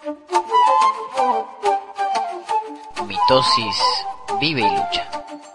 Mitosis vive y lucha.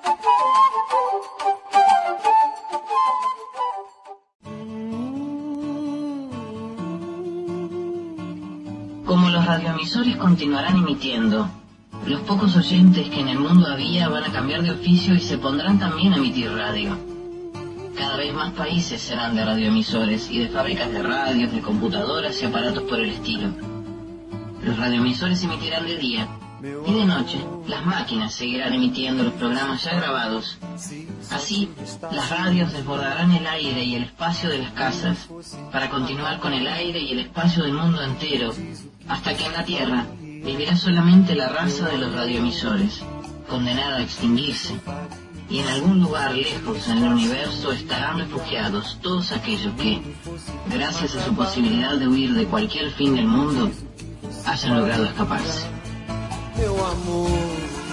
Como los radioemisores continuarán emitiendo, los pocos oyentes que en el mundo había van a cambiar de oficio y se pondrán también a emitir radio. Cada vez más países serán de radioemisores y de fábricas de radios, de computadoras y aparatos por el estilo. Los radioemisores emitirán de día y de noche las máquinas seguirán emitiendo los programas ya grabados. Así, las radios desbordarán el aire y el espacio de las casas para continuar con el aire y el espacio del mundo entero, hasta que en la Tierra vivirá solamente la raza de los radioemisores, condenada a extinguirse. Y en algún lugar lejos en el universo estarán refugiados todos aquellos que, gracias a su posibilidad de huir de cualquier fin del mundo, hayan logrado escaparse. Meu amor,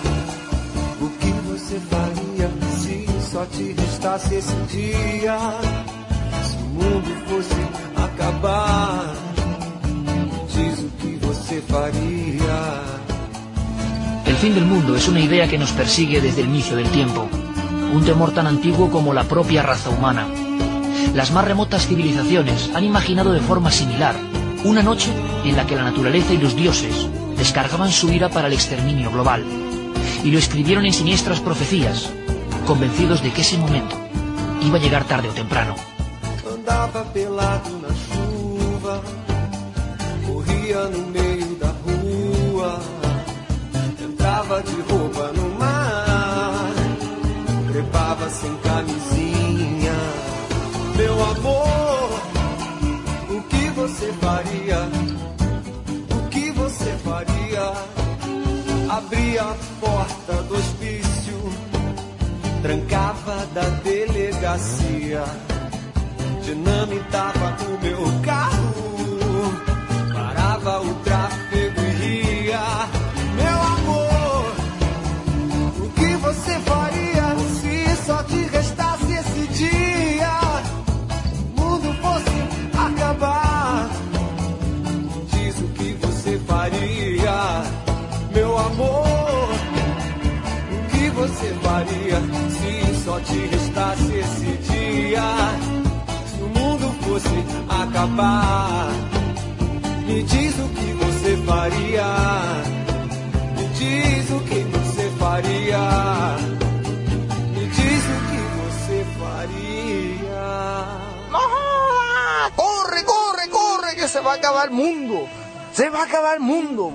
o que você faria se só te restasse esse dia? Se o mundo fosse acabar, diz o que você faria. El fin del mundo es una idea que nos persigue desde el inicio del tiempo, un temor tan antiguo como la propia raza humana. Las más remotas civilizaciones han imaginado de forma similar una noche en la que la naturaleza y los dioses descargaban su ira para el exterminio global, y lo escribieron en siniestras profecías, convencidos de que ese momento iba a llegar tarde o temprano. Andava pelado na chuva, corria no meio da rua, entrava de roupa no mar, trepava sem camisinha. Meu amor, o que você faria? O que você faria? Abria a porta do hospício, trancava da delegacia, dinamitava o meu carro, parava o tráfego e ria. Meu amor, o que você faria se só te restasse esse dia? O mundo fosse acabar, diz o que você faria. Meu amor, o que você faria se só te restasse esse dia? Se o mundo fosse acabar, me diz o que você faria. Me diz o que você faria. Me diz o que você faria. ¡Ah! ¡Corre, corre, corre! Que se va a acabar el mundo. Se va a acabar el mundo.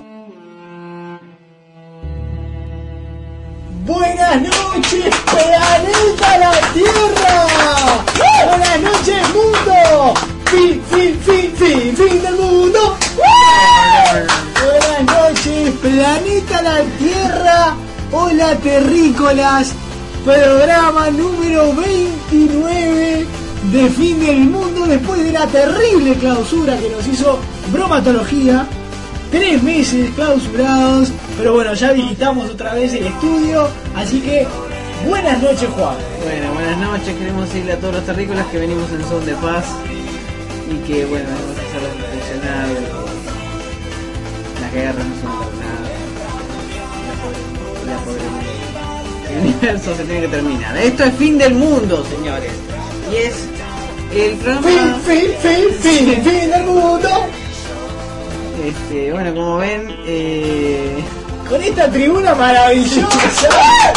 Buenas noches, planeta la Tierra. Buenas noches, mundo. Fin del mundo. Buenas noches, planeta la Tierra. Hola, terrícolas. Programa número 29 de Fin del Mundo, después de la terrible clausura que nos hizo Bromatología. 3 meses clausurados, pero bueno, ya habilitamos otra vez el estudio, así que buenas noches, Juan. Bueno, buenas noches, queremos decirle a todos los terrícolas que venimos en son de paz y que bueno, vamos a hacer reflexionar. Las guerras no son para nada. La pobre. El universo se tiene que terminar. Esto es Fin del Mundo, señores. Y es el programa... Fin del mundo. Bueno, como ven, con esta tribuna maravillosa.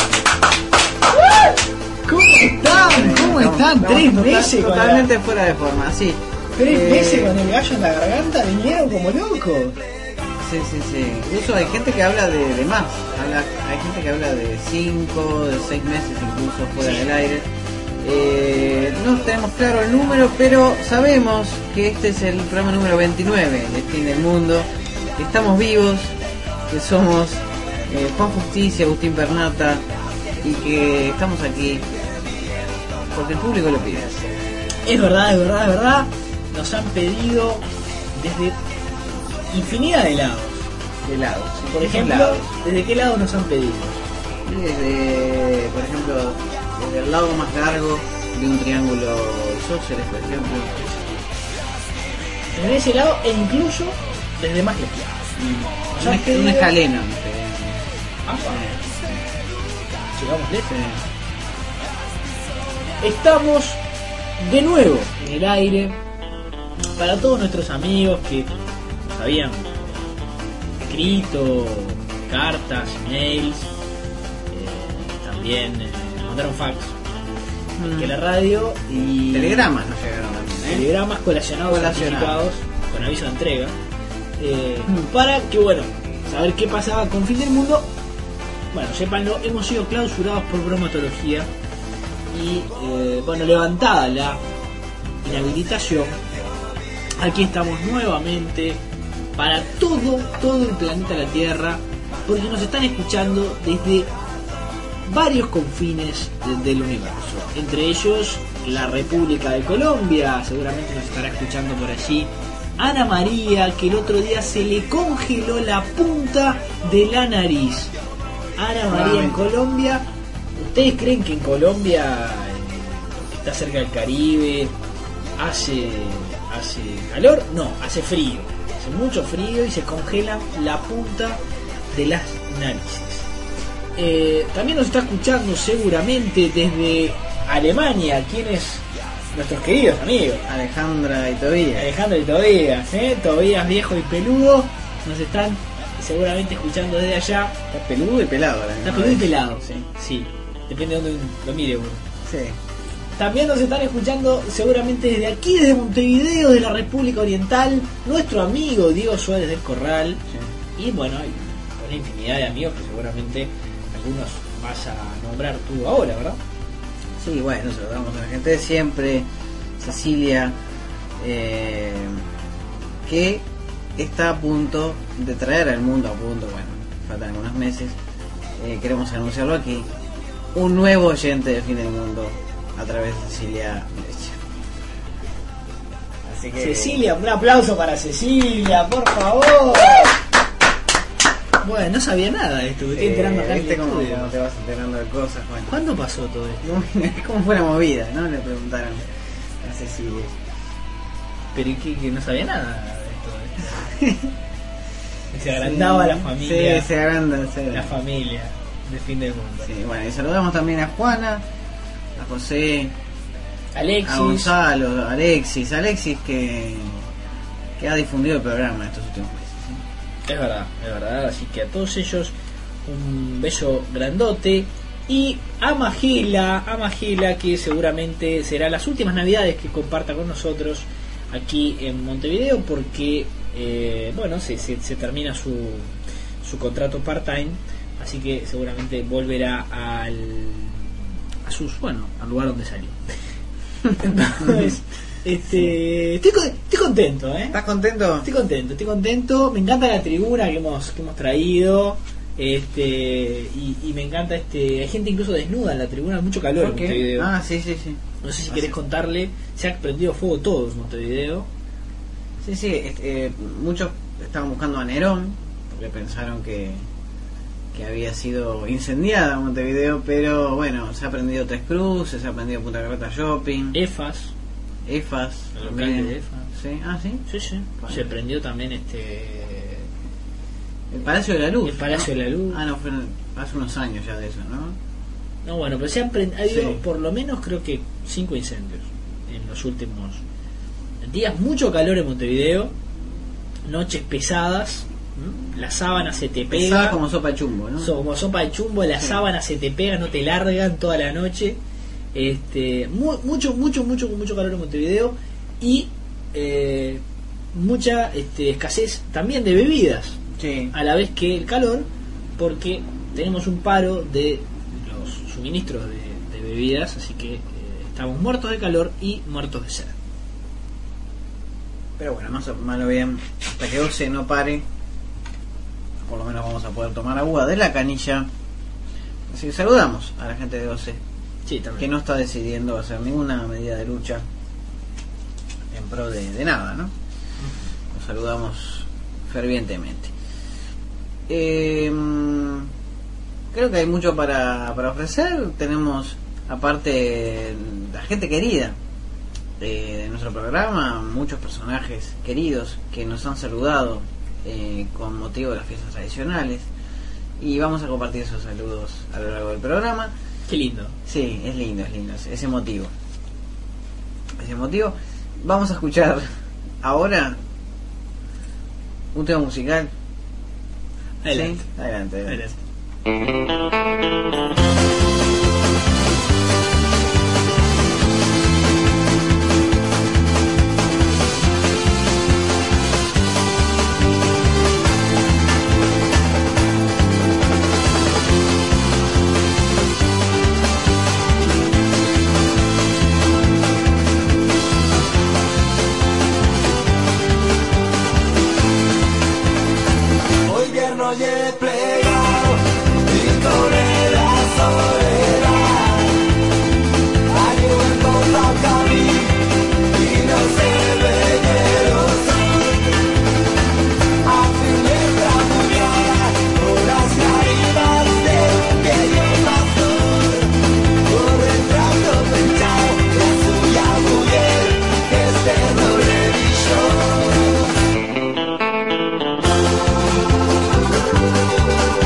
¿Cómo están? ¿Cómo están? 3 meses totalmente fuera de forma, sí. 3 meses con el gallo en la garganta, vinieron como locos. Sí. Incluso hay gente que habla de más. Hay gente que habla de 5, de 6 meses incluso fuera del aire. No tenemos claro el número, pero sabemos que este es el programa número 29 de Fin del Mundo, que estamos vivos, que somos Juan Justicia, Agustín Pernata, y que estamos aquí porque el público lo pide. Es verdad. Nos han pedido desde infinidad de lados. Por ejemplo, ¿desde qué lado nos han pedido? Desde, por ejemplo, desde el lado más largo de un triángulo isósceles, por ejemplo. Desde ese lado e incluso desde más lejos. Un escaleno. Llegamos lejos. Estamos de nuevo en el aire. Para todos nuestros amigos que nos habían escrito cartas, mails, también mandaron fax, que la radio y telegramas nos llegaron también, telegramas colacionados con aviso de entrega, para que, bueno, saber qué pasaba con Fin del Mundo. Bueno, sépanlo, hemos sido clausurados por bromatología y bueno, levantada la inhabilitación, aquí estamos nuevamente para todo el planeta la Tierra, porque nos están escuchando desde varios confines del universo, entre ellos la República de Colombia, seguramente nos estará escuchando por allí Ana María, que el otro día se le congeló la punta de la nariz. Ana María en Colombia. ¿Ustedes creen que en Colombia, que está cerca del Caribe, hace calor? No, hace frío, hace mucho frío y se congela la punta de las narices. También nos está escuchando seguramente desde Alemania, quienes nuestros queridos amigos Alejandra y Tobías, Tobías viejo y peludo, nos están seguramente escuchando desde allá. Está peludo y pelado, está peludo y pelado, sí, depende de donde lo mire uno. Sí. También nos están escuchando seguramente desde aquí, desde Montevideo, de la República Oriental, nuestro amigo Diego Suárez del Corral, y bueno, hay una infinidad de amigos que seguramente algunos vas a nombrar tú ahora, ¿verdad? Sí, bueno, saludamos a la gente de siempre, Cecilia, que está a punto de traer al mundo, bueno, faltan algunos meses, queremos anunciarlo aquí, un nuevo oyente de Fin del Mundo a través de Cecilia Brecha. Así que Cecilia, un aplauso para Cecilia, por favor. Bueno, no sabía nada de esto, me estoy enterando acá en el como estudio. te vas enterando de cosas, bueno. ¿Cuándo pasó todo esto? ¿Cómo fue la movida? ¿No? Le preguntaron a Cecilia. Pero que no sabía nada de esto. Se agrandaba la familia. Sí, se agranda. La familia de Fin del Mundo. Sí, bueno, y saludamos también a Juana, a José, Alexis, a Gonzalo, a Alexis que ha difundido el programa estos últimos meses. Es verdad, así que a todos ellos un beso grandote. Y a Magela, que seguramente será las últimas navidades que comparta con nosotros aquí en Montevideo, porque bueno, se termina su contrato part-time, así que seguramente volverá al lugar donde salió. Entonces, estoy contento, ¿eh? ¿Estás contento? Estoy contento, me encanta la tribuna que hemos traído, y me encanta hay gente incluso desnuda en la tribuna, mucho calor en Montevideo. Ah, sí. No sé si querés contarle, se ha prendido fuego todo en Montevideo. Sí, muchos estaban buscando a Nerón porque pensaron que había sido incendiada Montevideo, pero bueno, se ha prendido Tres Cruces, se ha prendido Punta Carreta Shopping, EFAS, el local de EFAS. Sí, Sí. Bueno. Se prendió también el Palacio de la Luz. El Palacio de la Luz. Ah, no, fue hace unos años ya de eso, ¿no? No, bueno, pero ha habido Sí. por lo menos creo que 5 incendios en los últimos días. Mucho calor en Montevideo, noches pesadas, la sábana se te pega. Pesada como sopa de chumbo, ¿no? Como sopa de chumbo, la sábana se te pega, no te largan toda la noche. Mucho calor en Montevideo y mucha escasez también de bebidas, Sí. a la vez que el calor, porque tenemos un paro de los suministros de bebidas, así que estamos muertos de calor y muertos de sed. Pero bueno, más o bien, hasta que Oce no pare, por lo menos vamos a poder tomar agua de la canilla. Así que saludamos a la gente de Oce, Sí, también. que no está decidiendo hacer ninguna medida de lucha en pro de nada, ¿no? Los saludamos fervientemente. Creo que hay mucho para ofrecer. Tenemos, aparte, la gente querida de nuestro programa, muchos personajes queridos que nos han saludado con motivo de las fiestas tradicionales. Y vamos a compartir esos saludos a lo largo del programa. Qué lindo. Sí, es lindo, es emotivo. Es emotivo. Vamos a escuchar ahora un tema musical. Adelante. ¿Sí? Adelante. Adelante. Hoy vierno y he plegado y con la soledad hay un encontrado camino y no se ve el sol. A fin de tramullar por las lágrimas de un viejo pastor, por retrato pinchado la suya mujer que externo le brilló.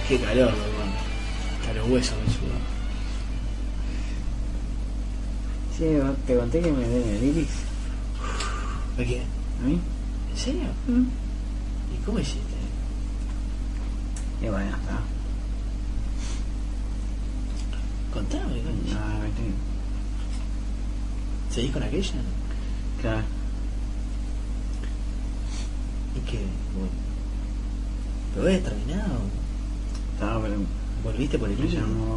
Qué calor, hermano. A los huesos me suda. Sí, te conté que me duele el iris. ¿A quién? ¿A mí? ¿En serio? ¿Y cómo hiciste? Y bueno, está. Contame, coño. No, viste. ¿Seguís con aquella? Claro. ¿Y qué? ¿Pero habías terminado? Estaba, pero ¿Volviste por el me hilo? llamó.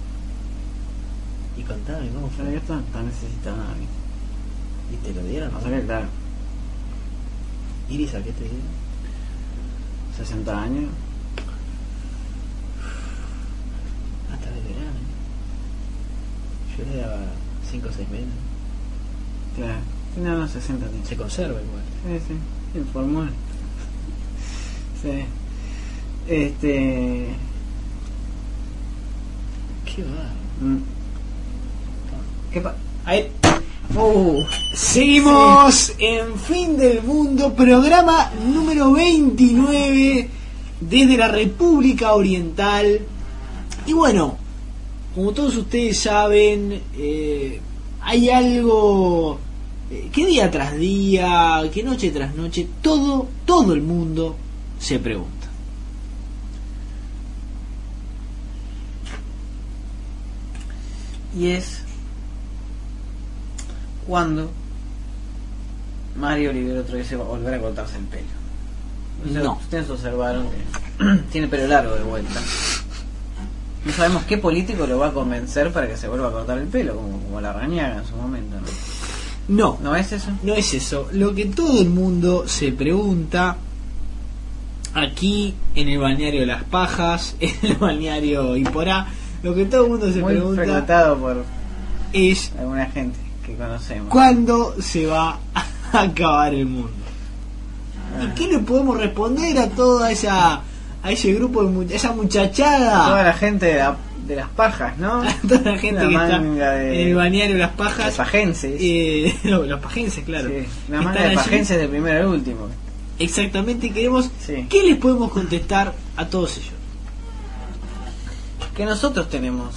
Y contame, ¿cómo Pero fue? yo está necesitada. ¿Y te lo dieron? O sea que, claro, ¿Iris a qué te dieron? 60 años. Hasta de verano. Yo le daba 5 o 6 meses. Claro. No, 60 tiene. Se conserva igual. Sí. Informal. Sí. ¿Qué va? ¿Qué pasa? Ahí. Seguimos en Fin del Mundo, programa número 29 desde la República Oriental. Y bueno, como todos ustedes saben, hay algo que día tras día, que noche tras noche, todo el mundo se pregunta. Y es cuando Mario Olivero otra vez se va a volver a cortarse el pelo. O sea, No. Ustedes observaron que tiene pelo largo de vuelta. No sabemos qué político lo va a convencer para que se vuelva a cortar el pelo, como la Rañaga en su momento, ¿no? No, ¿No es eso? no es eso. Lo que todo el mundo se pregunta aquí en el balneario de Las Pajas, en el balneario Iporá, lo que todo el mundo se Muy pregunta frecuentado por es alguna gente que conocemos. ¿cuándo se va a acabar el mundo? ¿Y qué le podemos responder a toda esa, a ese grupo de esa muchachada? Toda la gente de las pajas, ¿no? Toda la gente Una que está manga en el balneario de Las de Pajas. pajenses. Los pajenses, claro. Sí, una Están manga de allí. pajenses de primero al último. Exactamente, queremos. Sí. ¿Qué les podemos contestar a todos ellos? Que nosotros tenemos,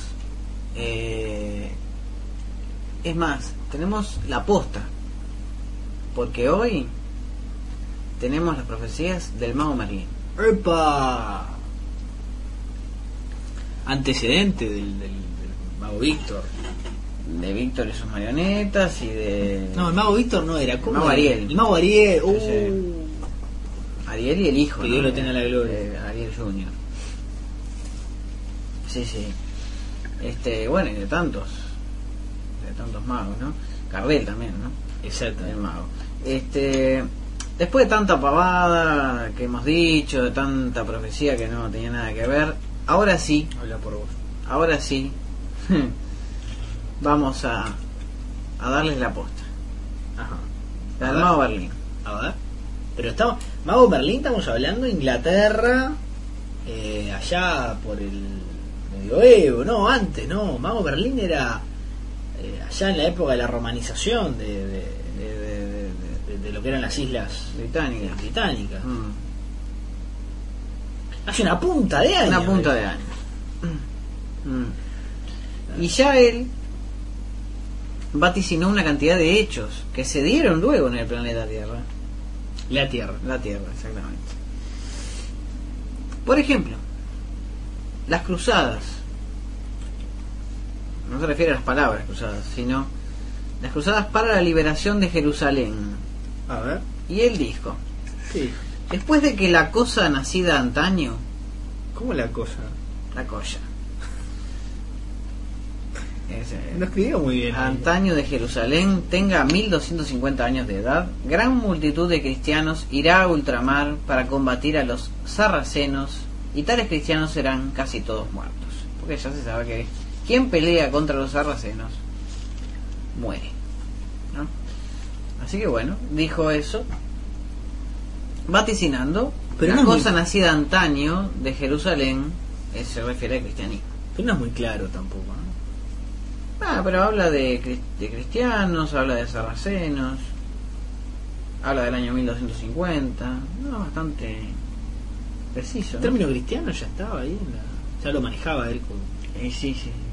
es más, tenemos la posta, porque hoy tenemos las profecías del mago Merlín. ¡Epa! Antecedente del mago Víctor. De Víctor y sus marionetas y de No, el mago Víctor no era. ¿Cómo El mago era? Ariel. El mago Ariel. Sí. Ariel y el hijo, Que ¿no? Dios lo tenga en la gloria. Ariel Junior. Sí. Bueno, y de tantos magos, ¿no? Gardel también, ¿no? Exacto. El mago. Después de tanta pavada que hemos dicho, de tanta profecía que no tenía nada que ver, ahora sí, Habla por vos. vamos a darles la posta. Ajá. La A del ver. mago Berlín. A ver. Pero estamos. Mago Berlín, estamos hablando de Inglaterra. Allá por el medioevo, no, antes, no. Mago Berlín era allá en la época de la romanización de lo que eran las islas británicas. Hace una punta de años. Una punta de años. Y ya él vaticinó una cantidad de hechos que se dieron luego en el planeta Tierra. La Tierra. La Tierra, exactamente. Por ejemplo, las cruzadas. No se refiere a las palabras cruzadas, sino las cruzadas para la liberación de Jerusalén. A ver. Y él dijo: Sí. después de que la cosa nacida antaño, ¿Cómo la cosa? la cosa, Lo escribió muy bien. antaño de Jerusalén tenga 1250 años de edad, gran multitud de cristianos irá a ultramar para combatir a los sarracenos, y tales cristianos serán casi todos muertos, porque ya se sabe que quien pelea contra los sarracenos muere, ¿no? Así que bueno, dijo eso vaticinando. Pero la no es cosa muy- nacida antaño de Jerusalén se refiere al cristianismo. Pero no es muy claro tampoco, ¿no? Pero habla de cristianos, habla de sarracenos, habla del año 1250, no, bastante preciso. El término cristiano ya estaba ahí, ya lo manejaba él como... Sí.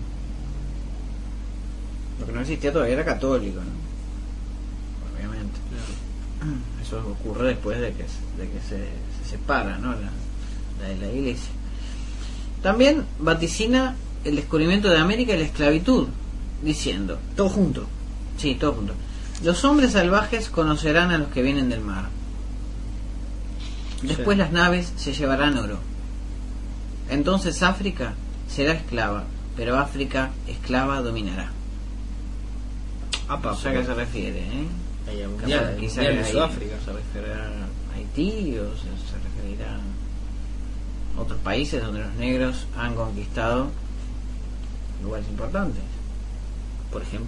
Lo que no existía todavía era católico, ¿no? Obviamente. Claro. Eso ocurre después de que se separa, ¿no? la de la iglesia. También vaticina el descubrimiento de América y la esclavitud, diciendo, Todo junto. sí, todo junto, los hombres salvajes conocerán a los que vienen del mar. Después Sí. las naves se llevarán oro. Entonces África será esclava, pero África esclava dominará. Apa, O sea, ¿a qué se refiere? Ahí a Capaz, mundial, quizá mundial de ahí Sudáfrica. se referirá a Haití o se referirá a otros países donde los negros han conquistado lugares importantes. Por ejemplo.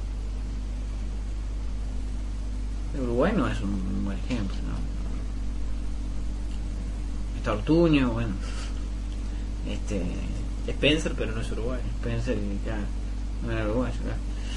Uruguay no es un buen ejemplo, ¿no? Está Ortuño, bueno, Spencer, pero no es Uruguay. Spencer, claro, no era uruguayo, claro.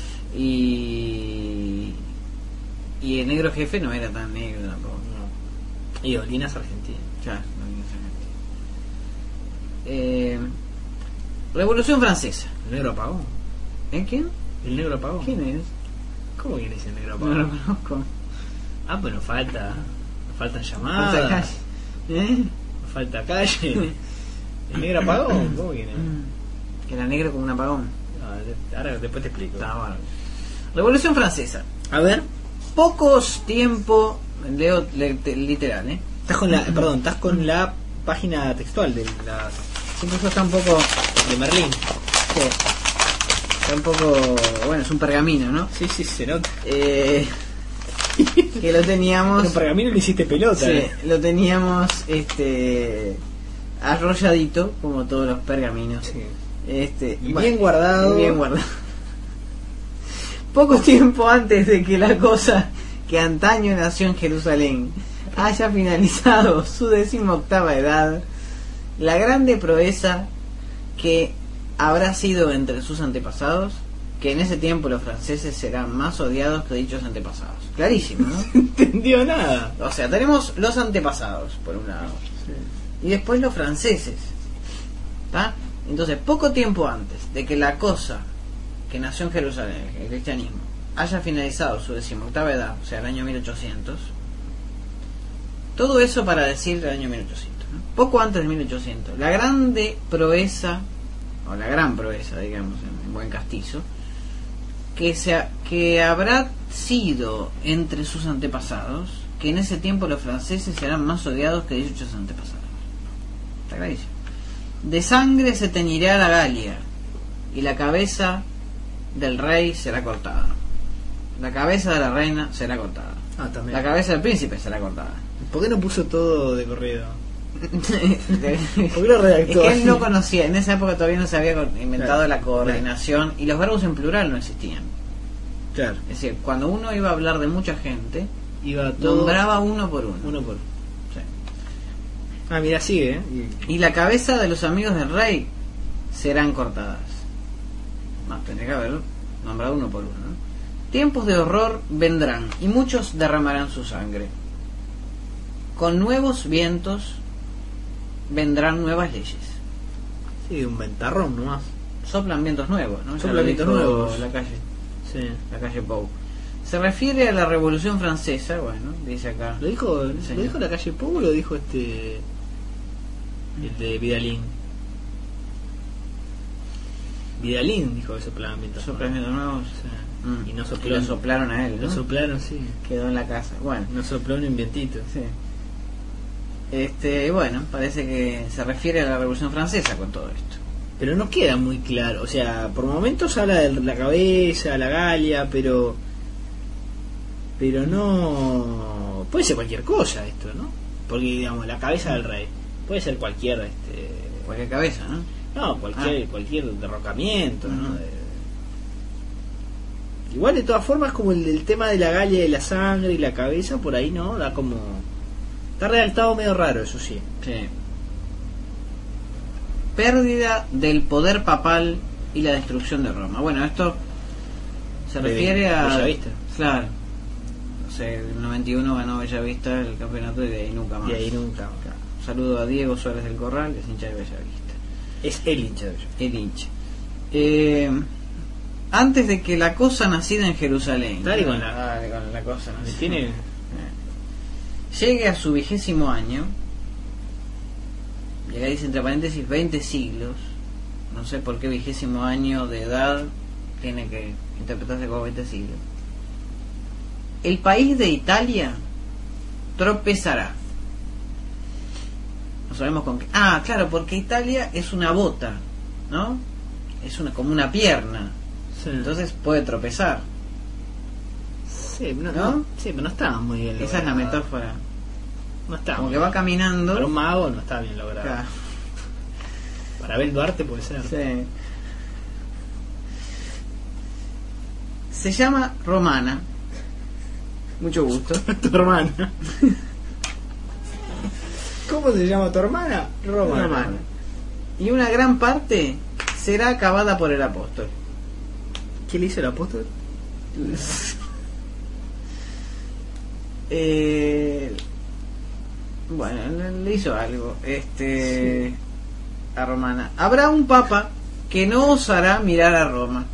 Y el negro jefe no era tan negro tampoco. No. Y Olina es Argentina. Claro, no necesariamente. Revolución Francesa. El negro apagón. ¿Quién? El negro apagón. ¿Quién es? ¿Cómo quién es el negro No apagón? lo conozco. Ah, pues nos faltan Falta llamadas. calle. Nos falta calle. ¿El negro apagón? ¿Cómo quién es? Que era negro como un apagón. Ahora después te explico. Está bárbaro. Revolución Francesa. A ver, Pocos tiempo, leo literal, estás con la página textual de la Siempre eso está un poco, de Merlín. sí, está un poco, bueno, es un pergamino, ¿no? Sí, se nota. Que lo teníamos, Con pergamino le hiciste pelota. sí, lo teníamos, arrolladito, como todos los pergaminos. Sí. Y bien guardado. Bien guardado. Poco tiempo antes de que la cosa que antaño nació en Jerusalén haya finalizado su 18ª edad, la grande proeza que habrá sido entre sus antepasados, que en ese tiempo los franceses serán más odiados que dichos antepasados. Clarísimo, ¿no? No entendió nada. O sea, tenemos los antepasados, por un lado, y después los franceses. ¿Está? Entonces, poco tiempo antes de que la cosa que nació en Jerusalén, el cristianismo, haya finalizado su 18ª edad, o sea, el año 1800, todo eso para decir el año 1800, ¿no? Poco antes de 1800, la grande proeza, o la gran proeza, digamos, en buen castizo, que habrá sido entre sus antepasados, que en ese tiempo los franceses serán más odiados que dichos antepasados. Está clarísimo. De sangre se teñirá la Galia, y la cabeza del rey será cortada. La cabeza de la reina será cortada. Ah, también. La cabeza del príncipe será cortada. ¿Por qué no puso todo de corrido? ¿Por qué lo redactó Es que él así? no conocía, en esa época todavía no se había inventado Claro, la coordinación, y los verbos en plural no existían. Claro. Es decir, cuando uno iba a hablar de mucha gente, Iba todo nombraba uno por uno. uno por. Sí. Ah, mira, sigue, Y la cabeza de los amigos del rey serán cortadas. Más tendría que haber nombrado uno por uno, ¿no? Tiempos de horror vendrán, y muchos derramarán su sangre. Con nuevos vientos vendrán nuevas leyes. Sí, un ventarrón nomás. Soplan vientos nuevos, ¿no? Ya Soplan lo vientos dijo nuevos. La calle Sí. Pou. Se refiere a la Revolución Francesa, bueno, dice acá. ¿Lo dijo Señor. la calle Pou o lo dijo el de Vidalín? Vidalín dijo que soplaban vientos Soplan vientos nuevos. Sí. Mm. Y no Y sopló. lo soplaron a él, ¿no? Lo soplaron, sí. Quedó en la casa. Bueno, No sopló ni un vientito. sí. Bueno, parece que se refiere a la Revolución Francesa con todo esto. Pero no queda muy claro. O sea, por momentos habla de la cabeza, la Galia, pero no... Puede ser cualquier cosa esto, ¿no? Porque, digamos, la cabeza del rey. Puede ser cualquier... Cualquier cabeza, ¿no? No, cualquier derrocamiento, ¿no? Ujú. Igual de todas formas como el tema de la Galia de la sangre y la cabeza, por ahí no, da como... Está redactado medio raro, eso sí. Sí. Pérdida del poder papal y la destrucción de Roma. Bueno, esto se refiere a... Bellavista. Claro. O sea, en el 91 ganó Bellavista el campeonato y de ahí nunca más. Y ahí nunca. Claro. saludo a Diego Suárez del Corral, que es hincha de Bellavista. Es el hincha de Bellavista. El hincha. Antes de que la cosa nacida en Jerusalén, Dale con la cosa nacida, tiene llegue a su 20º año, y acá dice entre paréntesis 20 siglos, no sé por qué 20º año de edad tiene que interpretarse como 20 siglos. El país de Italia tropezará. No sabemos con qué. Ah, claro, porque Italia es una bota, ¿no? Es como una pierna. Sí. Entonces puede tropezar. Sí, ¿No? sí, pero no estaba muy bien logrado. Esa es la metáfora. No está. Como que va caminando. Para un mago no está bien logrado. Claro. Para Abel Duarte puede ser. Sí. Se llama Romana. Mucho gusto. Tu hermana. ¿Cómo se llama tu hermana? Romana. Y una gran parte será acabada por el apóstol. ¿Qué le hizo el apóstol? Bueno, le hizo algo. A Romana. Habrá un papa que no osará mirar a Roma.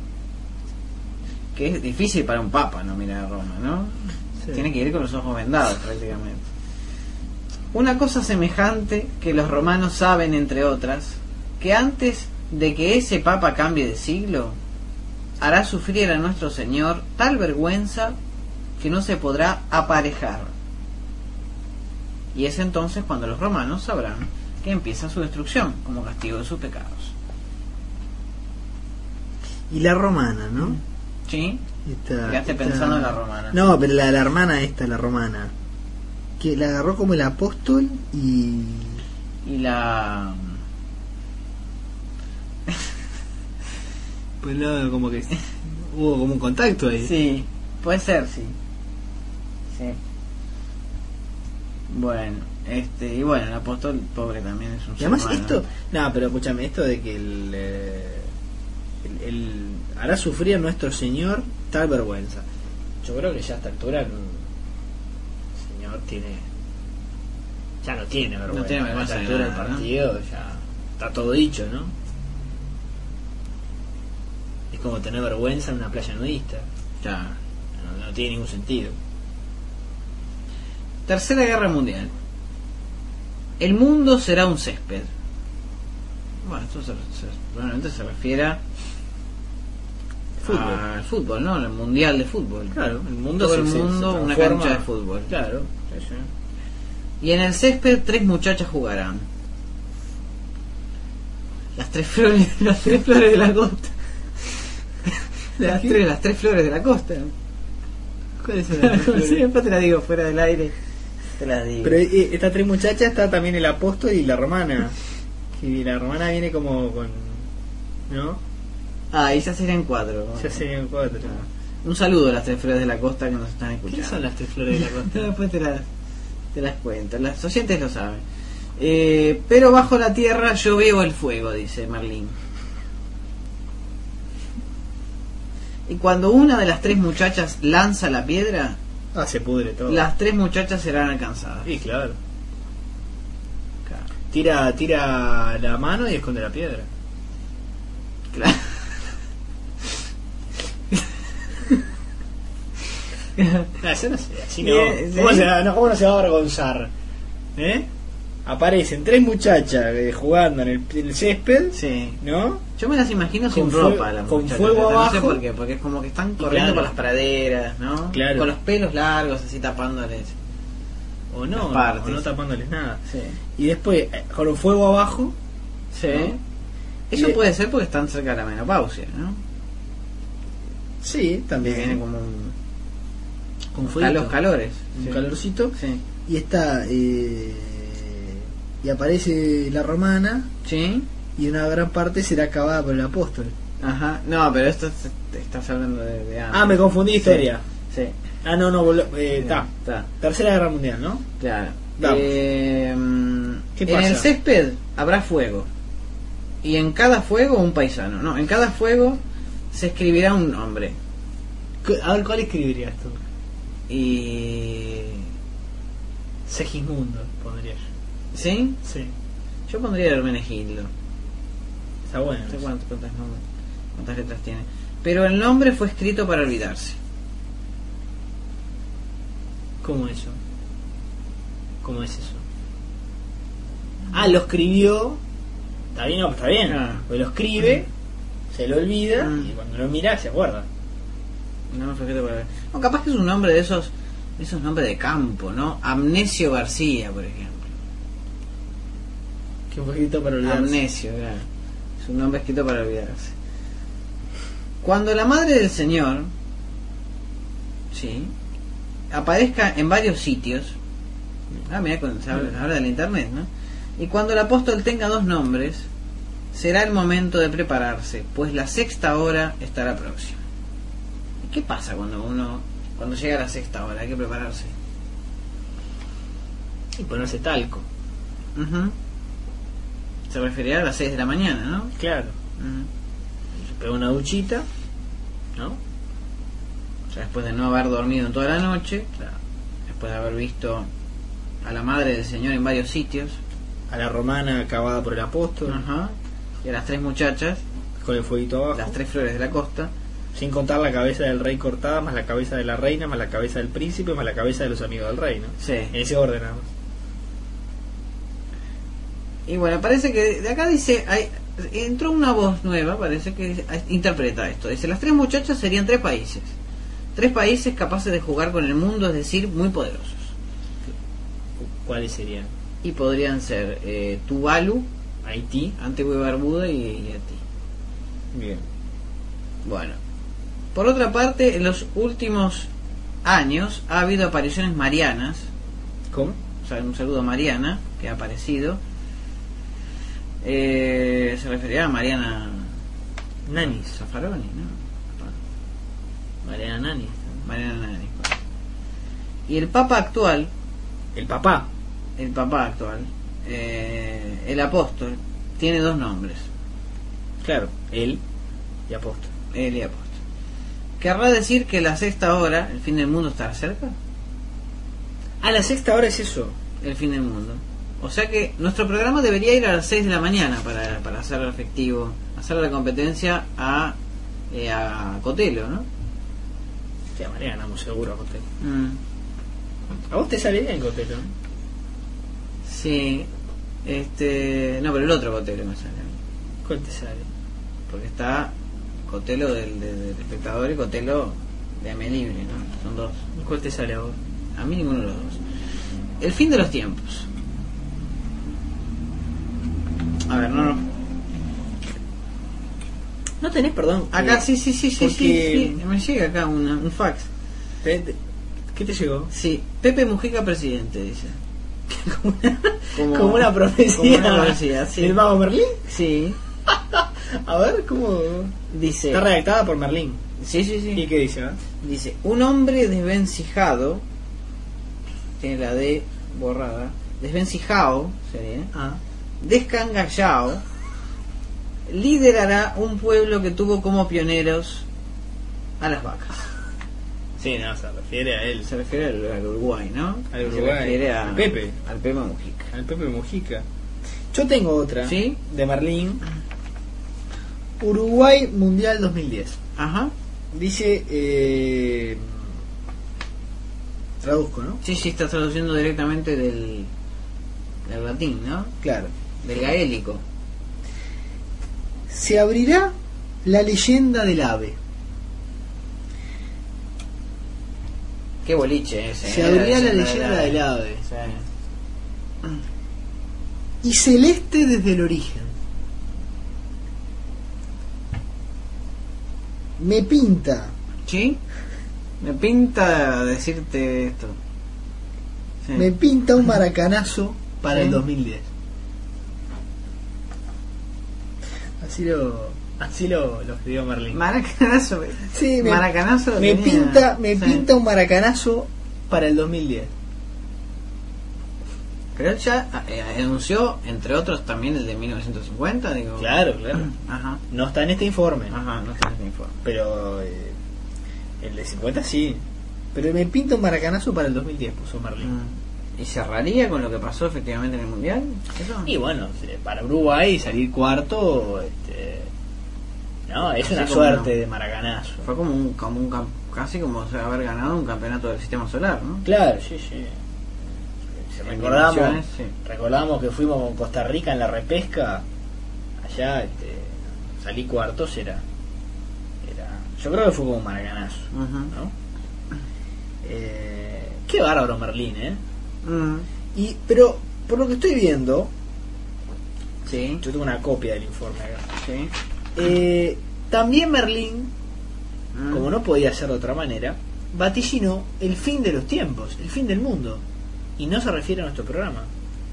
Que es difícil para un papa no mirar a Roma, ¿no? Sí. Tiene que ir con los ojos vendados prácticamente. Una cosa semejante que los romanos saben, entre otras, que antes de que ese papa cambie de siglo, hará sufrir a nuestro Señor tal vergüenza que no se podrá aparejar. Y es entonces cuando los romanos sabrán que empieza su destrucción como castigo de sus pecados. Y la romana, ¿no? ¿Sí? Quedaste pensando en la romana. No, pero la hermana esta, la romana, que la agarró como el apóstol y la... pues no, como que hubo como un contacto ahí. Sí, puede ser, sí. Bueno, y bueno, el apóstol pobre también es un Y además ser humano. esto, no, pero escúchame, esto de que el hará sufrir a nuestro Señor tal vergüenza. Yo creo que ya a esta altura el Señor ya no tiene vergüenza. No tiene vergüenza a de esta altura del nada, ¿no? partido ya está todo dicho, ¿no? Es como tener vergüenza en una playa nudista. Ya. No tiene ningún sentido. Tercera Guerra Mundial. El mundo será un césped. Bueno, esto probablemente se refiere al fútbol, ¿no? El mundial de fútbol. Claro, el mundo todo se- el se mundo una transforma. cancha de fútbol. Claro, sí, sí. Y en el césped 3 muchachas jugarán. Las tres flores de la costa. Las tres flores de la costa. ¿Cuáles son las tres flores? Sí, después te la digo fuera del aire. Te la digo. Pero estas tres muchachas está también el apóstol y la romana. Y la romana viene como con... ¿no? Ah, y ya serían 4. Ya serían 4. Un saludo a las 3 flores de la costa que nos están escuchando. ¿Qué son las tres flores de la costa? Después te las cuento. Los oyentes lo saben. Pero bajo la tierra yo veo el fuego, dice Merlín. Y cuando una de las 3 muchachas lanza la piedra, Ah, se pudre todo. las 3 muchachas serán alcanzadas. Sí, claro. Claro. Tira la mano y esconde la piedra. Claro. Eso no sé, así no. Sí. ¿Cómo no se va a avergonzar? Aparecen 3 muchachas jugando en el césped, Sí. ¿no? Yo me las imagino sin Con ropa, fue- las con muchachas, fuego no abajo. sé por qué, porque es como que están corriendo Claro. por las praderas, ¿no? Claro. Con los pelos largos, así tapándoles. O Las no, partes. o no tapándoles nada. Sí. Y después, con un fuego abajo, Sí. ¿no? Eso Y- puede ser porque están cerca de la menopausia, ¿no? sí, Que también. viene como un... Con a fueguito, los calores. un Sí. calorcito. Sí. Y está, y aparece la romana, Sí. y una gran parte será acabada por el apóstol. Ajá. No, pero esto estás hablando de antes. Ah, me confundí historia. Sí. Ah, no, está. Está. Tercera Guerra Mundial, ¿no? Claro. Vamos. ¿Qué ¿Qué en pasa? el césped habrá fuego. Y en cada fuego un paisano. No, en cada fuego se escribirá un nombre. A ver, ¿cuál escribirías tú? Y... Segismundo, pondría yo. ¿Sí? Sí. Yo pondría Hermenegildo. Está bueno. No sé cuántas letras tiene. Pero el nombre fue escrito para olvidarse. ¿Cómo eso? ¿Cómo es eso? Ah, lo escribió. Está bien, no, está bien. Pues lo escribe, se lo olvida y cuando lo mira se acuerda. No, fue escrito para... No, capaz que es un nombre de esos nombres de campo, ¿no? Amnesio García, por ejemplo. Que fue escrito para olvidarse. Amnesio, claro. Es un nombre escrito para olvidarse. Cuando la madre del Señor, sí, aparezca en varios sitios, mira, cuando se habla del internet, ¿no? Y cuando el apóstol tenga 2 nombres, será el momento de prepararse, pues la 6ª hora estará próxima. ¿Y qué pasa cuando llega la 6ª hora? Hay que prepararse. Y ponerse talco. Se referirá a las 6 de la mañana, ¿no? Claro. Se pega una duchita, ¿no? O sea, después de no haber dormido en toda la noche, claro, después de haber visto a la madre del Señor en varios sitios, a la romana acabada por el apóstol, y a las 3 muchachas con el fueguito abajo, las 3 flores de la costa, sin contar la cabeza del rey cortada, más la cabeza de la reina, más la cabeza del príncipe, más la cabeza de los amigos del rey, ¿no? Sí. En ese orden nada más. Y bueno, parece que de acá dice, entró una voz nueva, parece que interpreta esto. Dice, las 3 muchachas serían 3 países. 3 países capaces de jugar con el mundo, es decir, muy poderosos. ¿Cuáles serían? Y podrían ser Tuvalu, Haití, Antigua y Barbuda y Haití. Bien. Bueno, por otra parte, en los últimos años ha habido apariciones marianas. ¿Cómo? O sea, un saludo a Mariana, que ha aparecido. Se refería a Mariana Nanis Zaffaroni, ¿no? Mariana Nanis. Mariana Nanis. Y el Papa actual, el Papa actual, el apóstol, tiene 2 nombres. Claro, él y apóstol. Él y apóstol. ¿Querrá decir que la 6ª hora, el fin del mundo, estará cerca? Ah, la 6ª hora es eso. El fin del mundo. O sea que nuestro programa debería ir a las 6 de la mañana para hacer efectivo, hacer la competencia a Cotelo, ¿no? Sí, a María ganamos seguro a Cotelo. ¿A vos te sale bien Cotelo? Sí. No, pero el otro Cotelo me sale. ¿Cuál te sale? Porque está Cotelo del espectador y Cotelo de Ame Libre, ¿no? Son 2. ¿Y cuál te sale a vos? A mí ninguno de los 2. El fin de los tiempos. A ver, no. No tenés, perdón. Acá sí. Porque... Me llega acá un fax. ¿Qué te llegó? Sí, Pepe Mujica presidente, dice. Como una profecía. Como una profecía, sí. ¿El mago Merlín? Sí. A ver, ¿cómo? Dice. Está redactada por Merlín. Sí. ¿Y qué dice? Dice, un hombre desvencijado, tiene la D borrada, desvencijado sería, descangallado, liderará un pueblo que tuvo como pioneros a las vacas. Sí, no, se refiere a él. Se refiere al Uruguay, ¿no? Al Uruguay. Se refiere al Pepe. Al Pepe Mujica. Al Pepe Mujica. Yo tengo otra. ¿Sí? De Merlín. Uruguay Mundial 2010. Ajá. Dice... traduzco, ¿no? Sí, está traduciendo directamente del latín, ¿no? Claro. Del gaélico. Se abrirá la leyenda del ave. Qué boliche ese. Se abrirá la leyenda del ave. Sí. Y celeste desde el origen. Me pinta. ¿Sí? Me pinta decirte esto. Sí. Me pinta un maracanazo para ¿Sí? el 2010. Así lo escribió Merlín. Maracanazo. Sí, Maracanazo. Me tenía... pinta un maracanazo para el 2010. Pero él ya anunció, entre otros, también el de 1950, digo. Claro. Ajá. No está en este informe. Ajá, no está en este informe. Pero el de 50 sí. Pero me pinta un maracanazo para el 2010, puso Merlin. ¿Y cerraría con lo que pasó efectivamente en el Mundial? ¿Eso? Y bueno, para Uruguay salir cuarto, no, es una suerte de maracanazo. Fue casi como haber ganado un campeonato del sistema solar, ¿no? Claro, sí. Si recordamos, sí. recordamos que fuimos con Costa Rica en la repesca, allá salí cuartos, era yo creo que fue como un maracanazo, ¿no? Qué bárbaro Merlín, pero por lo que estoy viendo, sí, yo tengo una copia del informe acá, sí. También Merlín, como no podía ser de otra manera, vaticinó el fin de los tiempos, el fin del mundo, y no se refiere a nuestro programa.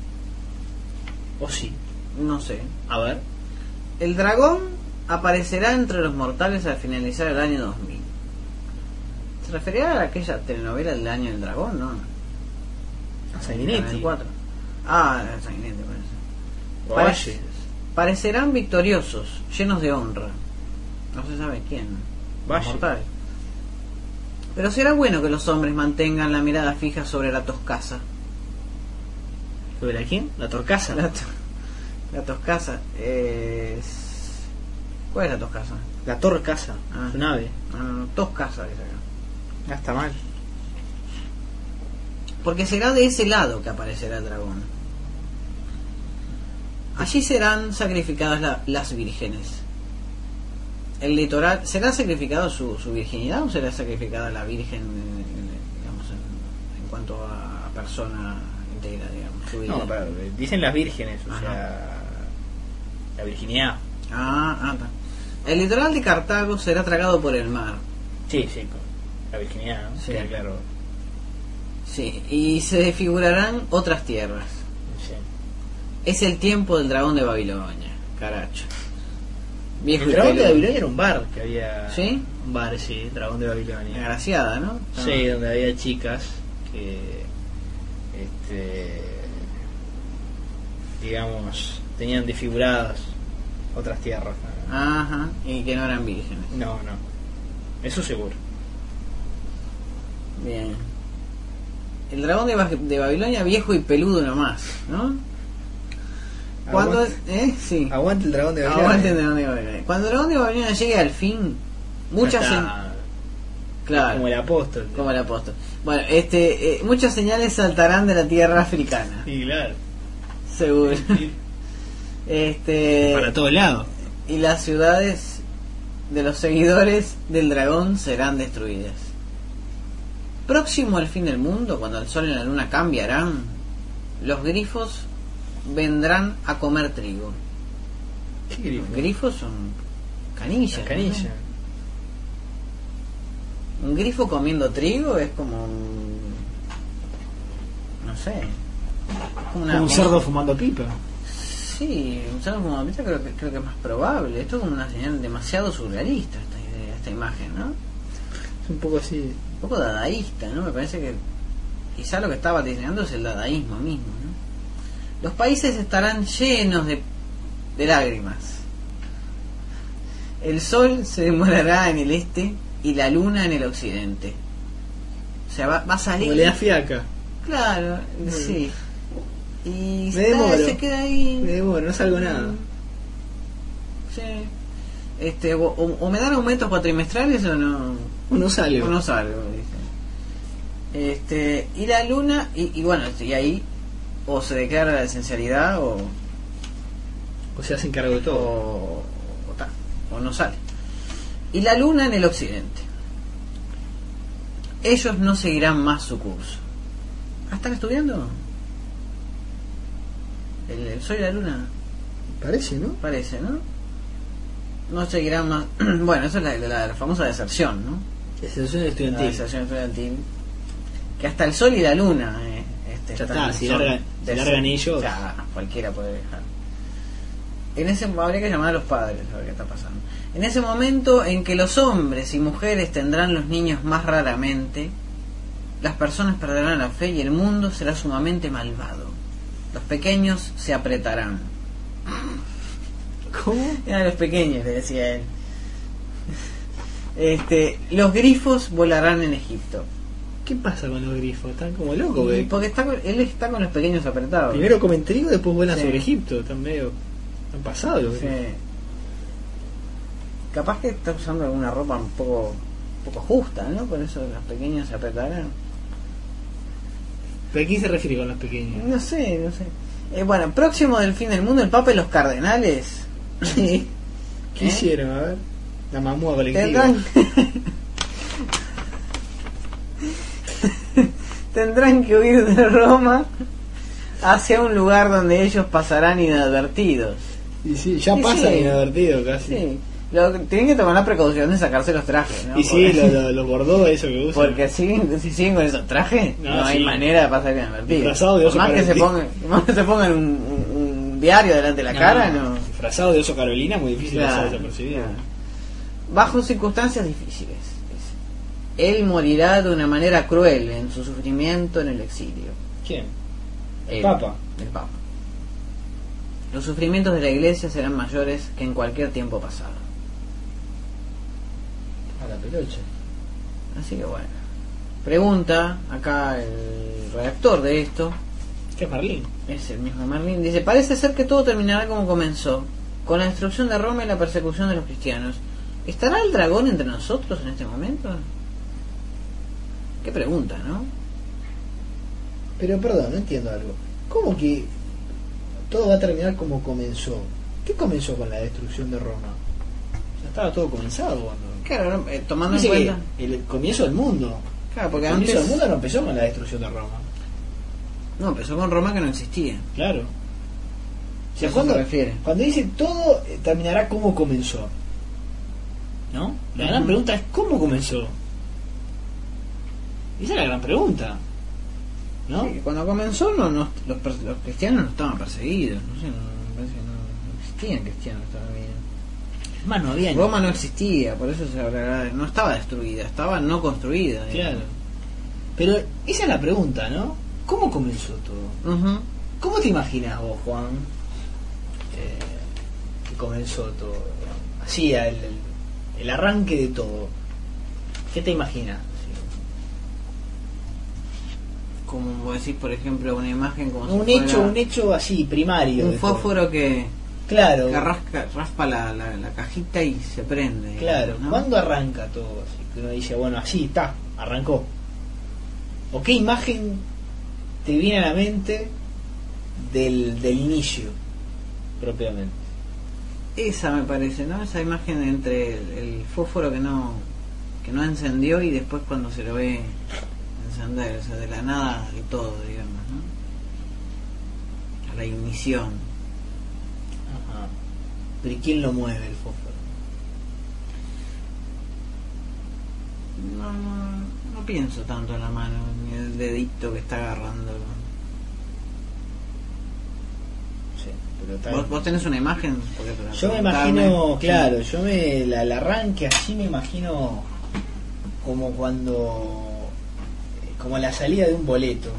¿O sí? No sé. A ver. El dragón aparecerá entre los mortales al finalizar el año 2000. ¿Se refería a aquella telenovela del año del dragón? No. Sanguinetti. 4. Ah, Sanguinetti parece. Parecerán victoriosos, llenos de honra. No se sabe quién. Los mortales. Pero será bueno que los hombres mantengan la mirada fija sobre la Toscasa. ¿Sobre la quién? ¿La Torcasa? La Toscasa es... ¿Cuál es la Toscasa? La Torcasa, es un ave. Toscasa dice acá. Ya está mal. Porque será de ese lado que aparecerá el dragón. Allí serán sacrificadas las vírgenes. El litoral, ¿será sacrificado su virginidad o será sacrificada la virgen, digamos, en cuanto a persona íntegra, digamos, su vida? No, pero dicen las vírgenes, o sea, la virginidad. El litoral de Cartago será tragado por el mar. Sí, la virginidad, ¿no? Sí. Queda claro. Sí, y se desfigurarán otras tierras. Sí. Es el tiempo del dragón de Babilonia, caracho. Viejo el dragón de Babilonia era un bar que había. ¿Sí? Un bar, sí, dragón de Babilonia. Agraciada, ¿no? Sí, donde había chicas que digamos, tenían desfiguradas otras tierras. Ajá, y que no eran vírgenes. No, eso seguro. Bien. El dragón de Babilonia, viejo y peludo nomás, ¿no? Cuando sí. Aguante el dragón de Babilonia. Aguante el dragón de Babilonia. Cuando el dragón de Babilonia llegue al fin, muchas claro, como el apóstol. Como el apóstol. Bueno, muchas señales saltarán de la tierra africana. Sí, claro. Seguro. Para todos lados. Y las ciudades de los seguidores del dragón serán destruidas. Próximo al fin del mundo, cuando el sol y la luna cambiarán, los grifos vendrán a comer trigo. ¿Qué grifos? Grifos son canillas. Canillas. ¿No? Un grifo comiendo trigo es como no sé, como un cerdo fumando pipa. Sí, un cerdo fumando pipa creo que es más probable. Esto es como una señal demasiado surrealista, esta imagen, ¿no? Es un poco así, un poco dadaísta, ¿no? Me parece que quizá lo que estaba diseñando es el dadaísmo mismo, ¿no? Los países estarán llenos de lágrimas. El sol se demorará en el este y la luna en el occidente. O sea, va a salir. Como le da fiaca. Claro, sí. Y se queda ahí. Me demoro, no salgo nada. Sí. O me dan aumentos cuatrimestrales o no. O no salgo. O no salgo, dice. Y la luna, y bueno, y ahí o se declara la esencialidad o se hacen cargo de todo. O no sale. Y la luna en el occidente. Ellos no seguirán más su curso. ¿Están estudiando? El sol y la luna. Parece, ¿no? Parece, ¿no? No seguirán más. Bueno, eso es la famosa deserción, ¿no? Deserción estudiantil. La deserción estudiantil. Que hasta el sol y la luna ya está, si largan ellos, ya cualquiera puede viajar. En ese habría que llamar a los padres a ver qué está pasando. En ese momento en que los hombres y mujeres tendrán los niños más raramente, las personas perderán la fe y el mundo será sumamente malvado. Los pequeños se apretarán. ¿Cómo? Eran los pequeños, le decía él. Los grifos volarán en Egipto. ¿Qué pasa con los grifos? Están como locos, güey. Porque él está con los pequeños apretados. Primero comen trigo, después vuelan Sí. sobre Egipto. Están medio... Han pasado los Sí. grifos. Capaz que está usando alguna ropa un poco justa, ¿no? Por eso los pequeños se apretaron. ¿Pero a quién se refiere con los pequeños? No sé. Bueno, próximo del fin del mundo, el Papa y los cardenales. ¿Qué hicieron? A ver. La mamúa colectiva. Tendrán que huir de Roma hacia un lugar donde ellos pasarán inadvertidos. Y sí, ya Y pasa sí. inadvertido casi. Sí. Tienen que tomar la precaución de sacarse los trajes, ¿no? Y sí, Porque- los bordó, eso que usan. Porque si siguen con esos trajes, no hay sí. manera de pasar inadvertidos. Disfrazado de oso Más que se Carolina. pongan, se pongan un diario delante de la cara, no. Disfrazado de oso Carolina, muy difícil Claro, pasar desapercibido. claro. Bajo circunstancias difíciles. Él morirá de una manera cruel en su sufrimiento en el exilio. ¿Quién? El Papa. El Papa. Los sufrimientos de la Iglesia serán mayores que en cualquier tiempo pasado. A la pelocha. Así que bueno. Pregunta acá el redactor de esto. ¿Qué es Marlín? Es el mismo Merlín. Dice: parece ser que todo terminará como comenzó, con la destrucción de Roma y la persecución de los cristianos. ¿Estará el dragón entre nosotros en este momento? Qué pregunta, ¿no? Pero perdón, no entiendo algo. ¿Cómo que todo va a terminar como comenzó? ¿Qué comenzó con la destrucción de Roma? Ya estaba todo comenzado cuando... Claro, ¿no? Tomando en Dice que cuenta. el comienzo del mundo. Claro, porque El comienzo antes. del mundo no empezó con la destrucción de Roma. No, empezó con Roma, que no existía. Claro. O sea, ¿A eso cuando, se refiere? cuando dice todo terminará como comenzó, ¿no? La gran pregunta es ¿cómo comenzó? Esa es la gran pregunta, ¿no? Sí, cuando comenzó, los cristianos no estaban perseguidos. No sé, me parece que no existían cristianos todavía. Es más, no había ni- Roma no existía, por eso no estaba destruida, estaba no construida. Claro. Pero esa es la pregunta, ¿no? ¿Cómo comenzó todo? Ujú. ¿Cómo te imaginas vos, Juan, que comenzó todo? Así, el arranque de todo. ¿Qué te imaginas? Como vos decís, por ejemplo, una imagen como Un si fuera hecho así, primario. un de todo. fósforo que Claro, raspa la cajita y se prende. claro. ¿no? ¿Cuándo arranca todo? Así que uno dice, bueno, así está, arrancó. ¿O qué imagen te viene a la mente del inicio, propiamente? Esa me parece, ¿no? Esa imagen entre el fósforo que no encendió y después cuando se lo ve encender, o sea, de la nada y todo, digamos, ¿no? A la ignición. Ajá. Pero ¿y quién lo mueve el fósforo? No pienso tanto en la mano, ni el dedito que está agarrándolo. Sí, pero está ¿Vos tenés una imagen? Porque para Yo me preguntarme- imagino, claro, yo el arranque así me imagino como cuando, como la salida de un boleto.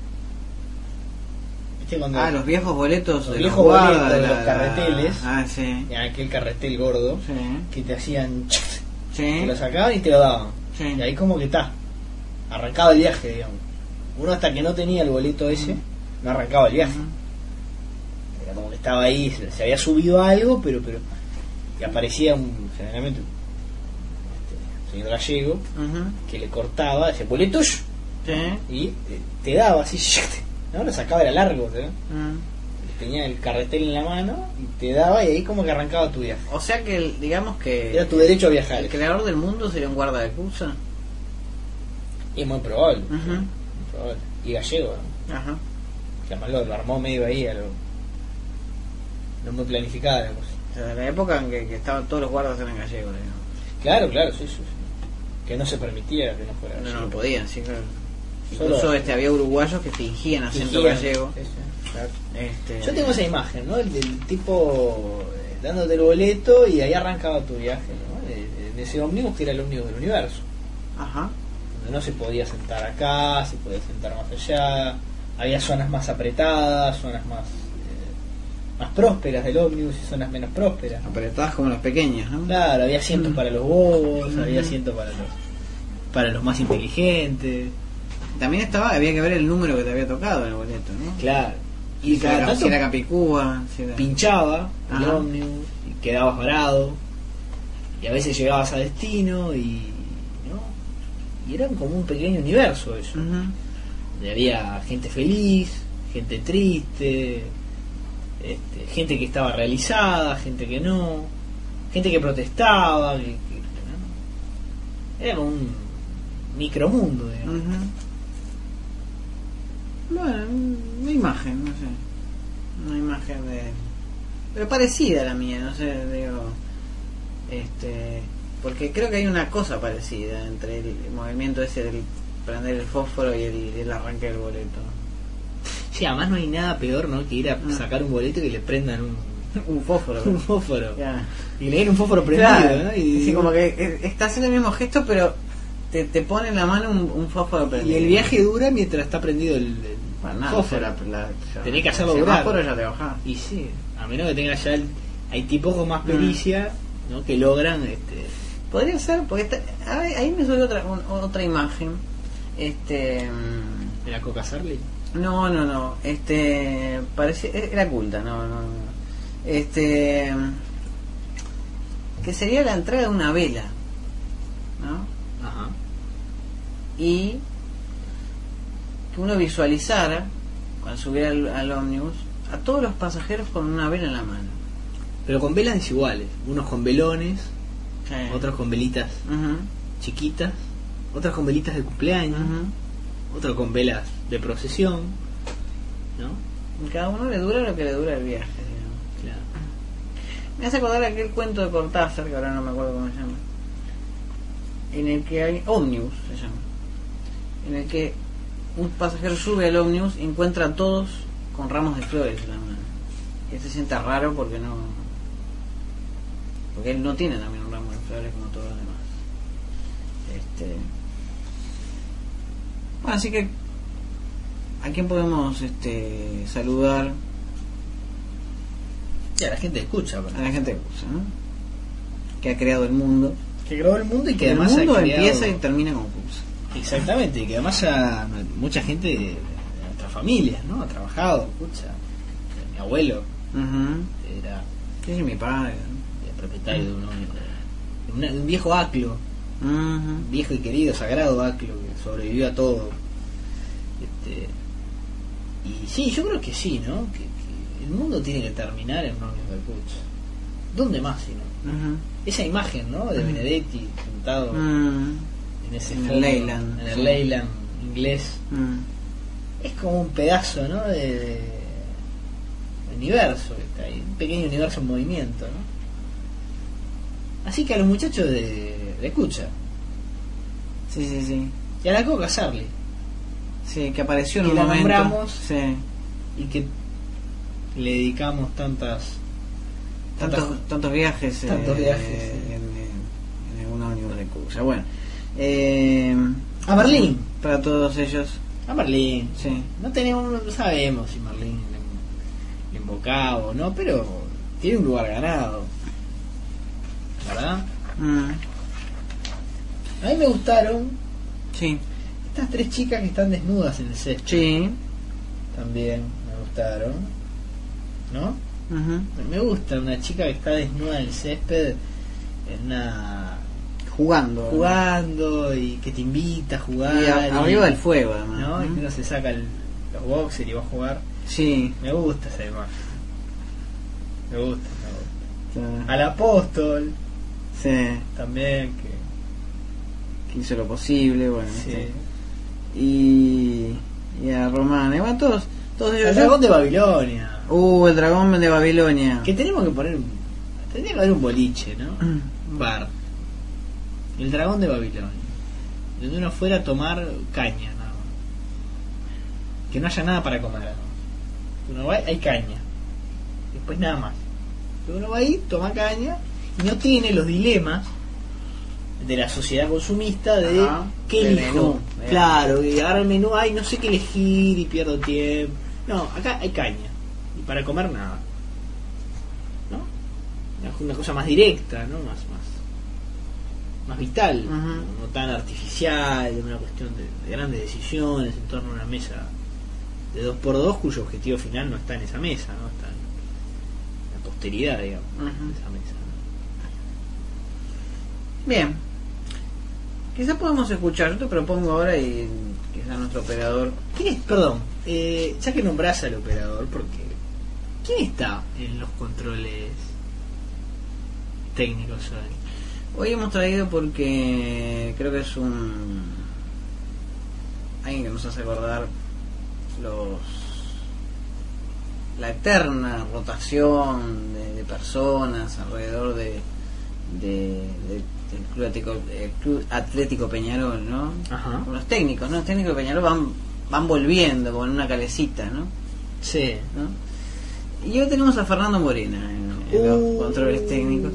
¿Viste cuando los viejos boletos los de viejos la guarda, boletos de la- los carreteles, sí. en aquel carretel gordo, Sí. que te hacían, Sí. te lo sacaban y te lo daban, Sí. y ahí como que está, arrancaba el viaje, digamos. Uno hasta que no tenía el boleto ese, no arrancaba el viaje. Era como que estaba ahí, se había subido algo, pero y aparecía generalmente un señor gallego Ujú. que le cortaba ese boleto Sí. y te daba así, ¿no? Lo sacaba, era largo, ¿sí? Mm. Tenía el carretel en la mano y te daba, y ahí como que arrancaba tu viaje. O sea que digamos que Era tu derecho a viajar. el creador del mundo sería un guarda de cruza. Y es muy probable, Ujú. muy probable. Y gallego, ¿no? Ajá. Que además lo armó medio ahí a lo muy planificado la cosa. O sea, de la época en que estaban todos los guardas eran gallegos, digamos. Claro, sí. Que no se permitía que no fuera gallego. No podían, sí, claro. Solo- Incluso había uruguayos que fingían acento Fingían. gallego. Sí, claro. Este, Yo tengo esa imagen, ¿no? El del tipo dándote el boleto y ahí arrancaba tu viaje, ¿no? De ese ómnibus que era el ómnibus del universo. Ajá. Donde no se podía sentar acá, se podía sentar más allá. Había zonas más apretadas, zonas más prósperas del ómnibus y zonas menos prósperas. Apretadas como las pequeñas, ¿no? Claro, había asientos para los bobos, había asientos para los más inteligentes. También había que ver el número que te había tocado en el boleto, ¿no? Claro. Y cada tanto si era Capicúa, si era... pinchaba el Ajá. ómnibus y quedabas varado. Y a veces llegabas a destino y era como un pequeño universo eso. Ujú. Donde había gente feliz, gente triste, gente que estaba realizada, gente que no, gente que protestaba, ¿no? Era como un micromundo, digamos. Ujú. Bueno, una imagen, no sé. Una imagen pero parecida a la mía, no sé, digo. Porque creo que hay una cosa parecida entre el movimiento ese del prender el fósforo y el arranque del boleto. Sí, además no hay nada peor, ¿no? Que ir a sacar un boleto y que le prendan Un fósforo. un fósforo. Ya. Y le den un fósforo prendido, Claro, ¿no? sí, como que está haciendo el mismo gesto, pero te pone en la mano un fósforo Y prendido. el viaje dura mientras está prendido el Bueno, nada, fósforo. Tenés que hacerlo el durar. semáforo ya te bajás. Y sí, a menos que tengas ya hay tipos con más pericia, ¿no? Que logran Podría ser, porque ahí me suele otra imagen. ¿de la Coca Sarli? No. Parece, era culta, no. Que sería la entrega de una vela, ¿no? Ajá. Y que uno visualizara, cuando subiera al ómnibus, a todos los pasajeros con una vela en la mano. Pero con velas desiguales, unos con velones, Sí. otros con velitas Ujú, chiquitas, otros con velitas de cumpleaños, ujú. otros con velas de procesión, ¿no? Y cada uno le dura lo que le dura el viaje, digamos. Claro. Me hace acordar aquel cuento de Cortázar, que ahora no me acuerdo cómo se llama, en el que hay ómnibus, se llama, en el que un pasajero sube al ómnibus y encuentra a todos con ramos de flores en la mano. Y él se siente raro porque él no tiene también un ramo de flores como todos los demás. Bueno, así que ¿a quién podemos saludar? Ya la gente escucha, A la gente que usa, ¿no? Que ha creado el mundo. que creó el mundo y que El además mundo ha creado... empieza y termina con Cusa. Exactamente, y que además mucha gente de nuestras familias, ¿no? Ha trabajado, escucha. Mi abuelo era Sí, mi padre. propietario de de un viejo aclo, un viejo y querido, sagrado aclo, que sobrevivió a todo. Y sí, yo creo que sí, ¿no? Que el mundo tiene que terminar en un ómnibus de Cucha. ¿Dónde más, si no? Esa imagen, ¿no? De Benedetti sentado en ese En el fondo, Leyland, en el sí. Leyland inglés. Es como un pedazo, ¿no? de universo que está ahí, un pequeño universo en movimiento, ¿no? Así que a los muchachos de escucha Sí. y a la Coca Sarli, Sí, que apareció en que un la momento. nombramos. Sí. y que le dedicamos tantos Tantos viajes. Tantos viajes, sí. En un ómnibus de Cusa. Bueno. a Berlín, Para todos ellos. a Berlín. Sí. No sabemos si Merlín le invocaba o no, pero tiene un lugar ganado, ¿verdad? A mí me gustaron Sí. estas tres chicas que están desnudas en el césped. Sí. También me gustaron, ¿no? Ujú. Me gusta una chica que está desnuda en el césped, en una jugando y que te invita a jugar. Y arriba del fuego, además. ¿no? Y uno se saca los boxers y va a jugar. Sí. Me gusta esa imagen. Me gusta. Sí. Al apóstol Sí. también, Que hizo lo posible, bueno. sí. Y a Román. Y bueno, todos ellos. El dragón de Babilonia. El dragón de Babilonia. Que tenemos que poner. Tendría que haber un boliche, ¿no? Un bar. El dragón de Babilonia. Donde uno fuera a tomar caña, nada más. Que no haya nada para comer. ¿No? Uno va, hay caña. Después nada más. Uno va ahí, toma caña y no tiene los dilemas de la sociedad consumista de Ajá, qué del elijo. menú. Claro, y agarra el menú, ay, no sé qué elegir y pierdo tiempo. No, acá hay caña. Y para comer nada. ¿No? Una cosa más directa, ¿no? Más más vital, Ujú. no tan artificial, de una cuestión de grandes decisiones en torno a una mesa de 2x2 cuyo objetivo final no está en esa mesa, no está en la posteridad, digamos, Ujú. de esa mesa. Bien. Quizás podemos escuchar, yo te propongo ahora y quizás nuestro operador. ¿Quién es? Perdón, ya que nombrás al operador, porque ¿quién está en los controles técnicos hoy? Hoy hemos traído porque creo que es alguien que nos hace acordar la eterna rotación de personas alrededor del Club Atlético Peñarol, ¿no? Ajá. Con los técnicos, ¿no? Los técnicos de Peñarol van volviendo como en una calecita, ¿no? Sí. ¿No? Y hoy tenemos a Fernando Morena en los controles técnicos.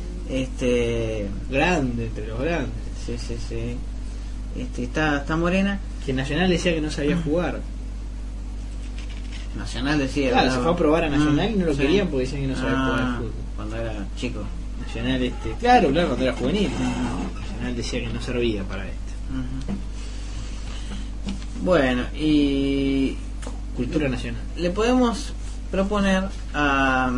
Grande, entre los grandes. Sí. Está Morena. Que Nacional decía que no sabía jugar. Nacional decía. Claro, ¿no? se fue a probar a Nacional y no lo sí. querían porque decían que no sabía jugar al fútbol. Cuando era chico. Nacional, claro, cuando era juvenil. Nacional decía que no servía para esto. Bueno, y Cultura nacional. le podemos proponer a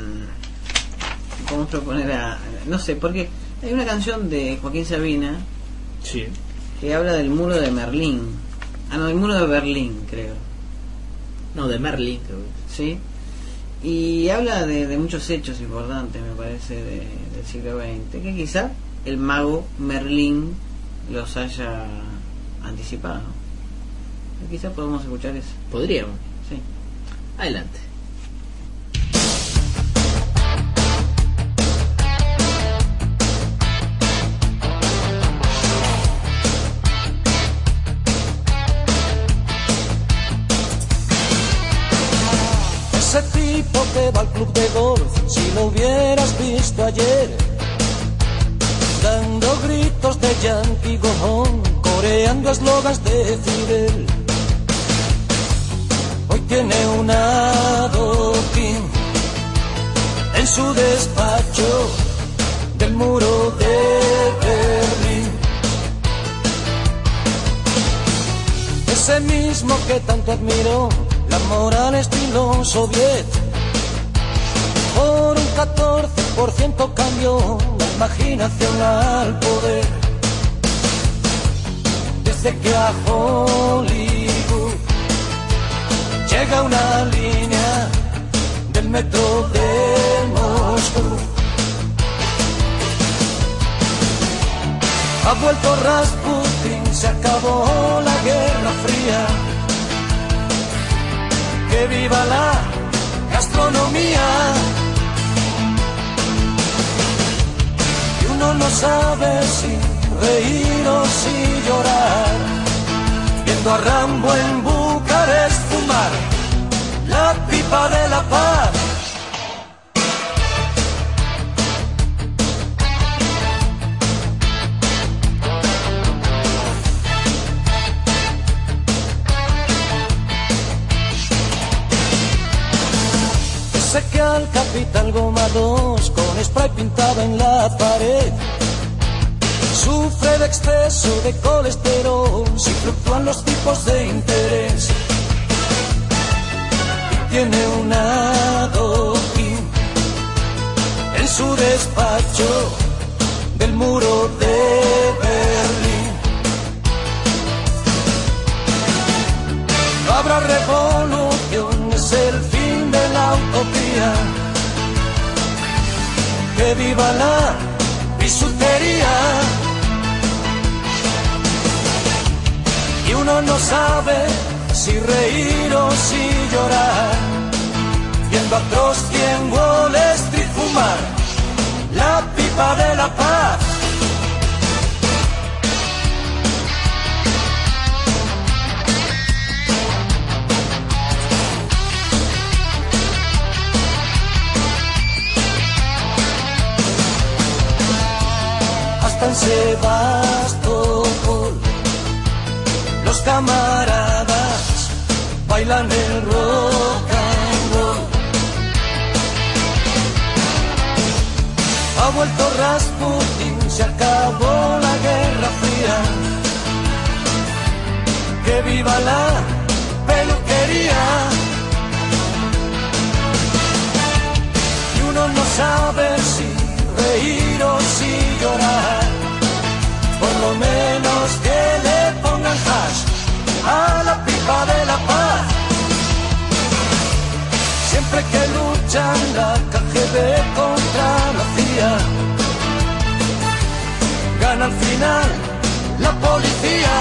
no sé, porque hay una canción de Joaquín Sabina Sí. que habla del muro de Merlín. Del muro de Berlín, creo. No, de Merlín, creo que. ¿Sí? Y habla de muchos hechos importantes, me parece, del siglo XX, que quizá el mago Merlín los haya anticipado. Quizá podemos escuchar eso. Podríamos. Sí. Adelante. Ese tipo que va al club de golf, si lo hubieras visto ayer, dando gritos de Yankee Go Home, coreando eslogans de Fidel. Hoy tiene un adoquín en su despacho del muro de Berlín. Ese mismo que tanto admiró la moral estilo soviet, por un 14% cambió la imaginación al poder. Dice que a Hollywood llega una línea del metro de Moscú. Ha vuelto Rasputin, se acabó la Guerra Fría. Que viva la gastronomía. Y uno no sabe si reír o si llorar, viendo a Rambo en Bucarest fumar la pipa de la paz. Sé que al Capital Goma 2 con spray pintaba en la pared. Sufre de exceso de colesterol si fluctúan los tipos de interés. Y tiene un adoquín en su despacho del muro de Berlín. No habrá revolución, es el fin de la utopía. Que viva la bisutería. Y uno no sabe si reír o si llorar, viendo a Trotsky en Wall Street fumar la pipa de la paz. Hasta en Sebastopol los camaradas bailan el rock and roll. Ha vuelto Rasputin, se acabó la Guerra Fría. Que viva la peluquería. Y uno no sabe si reír o si llorar. Por lo menos que le pongan hash a la pipa de la paz. Siempre que luchan la KGB contra la CIA, gana al final la policía.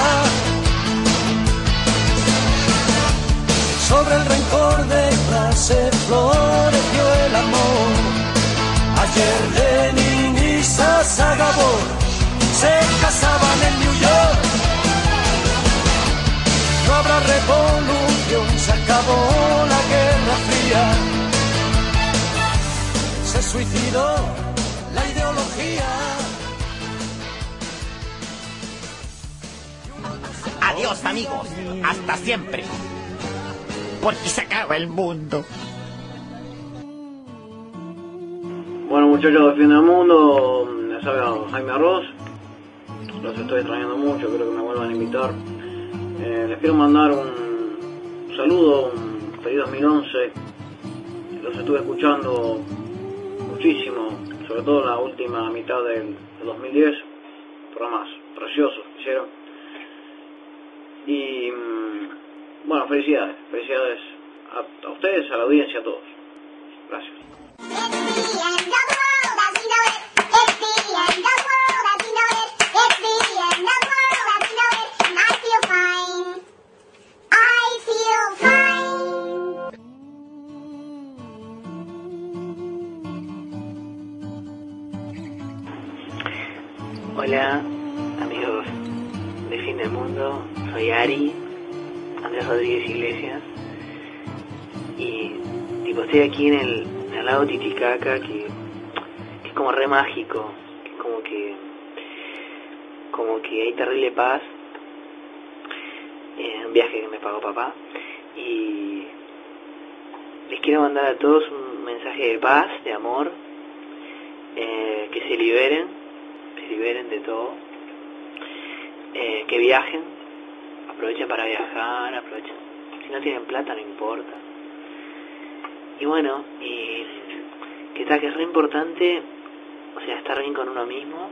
Sobre el rencor de clase floreció el amor. Ayer Lenin y Sasa Gabor se casaban en New York. No habrá revolución, se acabó la Guerra Fría. Se suicidó la ideología. Adiós, amigos, hasta siempre. Porque se acaba el mundo. Bueno, muchachos de Fin del Mundo, les habla Jaime Arroz. Los estoy extrañando mucho, creo que me vuelvan a invitar. Les quiero mandar un saludo, un feliz 2011. Los estuve escuchando muchísimo, sobre todo en la última mitad del 2010. Programas preciosos que hicieron. Y bueno, felicidades a ustedes, a la audiencia, a todos. Gracias. Hola, amigos de Fin del Mundo, soy Ari, Andrés Rodríguez Iglesias, y tipo estoy aquí en el lago Titicaca, que es como re mágico, que como que hay terrible paz, un viaje que me pagó papá, y les quiero mandar a todos un mensaje de paz, de amor, que se liberen de todo, que viajen, aprovechen para viajar, aprovechen, si no tienen plata no importa, y bueno, y que es re importante, o sea, estar bien con uno mismo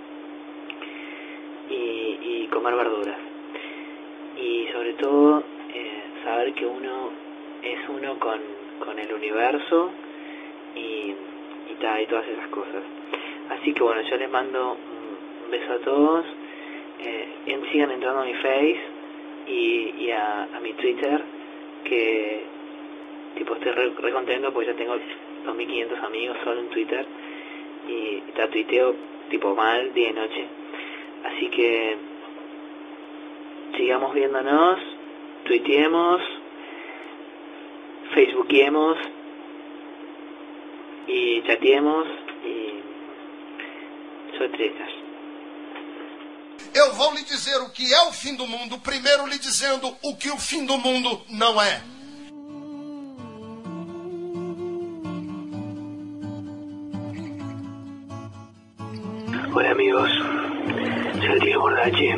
y comer verduras, y sobre todo saber que uno es uno con el universo y todas esas cosas. Así que bueno, yo les mando un beso a todos. Sigan entrando a mi Face y a mi Twitter, que tipo estoy re contento porque ya tengo 2.500 amigos solo en Twitter y te tuiteo tipo mal día y noche. Así que sigamos viéndonos, tuiteemos, facebookiemos y chateemos e só tretas. Eu vou lhe dizer o que é o fim do mundo, primeiro lhe dizendo o que o fim do mundo não é. Hola amigos, soy el tío Bordache.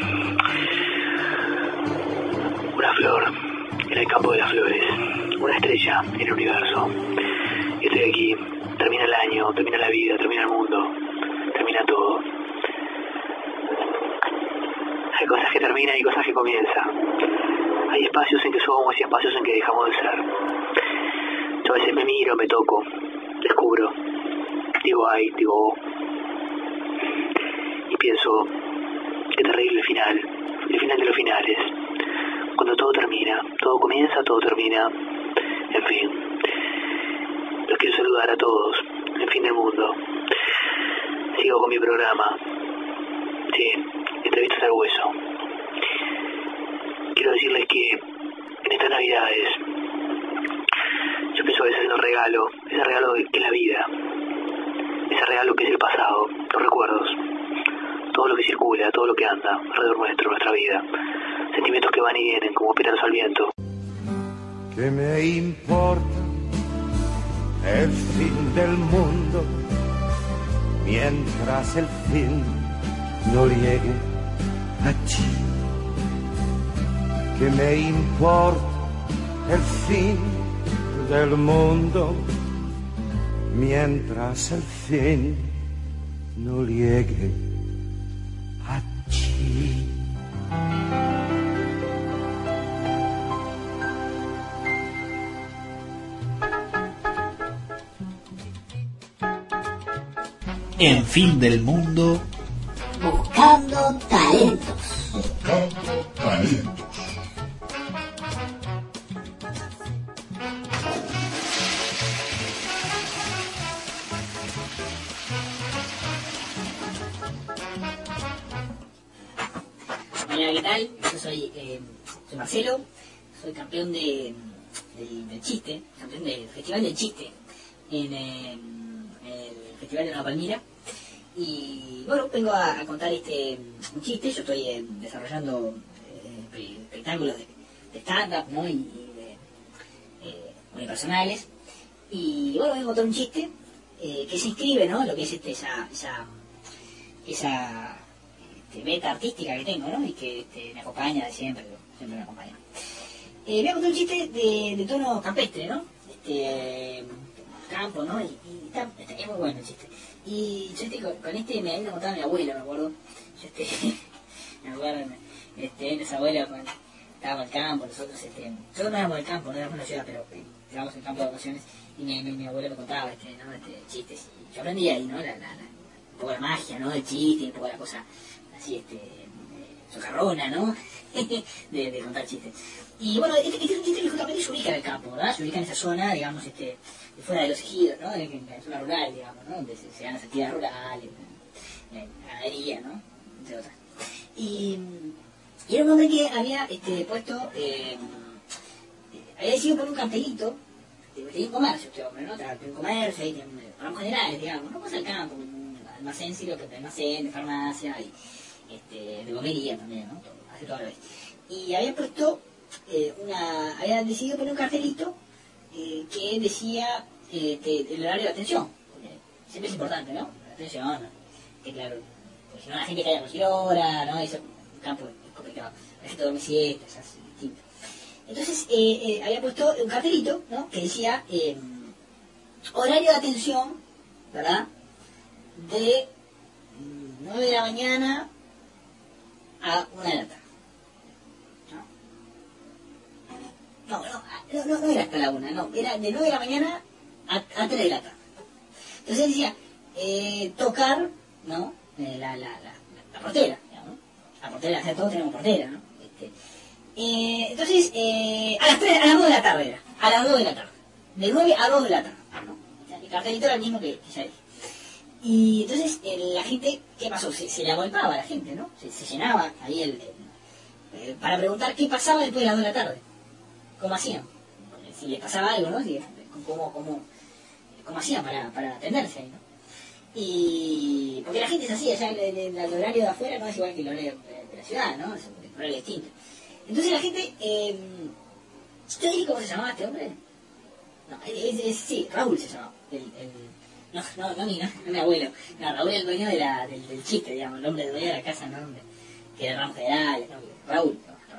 Una flor en el campo de las flores, una estrella en el universo. Y estoy aquí, termina el año, termina la vida, termina el mundo, termina todo. Hay cosas que terminan y cosas que comienzan. Hay espacios en que somos y espacios en que dejamos de ser. Yo a veces me miro, me toco, descubro, digo ay, digo oh. Y pienso, qué terrible final, el final de los finales. Cuando todo termina, todo comienza, todo termina, en fin. Los quiero saludar a todos, en Fin del Mundo. Sigo con mi programa. Sí, entrevistas al hueso. Quiero decirles que en estas navidades yo pienso a veces en un regalo, ese regalo que es la vida, ese regalo que es el pasado, los recuerdos, todo lo que circula, todo lo que anda alrededor nuestro, nuestra vida, sentimientos que van y vienen como pétalos al viento. ¿Qué me importa el fin del mundo mientras el fin no llegue allí. ¿Qué me importa el fin del mundo mientras el fin no llegue allí? En Fin del Mundo, buscando talentos. Buscando talentos. Hola, ¿qué tal? Yo soy Marcelo, soy campeón del chiste, campeón del Festival del Chiste en el Festival de Nueva Palmira. Y bueno, vengo a contar un chiste. Yo estoy desarrollando espectáculos de stand-up, ¿no? y de unipersonales. Y bueno, vengo a contar un chiste que se inscribe, ¿no? Lo que es esa beta artística que tengo, ¿no? Y que me acompaña de siempre me acompaña. Voy a contar un chiste de tono campestre, ¿no? Campo, ¿no? Y es muy bueno el chiste. Y yo con me había contado mi abuela, me acuerdo. Me acuerdo, mis abuelos estábamos en el campo, nosotros no éramos del campo, no éramos en la ciudad, pero estábamos en el campo de vacaciones, y mi abuelo me contaba ¿no? Chistes, y yo aprendí ahí, ¿no? Un poco la magia, ¿no? Del chiste, un poco la cosa así, socarrona, ¿no? de contar chistes. Y bueno, este es un chiste que justamente se ubica en el campo, ¿verdad? Se ubica en esa zona, digamos, de fuera de los ejidos, ¿no? En la zona rural, digamos, ¿no? Donde se dan las actividades rurales, ganadería, ¿no? Entre otras. Y era un hombre que había puesto, había decidido poner un cartelito, tenía un comercio este hombre, ¿no? Tenía un comercio, ahí tenía ramos generales, digamos, no cosa del campo, un almacén, sí, almacén de farmacia y de gomería también, ¿no? Hace toda la vez. Y había puesto había decidido poner un cartelito que decía el horario de atención. Siempre es importante, ¿no? La atención, que claro, porque si no la gente cae a cualquier hora, ¿no? Eso, el campo es complicado. La gente duerme siestas, así, distinto. Entonces, había puesto un cartelito, ¿no? Que decía horario de atención, ¿verdad? De 9 de la mañana a 1 de la tarde. No era hasta la 1, no, era de 9 de la mañana a 3 de la tarde. Entonces decía, tocar, ¿no? La portera, digamos, ¿no? La portera, o sea, todos tenemos portera, ¿no? Entonces, a las 2 de la tarde era, a las 2 de la tarde, de 9 a 2 de la tarde, ¿no? O sea, el cartelito era el mismo que ya dije. Y entonces la gente, ¿qué pasó? Se le agolpaba a la gente, ¿no? Se llenaba ahí para preguntar qué pasaba después de las 2 de la tarde. ¿Cómo hacían? Si les pasaba algo, ¿no? ¿Cómo hacían para atenderse ahí, ¿no? Y porque la gente es así, allá el horario de afuera no es igual que el horario de la ciudad, ¿no? Es un horario distinto. Entonces la gente, ¿yo dije cómo se llamaba este hombre? No, sí, Raúl se llamaba. No mi abuelo. No, Raúl era el dueño del chiste, digamos, el hombre dueño de la casa, ¿no? Que era Ramos Generales, ¿no? Raúl.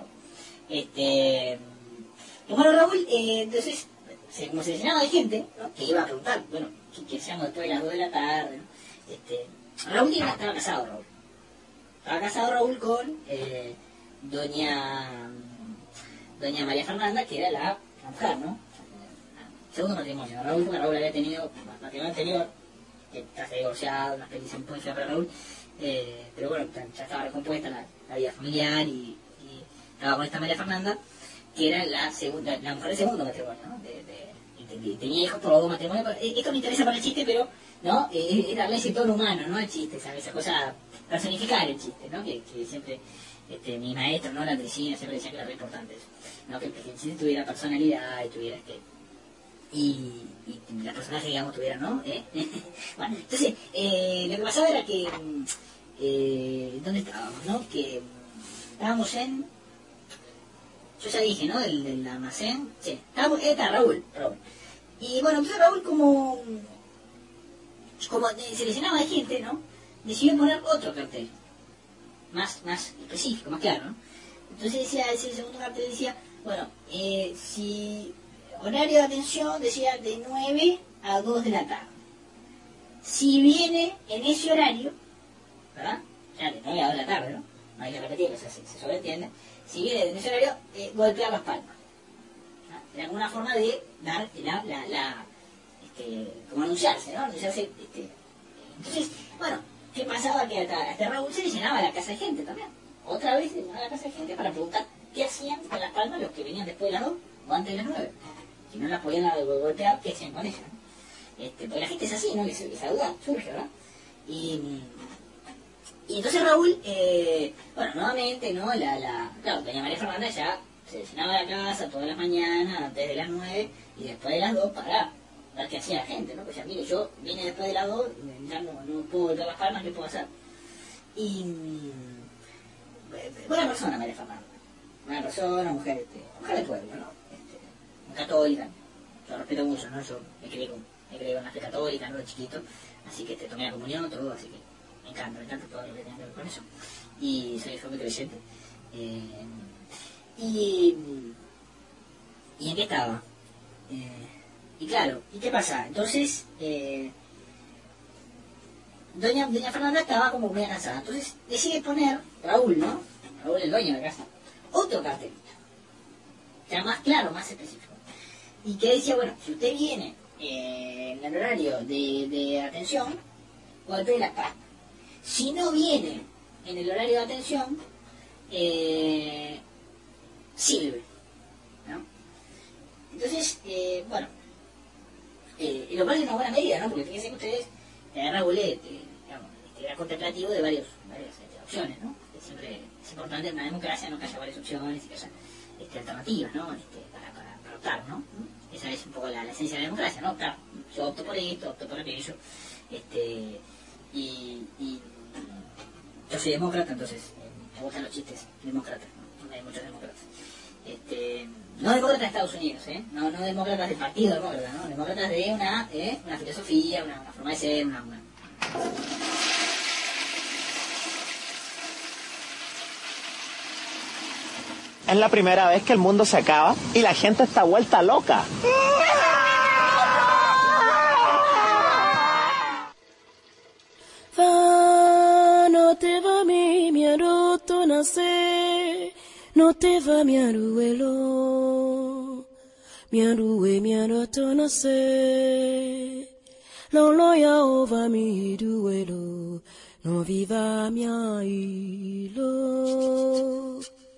Bueno, Raúl, entonces, como se llenaba de gente, ¿no? Que iba a preguntar, bueno, ¿qué hacíamos después de las 2 de la tarde? ¿No? Raúl estaba casado, Raúl. Estaba casado Raúl con doña María Fernanda, que era la mujer, ¿no? Segundo matrimonio. Raúl, porque Raúl había tenido matrimonio anterior, que está divorciado, una experiencia muy fea para Raúl, pero bueno, ya estaba recompuesta la vida familiar y estaba con esta María Fernanda, que era la mujer del segundo matrimonio, ¿no? Tenía hijos por los 2 matrimonios. Esto me interesa para el chiste, pero ¿no? Es darle ese tono humano, ¿no? El chiste, ¿sabes? Esa cosa, personificar el chiste, ¿no? Que siempre mi maestro, ¿no? La Tresina siempre decía que era re importante eso, ¿no? Que el chiste tuviera personalidad y tuviera y los personajes, digamos, tuvieran, ¿no? Bueno, entonces, lo que pasaba era que ¿dónde estábamos, no? Que estábamos en, yo ya dije, ¿no? Del almacén, sí, está Raúl. Y bueno, entonces Raúl como como se le llenaba de gente, ¿no? Decidió poner otro cartel, más específico, más claro, ¿no? Entonces decía, ese segundo cartel decía, bueno, si horario de atención decía de 9 a 2 de la tarde. Si viene en ese horario, ¿verdad? Ya de 9 a 2 de la tarde, ¿no? No hay que repetirlo, o sea, se sobreentiende. Si viene en ese horario, golpear las palmas. ¿No? De alguna forma de dar como anunciarse, ¿no? Anunciarse, Entonces, bueno, ¿qué pasaba? Que hasta Raúl se le llenaba la casa de gente también. Otra vez se llenaba la casa de gente para preguntar qué hacían con las palmas los que venían después de las 2 o antes de las 9. Si no las podían golpear, ¿qué hacían con ellas? ¿No? Porque la gente es así, ¿no? Esa duda surge, ¿verdad? Y entonces Raúl, bueno, nuevamente, ¿no? Claro, doña María Fernanda ya se llenaba la casa todas las mañanas, antes de las 9 y después de las 2 para ver qué hacía la gente, ¿no? Pues ya, mire, yo vine después de las 2, ya no puedo golpear las palmas, ¿qué puedo hacer? Y buena persona María Fernanda, buena persona, mujer de pueblo, ¿no? Católica, yo respeto mucho, ¿no? Yo me crié con la fe católica, ¿no? De chiquito, así que tomé la comunión, todo, así que me encanta todo lo que tenga que ver con eso. Y soy muy creyente. ¿Y en qué estaba? Y claro, ¿y qué pasa? Entonces, doña Fernanda estaba como muy cansada, entonces decide poner, Raúl, ¿no? Raúl el dueño de la casa, otro cartelito, ya más claro, más específico. Y que decía, bueno, si usted viene en el horario de atención, golpee las palmas. Si no viene en el horario de atención, sirve, ¿no? Entonces, bueno, lo cual es una buena medida, ¿no? Porque fíjense que ustedes, Raúl era contemplativo de varias opciones, ¿no? Siempre es importante en una democracia, ¿no? Que haya varias opciones y que haya alternativas, ¿no? Para optar, ¿no? Esa es un poco la esencia de la democracia, ¿no? Optar. Yo opto por esto, opto por aquello. Y yo soy demócrata, entonces me gustan los chistes demócratas, ¿no? Hay muchos demócratas. No demócratas de Estados Unidos, no demócratas del partido demócrata, ¿no? Demócratas de una filosofía, una forma de ser, una... Es la primera vez que el mundo se acaba y la gente está vuelta loca. No te va mi aroto nace, no te va mi aruelo, mi aroto nace, lo ya ova mi duelo, no viva mi ailo.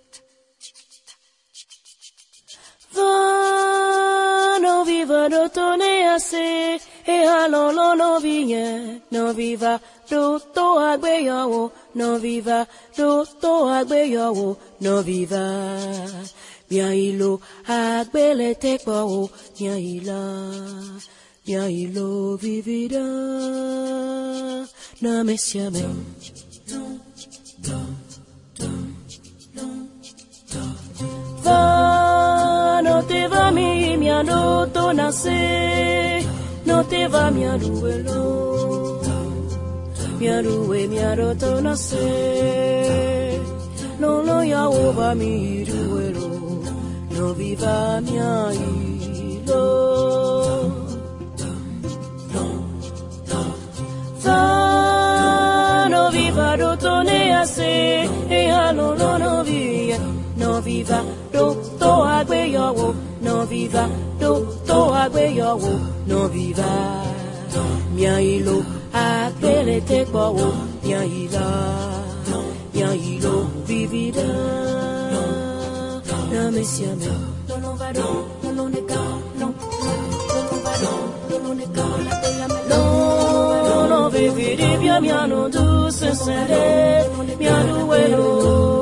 No viva rotone ase, no viñe, no viva roto agbeyawo, no viva roto agbeyawo, no viva miailo agbele tekpawo, miailo vivirá, na mesiame. No te va mi aroto nace, no te va mi aruelo, mi aroto nace, no ya ova mi aruelo, no viva mi ailo. No viva roto ne hace, no viva. No viva roto agbeyawo, no viva roto agbeyawo, no viva miailo agbele tekpawo, miailo vivirá, na mesiame, no varón, no nega, no varón, no nega, no viviré bien, miano dulce seré, miano bueno.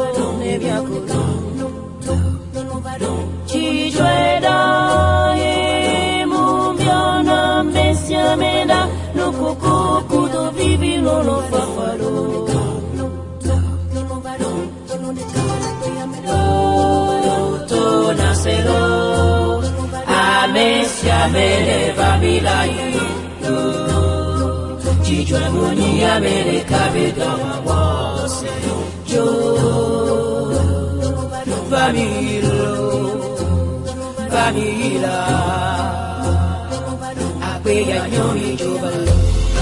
Chijuela e mumbiana mesiamena no coco do vivi no fafaro to nasero a mesiamene va milai Chijwe muni America bidoma wose jo Vanilla Apeya nyomi jobalo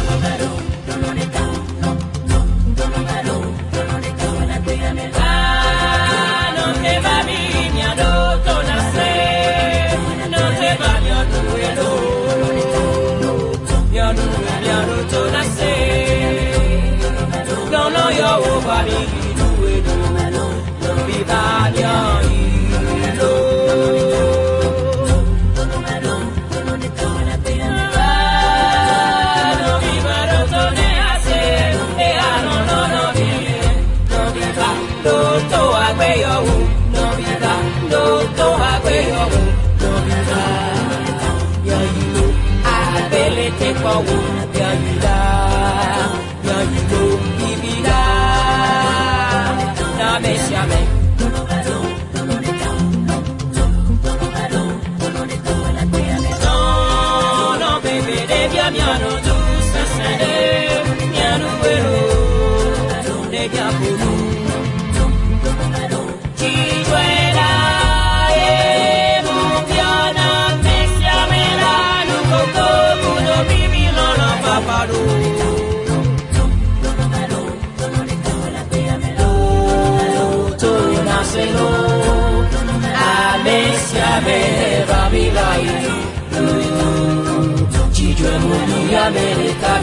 America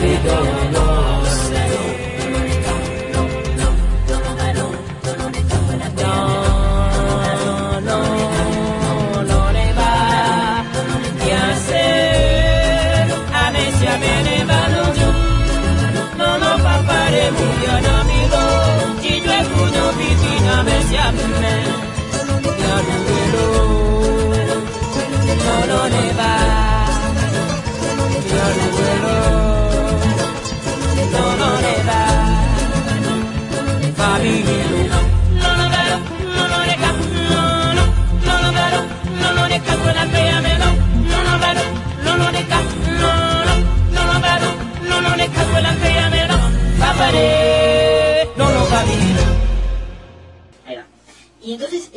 Ahí va. Y entonces,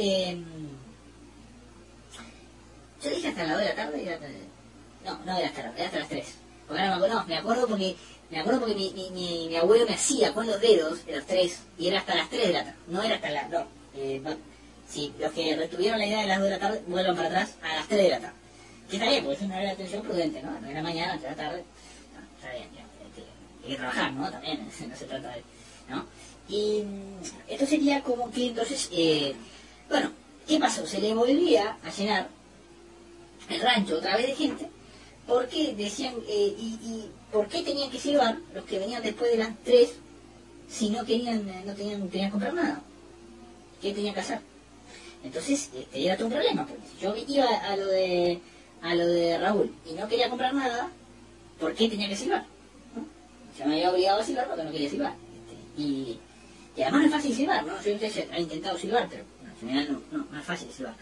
yo dije hasta las 2 de la tarde y era... No era hasta las 3. Porque ahora me acuerdo porque mi abuelo me hacía con los dedos de los 3 y era hasta las 3 de la tarde. No era hasta las... No. Sí, los que retuvieron la idea de las 2 de la tarde vuelvan para atrás a las 3 de la tarde. Que está bien, porque es una hora de atención prudente, ¿no? No era mañana, hasta la tarde. No, está bien, ya, hay que trabajar, ¿no? También, no se trata de... ¿no? Y esto sería como que entonces, bueno, ¿qué pasó? Se le volvía a llenar el rancho otra vez de gente, porque decían, y ¿por qué tenían que silbar los que venían después de las 3 si no querían comprar nada? ¿Qué tenían que hacer? Entonces, era todo un problema, porque si yo iba a lo de Raúl y no quería comprar nada, ¿por qué tenía que silbar? ¿No? Yo me había obligado a silbar porque no quería silbar. Y además no es fácil silbar, ¿no? Yo he intentado silbar, pero al final no es fácil silbar.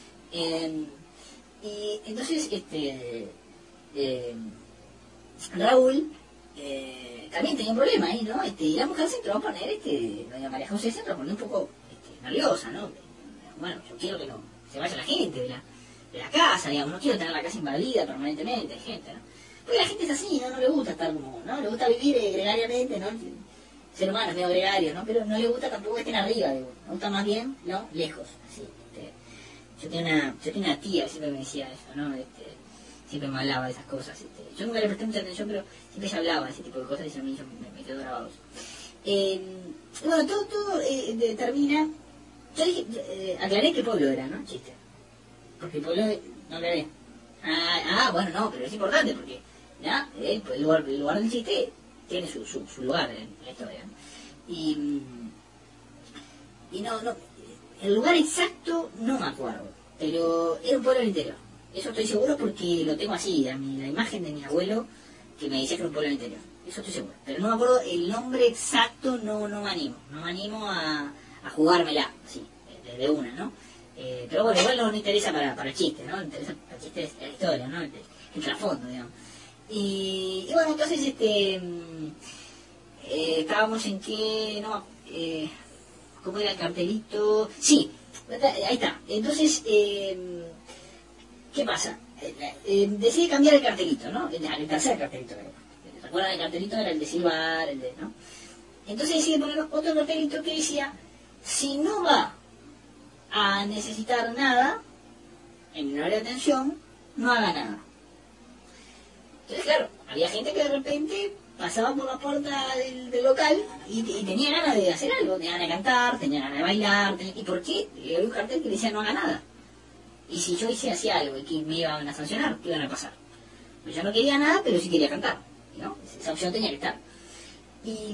Y entonces, Raúl también tenía un problema ahí, ¿no? Y la mujer se entró a poner, doña María José se entró a poner un poco nerviosa, ¿no? Bueno, yo quiero que no se vaya la gente de la casa, digamos, no quiero tener la casa invadida permanentemente, hay gente, ¿no? Porque la gente es así, ¿no? No le gusta estar como, ¿no? Le gusta vivir gregariamente, ¿no? Ser humano es medio gregario, ¿no? Pero no le gusta tampoco que estén arriba, digo. Le gusta más bien, ¿no? Lejos, así. Yo tenía una tía que siempre me decía eso, ¿no? Siempre me hablaba de esas cosas. Yo nunca le presté mucha atención, pero siempre ella hablaba de ese tipo de cosas y a mí me quedó grabado. Bueno, todo termina... Yo dije, aclaré qué pueblo era, ¿no? Chiste. Porque el pueblo no aclaré. Bueno, no, pero es importante porque, ¿ya? El lugar del chiste tiene su lugar en la historia, ¿no? Y no, el lugar exacto no me acuerdo, pero era un pueblo del interior. Eso estoy seguro porque lo tengo así, la imagen de mi abuelo que me decía que era un pueblo del interior. Eso estoy seguro. Pero no me acuerdo el nombre exacto, no me animo. No me animo a jugármela, así, desde una, ¿no? Pero bueno, igual no me interesa para el chiste, ¿no? Me interesa para el chiste de la historia, ¿no? El trasfondo, digamos. Y bueno, entonces, estábamos en que, no, ¿cómo era el cartelito? Sí, ahí está. Entonces, ¿qué pasa? Decide cambiar el cartelito, ¿no? El tercer cartelito. ¿Se acuerdan? El cartelito era el de silbar, el de, ¿no? Entonces decide poner otro cartelito que decía, si no va a necesitar nada, en el horario de atención, no haga nada. Entonces, claro, había gente que de repente pasaba por la puerta del local y tenía ganas de hacer algo, tenía ganas de cantar, tenía ganas de bailar, ¿y por qué? Y había un cartel que decía no haga nada. Y si yo hacía algo y que me iban a sancionar, ¿qué iban a pasar? Pues yo no quería nada, pero sí quería cantar, ¿no? Esa opción tenía que estar. Y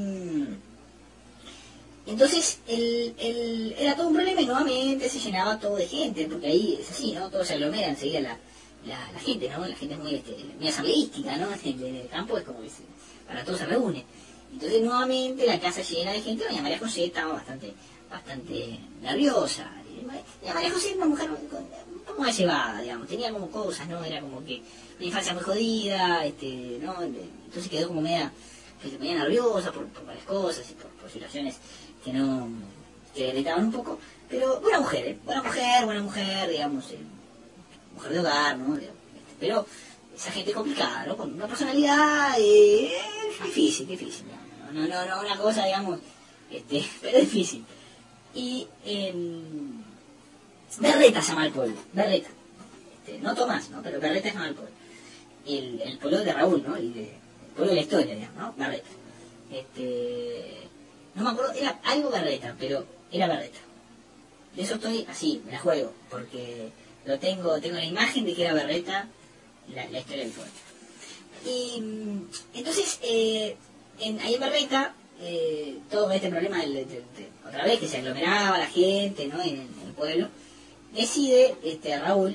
entonces era todo un problema y nuevamente se llenaba todo de gente, porque ahí es así, ¿no? Todo se aglomera enseguida la gente, ¿no? La gente es muy asambleística, ¿no? En el campo es como que para todos se reúne. Entonces nuevamente la casa llena de gente. Doña María José estaba bastante nerviosa. Doña María José era una mujer un poco más llevada, digamos, tenía como cosas, ¿no? Era como que una infancia muy jodida, ¿no? Entonces quedó como media nerviosa por varias cosas y por situaciones que le irritaban un poco, pero buena mujer, digamos, mujer de hogar, ¿no? Pero esa gente complicada, ¿no? Con una personalidad difícil, ¿no? No, una cosa, digamos, pero difícil. Y Berreta se llama el pueblo, Berreta. No Tomás, ¿no? Pero Berreta se llama el pueblo. El pueblo de Raúl, ¿no? Y el pueblo de la historia, digamos, ¿no? Berreta. No me acuerdo, era algo Berreta, pero era Berreta. De eso estoy así, me la juego, porque tengo la imagen de que era Berreta la historia del pueblo. Y entonces, ahí en Berreta, todo este problema otra vez que se aglomeraba la gente, ¿no? En el pueblo, decide Raúl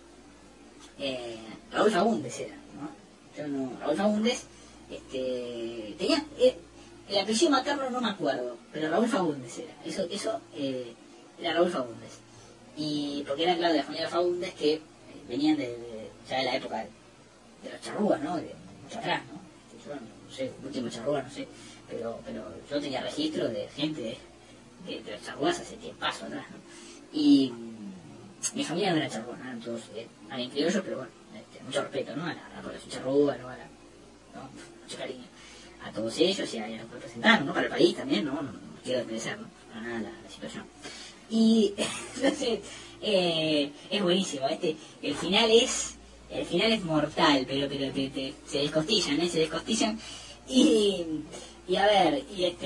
Faúndez era, ¿no? Raúl Faúndez tenía el apellido materno, no me acuerdo, pero Raúl Faúndez era, eso era Raúl Faúndez, y porque era, claro, de la familia Faúndez que venían ya de la época de los charrúas, ¿no? De mucho atrás, ¿no? Yo no sé, último charrúa, no sé, pero yo tenía registro de gente de los charrúas hace tiempazo atrás, ¿no? Y mi familia no era charrúa, ¿no? Todos eran criollos, pero bueno, mucho respeto, ¿no? A la población charrúa, ¿no? Mucho cariño a todos ellos y a los que representaron, ¿no? Para el país también, ¿no? No quiero desmerecer, ¿no? Para nada la situación. Y entonces es buenísimo, el final es mortal, pero se descostillan, y a ver,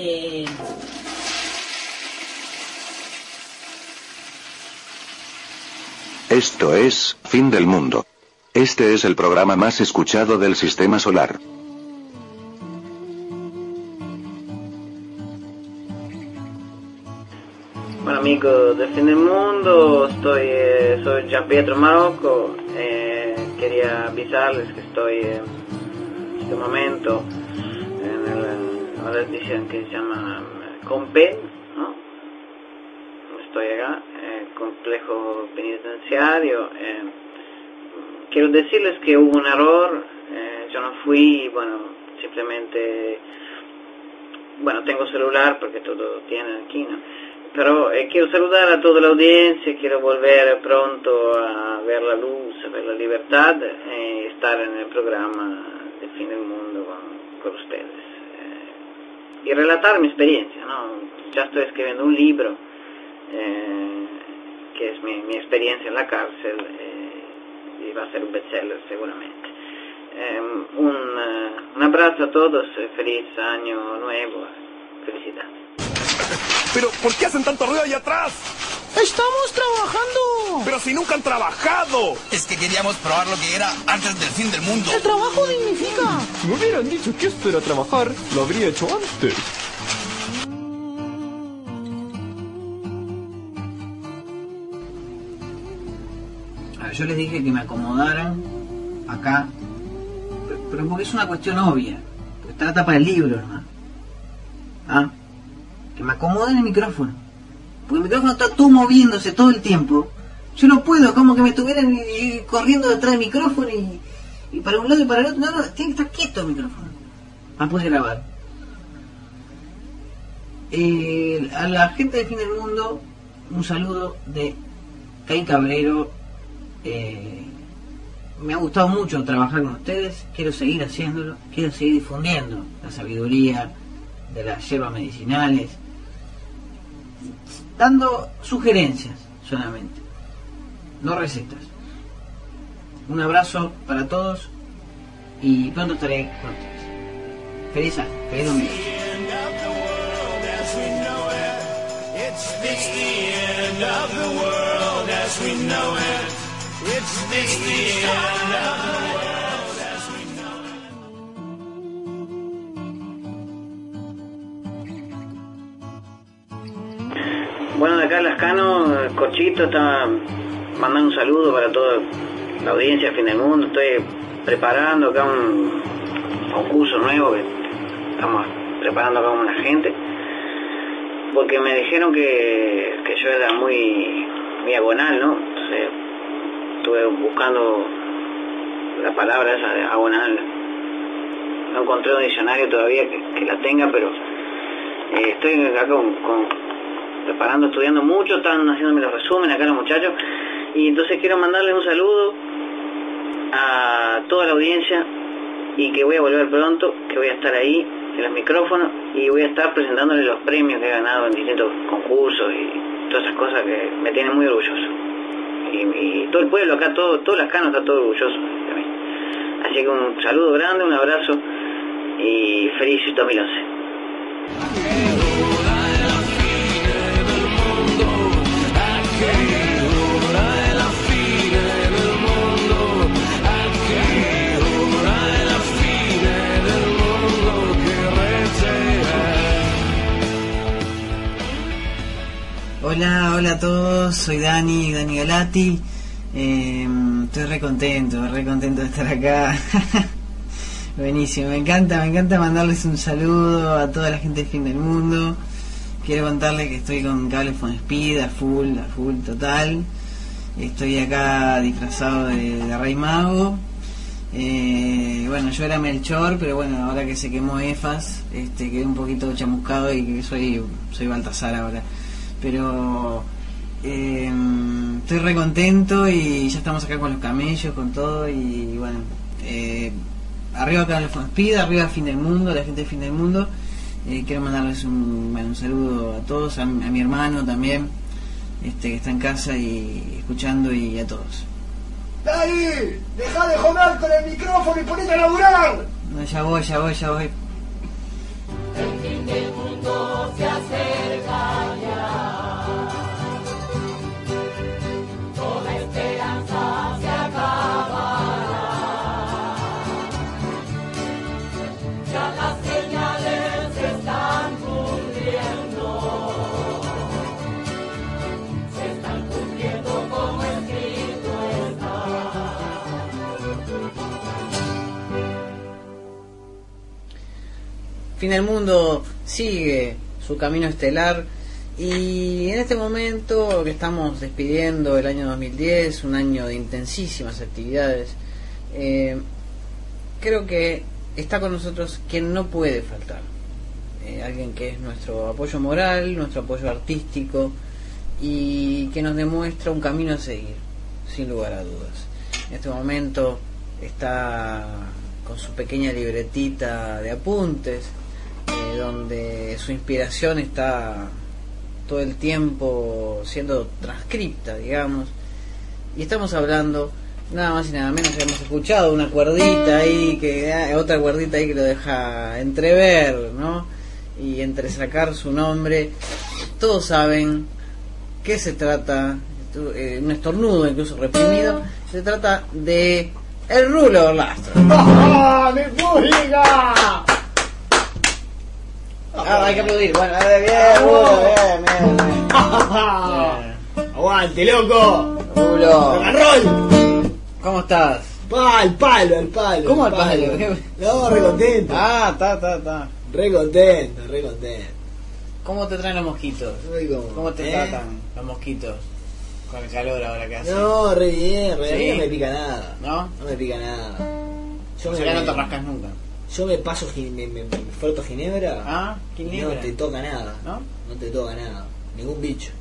Esto es Fin del Mundo. Este es el programa más escuchado del sistema solar. Bueno, amigos de Fin del Mundo, soy Gian Pietro Marocco. Quería avisarles que estoy en este momento en una edición que se llama Compen, ¿no? Estoy acá, complejo penitenciario. Quiero decirles que hubo un error, yo no fui, simplemente, tengo celular porque todo tienen aquí, ¿no? Pero quiero saludar a toda la audiencia, quiero volver pronto a ver la luz, a ver la libertad, estar en el programa de Fin del Mundo con ustedes. Y relatar mi experiencia, ¿no? Ya estoy escribiendo un libro, que es mi experiencia en la cárcel, y va a ser un bestseller seguramente. Un abrazo a todos, feliz año nuevo, felicidades. Pero, ¿por qué hacen tanto ruido ahí atrás? ¡Estamos trabajando! ¡Pero si nunca han trabajado! Es que queríamos probar lo que era antes del fin del mundo. ¡El trabajo dignifica! Si me hubieran dicho que esto era trabajar, lo habría hecho antes. Yo les dije que me acomodaran acá, pero porque es una cuestión obvia, porque está la tapa del libro, ¿no? Que me acomoden el micrófono, porque el micrófono está todo moviéndose todo el tiempo. Yo no puedo, como que me estuvieran corriendo detrás del micrófono y para un lado y para el otro. No, tiene que estar quieto el micrófono para poder grabar. A la gente de Fin del Mundo, un saludo de Caín Cabrero. Me ha gustado mucho trabajar con ustedes, quiero seguir haciéndolo, quiero seguir difundiendo la sabiduría de las hierbas medicinales, dando sugerencias solamente, no recetas. Un abrazo para todos y pronto estaré con ustedes. Feliz año, feliz domingo. It's the end of the world as we know it. It's the end of the world as we know it. Bueno, de acá Lascano, Corchito está mandando un saludo para toda la audiencia de Fin del Mundo. Estoy preparando acá un concurso nuevo que estamos preparando acá con una gente, porque me dijeron que yo era muy agonal, ¿no? Entonces estuve buscando la palabra esa de agonal. No encontré un diccionario todavía que la tenga, pero estoy acá preparando, estudiando mucho, están haciéndome los resúmenes acá los muchachos, y entonces quiero mandarles un saludo a toda la audiencia, y que voy a volver pronto, que voy a estar ahí en los micrófonos y voy a estar presentándoles los premios que he ganado en distintos concursos y todas esas cosas que me tienen muy orgulloso. Y todo el pueblo acá, todo Lascano está todo orgulloso de mí. Así que un saludo grande, un abrazo y feliz 2011. Hola a todos, soy Dani Galati. Estoy re contento de estar acá. Buenísimo, me encanta mandarles un saludo a toda la gente de Fin del Mundo. Quiero contarles que estoy con Cable Phone Speed a full total. Estoy acá disfrazado de Rey Mago. Bueno, yo era Melchor, pero bueno, ahora que se quemó Efas, quedé un poquito chamuscado y que soy Baltasar ahora. Pero estoy re contento y ya estamos acá con los camellos, con todo, y bueno, arriba acá Phone Speed, arriba Fin del Mundo, la gente de Fin del Mundo. Quiero mandarles un saludo a todos, a mi hermano también, que está en casa y escuchando, y a todos. ¡Dani! ¡Dejá de joder con el micrófono y ponete a laburar! No, ya voy. El fin del mundo se acerca ya. Toda esperanza se acabará. Ya las señales se están cumpliendo. Se están cumpliendo como escrito está. Fin del Mundo sigue su camino estelar, y en este momento que estamos despidiendo el año 2010, un año de intensísimas actividades, creo que está con nosotros quien no puede faltar, alguien que es nuestro apoyo moral, nuestro apoyo artístico, y que nos demuestra un camino a seguir, sin lugar a dudas. En este momento está con su pequeña libretita de apuntes, donde su inspiración está todo el tiempo siendo transcripta, digamos, y estamos hablando nada más y nada menos que hemos escuchado una cuerdita ahí, otra cuerdita ahí que lo deja entrever, ¿no? Y entresacar su nombre. Todos saben que se trata, un estornudo incluso reprimido, se trata de el Rulo Orlastro. ¡Ah, mi pública! Hay que aplaudir. Bueno, bien. Aguante, loco. Rulo. Rock and roll. ¿Cómo estás? Al palo. ¿Cómo al palo? No, re contento. Está. Re contento. ¿Cómo te traen los mosquitos? ¿Cómo te tratan los mosquitos? Con el calor ahora que hace. No, re bien. ¿Sí? No me pica nada. ¿No? No me pica nada. O sea que no te rascas nunca. Yo me paso, me froto ginebra. Ah, ginebra. No te toca nada. ¿No? No te toca nada. Ningún bicho.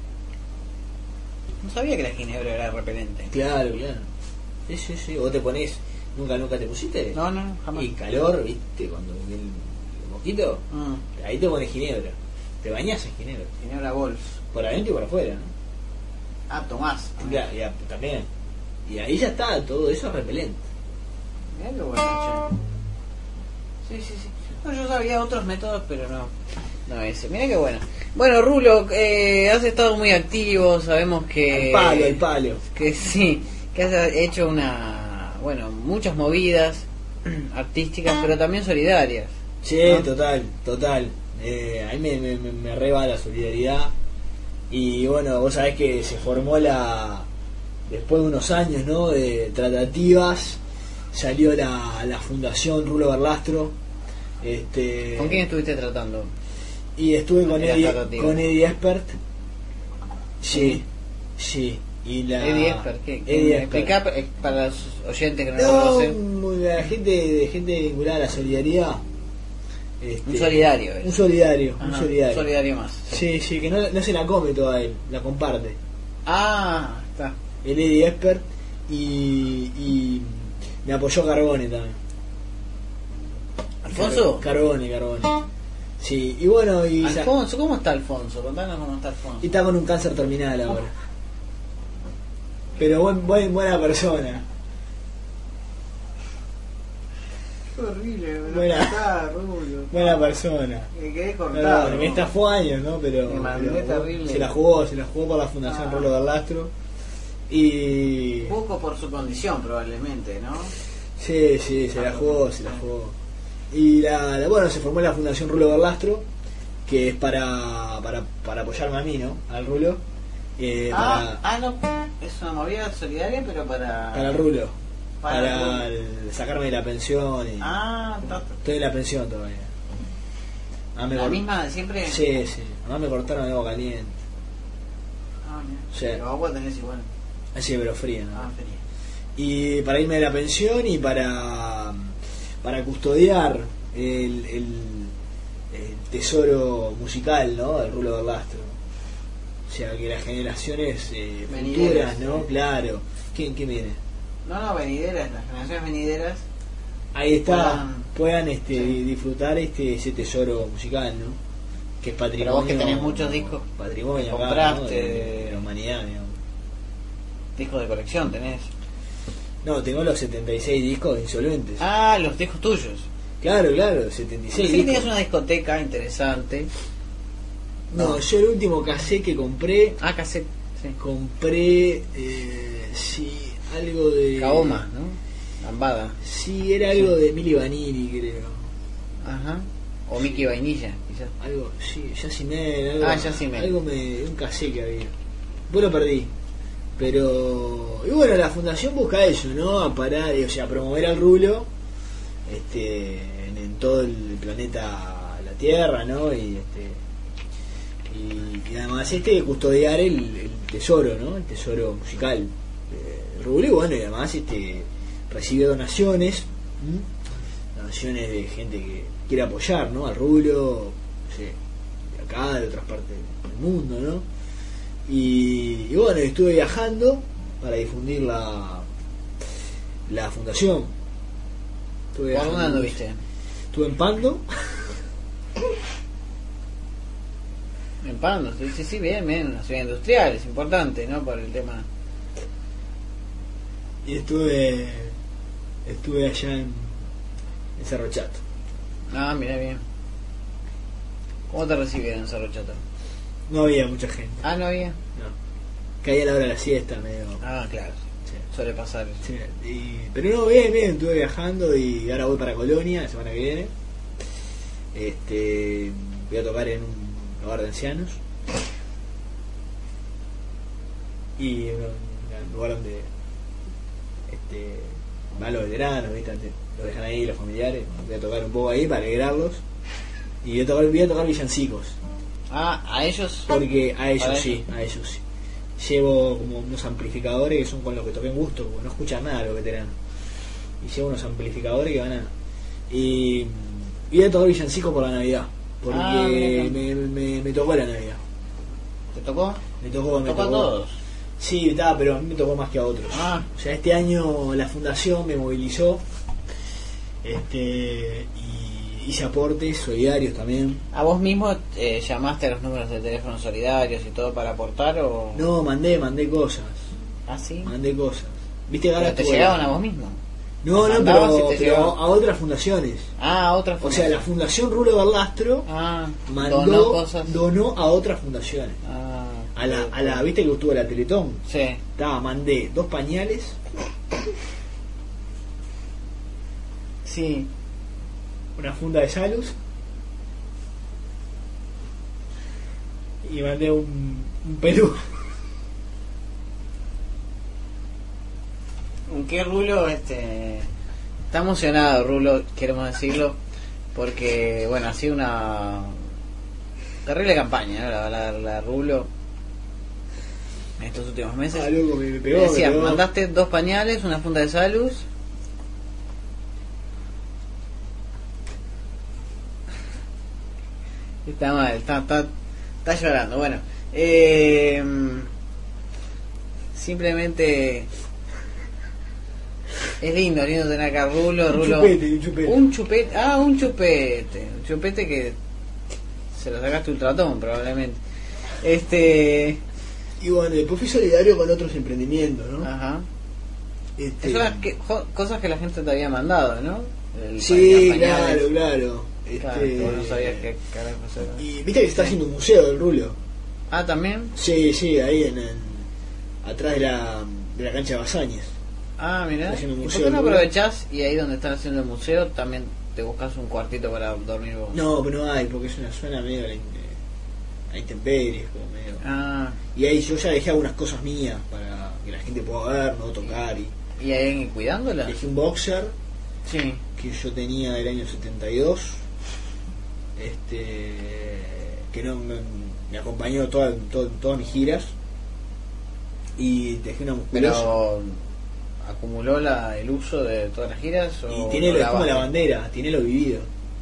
No sabía que la ginebra era repelente. Claro. Sí. Vos te pones. ¿Nunca te pusiste? No, jamás. Y calor, viste, cuando viene el mosquito. Ahí te pones ginebra. Te bañás en ginebra. Ginebra Wolf. Por adentro y por afuera, ¿no? Ah, tomás. Ya, también. Y ahí ya está, todo eso es repelente. Mirá qué bueno, che. Sí. No, yo sabía otros métodos, pero no ese. Mirá qué bueno. Bueno, Rulo, has estado muy activo, sabemos que... El palo. Que sí, que has hecho muchas movidas artísticas, pero también solidarias. Sí, ¿no? Total. A mí me reba la solidaridad. Y bueno, vos sabés que se formó después de unos años, ¿no?, de tratativas, salió la Fundación Rulo Berlastro. ¿Con quién estuviste tratando? Y estuve con Eddie Expert. Sí. Y Eddie Expert, ¿qué? Explica para los oyentes que no lo conocen. La gente vinculada a la solidaridad. Un solidario. Un solidario más. Sí, que no se la come toda él, la comparte. Ah, está. El Eddie Expert y me apoyó Carbone también. ¿Alfonso? Carbone. Sí, y bueno, Alfonso, ¿cómo está Alfonso? Contanos cómo está Alfonso. Y está con un cáncer terminal ahora. Pero buena persona. Qué horrible, buena persona. Me quedé cortado. Me estafó años, ¿no? Pero terrible. Se la jugó por la Fundación Rulo Berlastro. Y poco por su condición probablemente, ¿no? Sí, se la jugó. Y se formó la Fundación Rulo Berlastro, que es para apoyarme a mí, ¿no? Al Rulo. No, es una movida solidaria, pero para el Rulo. Para sacarme de la pensión. Estoy en la pensión todavía. ¿La misma de siempre? Sí. Además me cortaron el agua caliente. Mira. Pero agua tenés igual. Así, pero fría, ¿no? Fría. Y para irme de la pensión y para custodiar el tesoro musical, ¿no?, del Rulo Berlastro. O sea, que las generaciones futuras, ¿no? Sí. Claro. ¿Quién viene? No, venideras, las generaciones venideras. Ahí está, puedan disfrutar ese tesoro musical, ¿no? Que es patrimonio. Pero vos que tenés muchos discos, patrimonio compraste, ¿no? de la humanidad, digamos. Discos de colección tenés. No, tengo los 76 discos insolventes. Ah, los discos tuyos. Claro, 76 sí, discos. tenías una discoteca interesante. No, yo el último cassette que compré. Cassette, sí. Compré, algo de Kaoma, ¿no? Lambada. Sí, era algo de Mili Vanilli, creo. Ajá. O Mickey Vainilla, quizás. Algo, sí, Yacimel, Yacimel. Algo un cassette que había. Después lo perdí. Pero, y bueno, la fundación busca eso, ¿no? A parar, a promover al Rulo en todo el planeta, la Tierra, ¿no? Y además custodiar el tesoro, ¿no? El tesoro musical del Rulo. Y bueno, y además recibe donaciones de gente que quiere apoyar, ¿no?, al Rulo, no sé, de acá, de otras partes del mundo, ¿no? Y bueno, estuve viajando para difundir la fundación. ¿Por dónde anduviste? Estuve en Pando. En Pando, sí, bien, una ciudad industrial, es importante, ¿no?, por el tema. Y estuve allá en Cerro Chato. Mira bien. ¿Cómo te recibieron en Cerro Chato? No había mucha gente. ¿No había? No. Caía a la hora de la siesta, medio. Claro. Sí. Suele pasar. Sí. Pero no, bien, estuve viajando y ahora voy para Colonia la semana que viene. Voy a tocar en un hogar de ancianos. Y en un lugar donde van los veteranos, ¿viste? Lo dejan ahí los familiares. Voy a tocar un poco ahí para alegrarlos. Y voy a tocar villancicos. ¿A ellos? Porque a ellos sí. Llevo como unos amplificadores que son con los que toqué en gusto, porque no escuchan nada los veteranos. Y llevo unos amplificadores que van a Y voy a tocar villancico por la Navidad. Porque mira. me tocó la Navidad. ¿Te tocó? Me tocó a todos. Sí, está, pero a mí me tocó más que a otros. O sea, este año la fundación me movilizó. Y hice aportes solidarios también. ¿A vos mismo llamaste a los números de teléfono solidarios y todo para aportar o...? No, mandé cosas. ¿Ah, sí? Mandé cosas. ¿Viste que ahora ¿Pero te llegaban a vos mismo? No, pero a otras fundaciones. A otras fundaciones. O sea, la Fundación Rulo Berlastro donó a otras fundaciones. A la ¿viste que estuvo la Teletón? Sí. Mandé 2 pañales. Sí. Una funda de Salus. Y mandé un Perú. ¿Qué Rulo? Está emocionado Rulo, queremos decirlo, porque bueno, ha sido una terrible campaña, ¿no? la Rulo en estos últimos meses. Loco, me pegó, decía, me pegó. mandaste 2 pañales, una funda de Salus. Está mal, está llorando. Bueno, simplemente es lindo tener acá Rulo. Un chupete que se lo sacaste Ultratón probablemente. Y bueno, después fui solidario con otros emprendimientos, ¿no? Ajá. Son las cosas que la gente te había mandado, ¿no? Sí, claro. Vos no sabías qué carajo era. Y viste que se está haciendo un museo del Rulo. Ah, ¿también? Sí, ahí atrás de la cancha de Basáñez. Ah, mirá. ¿Y por qué no aprovechás y ahí donde están haciendo el museo también te buscas un cuartito para dormir vos? No, pero no hay, porque es una zona medio a intemperies, como medio. Y ahí yo ya dejé algunas cosas mías para que la gente pueda ver, no tocar. ¿Y ahí cuidándola? Dejé un boxer que yo tenía del año 72. Que me acompañó todas mis giras. Y dejé una musculosa. Pero ¿acumuló el uso de todas las giras? Y tiene es como la bandera, tiene lo vivido.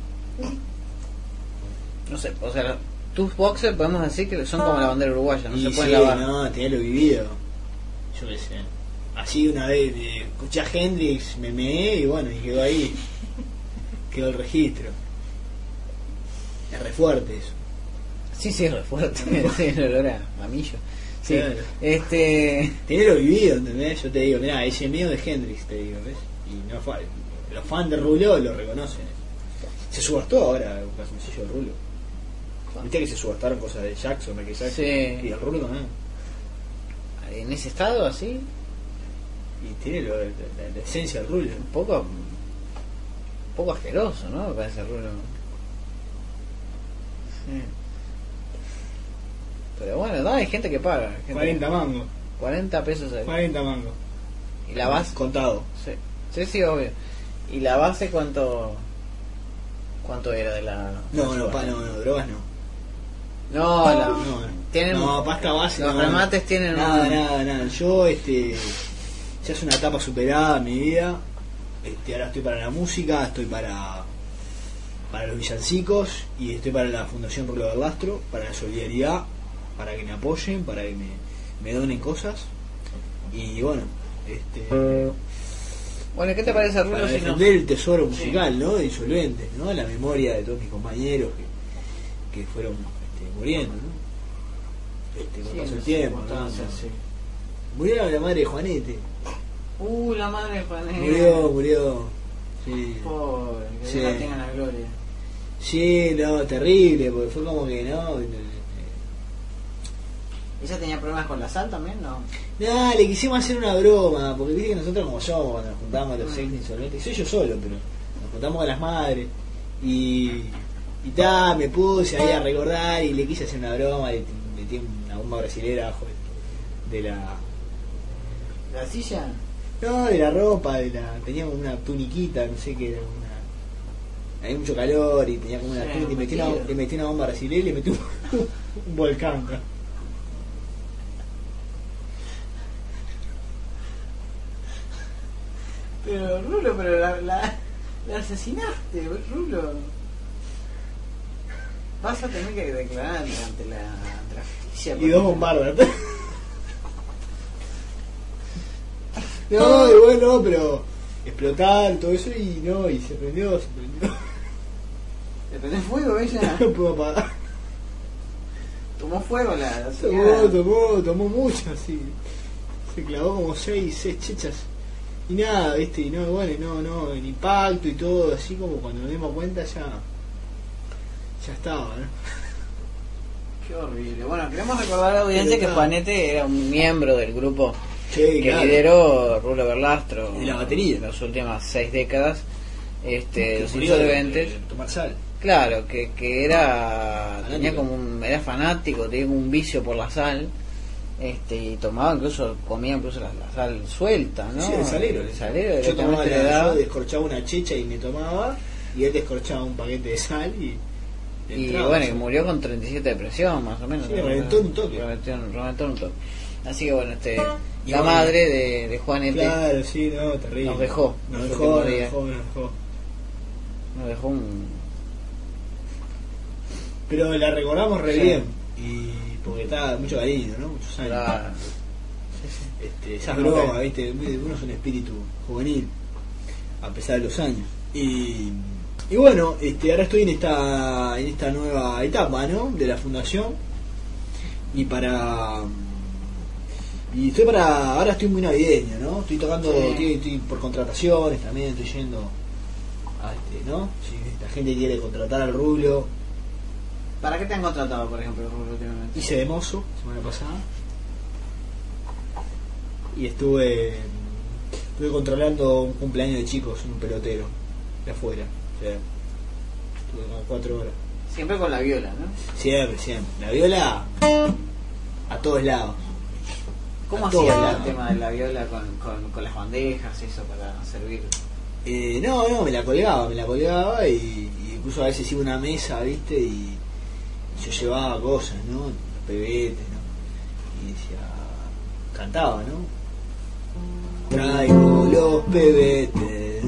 No sé, o sea, tus boxers podemos decir que son como la bandera uruguaya, no se pueden lavar. No, tiene lo vivido. Yo qué sé. Así una vez escuché a Hendrix, me meé y bueno, y quedó ahí. Quedó el registro. Es re fuerte eso. Sí, es re fuerte. Sí, el olor a mamillo. Sí, claro. Tiene lo vivido, ¿entendés? Yo te digo, mirá, ese mío de Hendrix, te digo, ¿ves? Y no fue. Los fans de Rulo lo reconocen. Se subastó ahora un calzoncillo de Rulo. Viste que se subastaron cosas de Jackson, Michael Jackson. Y el Rulo también. ¿En ese estado así? Y tiene la esencia del Rulo. Un poco asqueroso, ¿no? Me parece el Rulo. Sí. Pero bueno, hay gente que paga. 40 mangos. 40 pesos ahí. 40 mangos. ¿Y la base? Contado. Sí, obvio. ¿Y la base cuánto era de la...? No, drogas no. No, tienen... No, pasta base. Los remates tienen... Nada. Yo, ya es una etapa superada en mi vida. Ahora estoy para la música, estoy para los villancicos y estoy para la Fundación Rulo Berlastro, para la solidaridad, para que me apoyen, para que me donen cosas. Y bueno, Bueno, ¿qué te parece, Rulo? Para defender el tesoro musical, ¿no? De Insolventes, ¿no? La memoria de todos mis compañeros que fueron muriendo, ¿no? Con paso el tiempo, ¿no? Murió la madre de Juanete. La madre de Juanete. Murió. Sí. Pobre, que no tengan la gloria. Sí, no, terrible, porque fue como que no. ¿Ella tenía problemas con la sal también, no? No, le quisimos hacer una broma, porque viste que nosotros como somos cuando nos juntamos los seis insolventes, soy yo solo, pero nos juntamos con las madres y me puse ahí a recordar y le quise hacer una broma, le metí una bomba brasilera abajo de la... ¿La silla? No, de la ropa, teníamos una tuniquita, no sé qué era, había mucho calor y tenía como una tunica, y le metí una bomba brasilera y le metí un volcán, ¿no? Pero Rulo, La asesinaste, Rulo. Vas a tener que declarar ante la justicia. Y vos Bárbara. No, y bueno, pero explotar todo eso y no, y se prendió. ¿Le prendió fuego ella? No puedo apagar. Tomó fuego la señora. Tomó mucho, así. Se clavó como 6 chechas. Y nada, viste, y no, bueno, no, el impacto y todo, así como cuando nos dimos cuenta ya estaba, ¿no? Qué horrible. Bueno, queremos recordar a la audiencia que Juanete era un miembro del grupo que lideró Rulo Berlastro de la batería en las últimas 6 décadas. Los murió insolventes. Tomar sal. Claro, que tenía como era fanático, tenía como un vicio por la sal. Y tomaba comía incluso la sal suelta, ¿no? Sí, el salero. Yo descorchaba una chicha y me tomaba, y él descorchaba un paquete de sal y bueno, y murió con 37 de presión, más o menos. Sí, reventó un toque. Reventó un toque. Así que bueno, la madre de Juanete. Claro, sí, no, terrible. Nos dejó. Nos dejó un... Pero la recordamos re bien. Y porque está mucho cariño, ¿no? Muchos años. Claro. Esas bromas, ¿viste? Uno es un espíritu juvenil, a pesar de los años. Y bueno, ahora estoy en esta nueva etapa, ¿no? De la fundación. Ahora estoy muy navideño, ¿no? Estoy tocando, estoy por contrataciones también, estoy yendo a ¿no? Si la gente quiere contratar al Rulo. ¿Para qué te han contratado, por ejemplo, Rulo, últimamente? Hice de mozo semana pasada. Y estuve controlando un cumpleaños de chicos en un pelotero de afuera. O sea, estuve como 4 horas. Siempre con la viola, ¿no? Siempre. La viola a todos lados. ¿Cómo hacía el tema de la viola con las bandejas, eso, para servir? No, me la colgaba y incluso a veces iba a una mesa, ¿viste? Y yo llevaba cosas, ¿no? Los pebetes, ¿no? Y decía, cantaba, ¿no? Traigo los pebetes.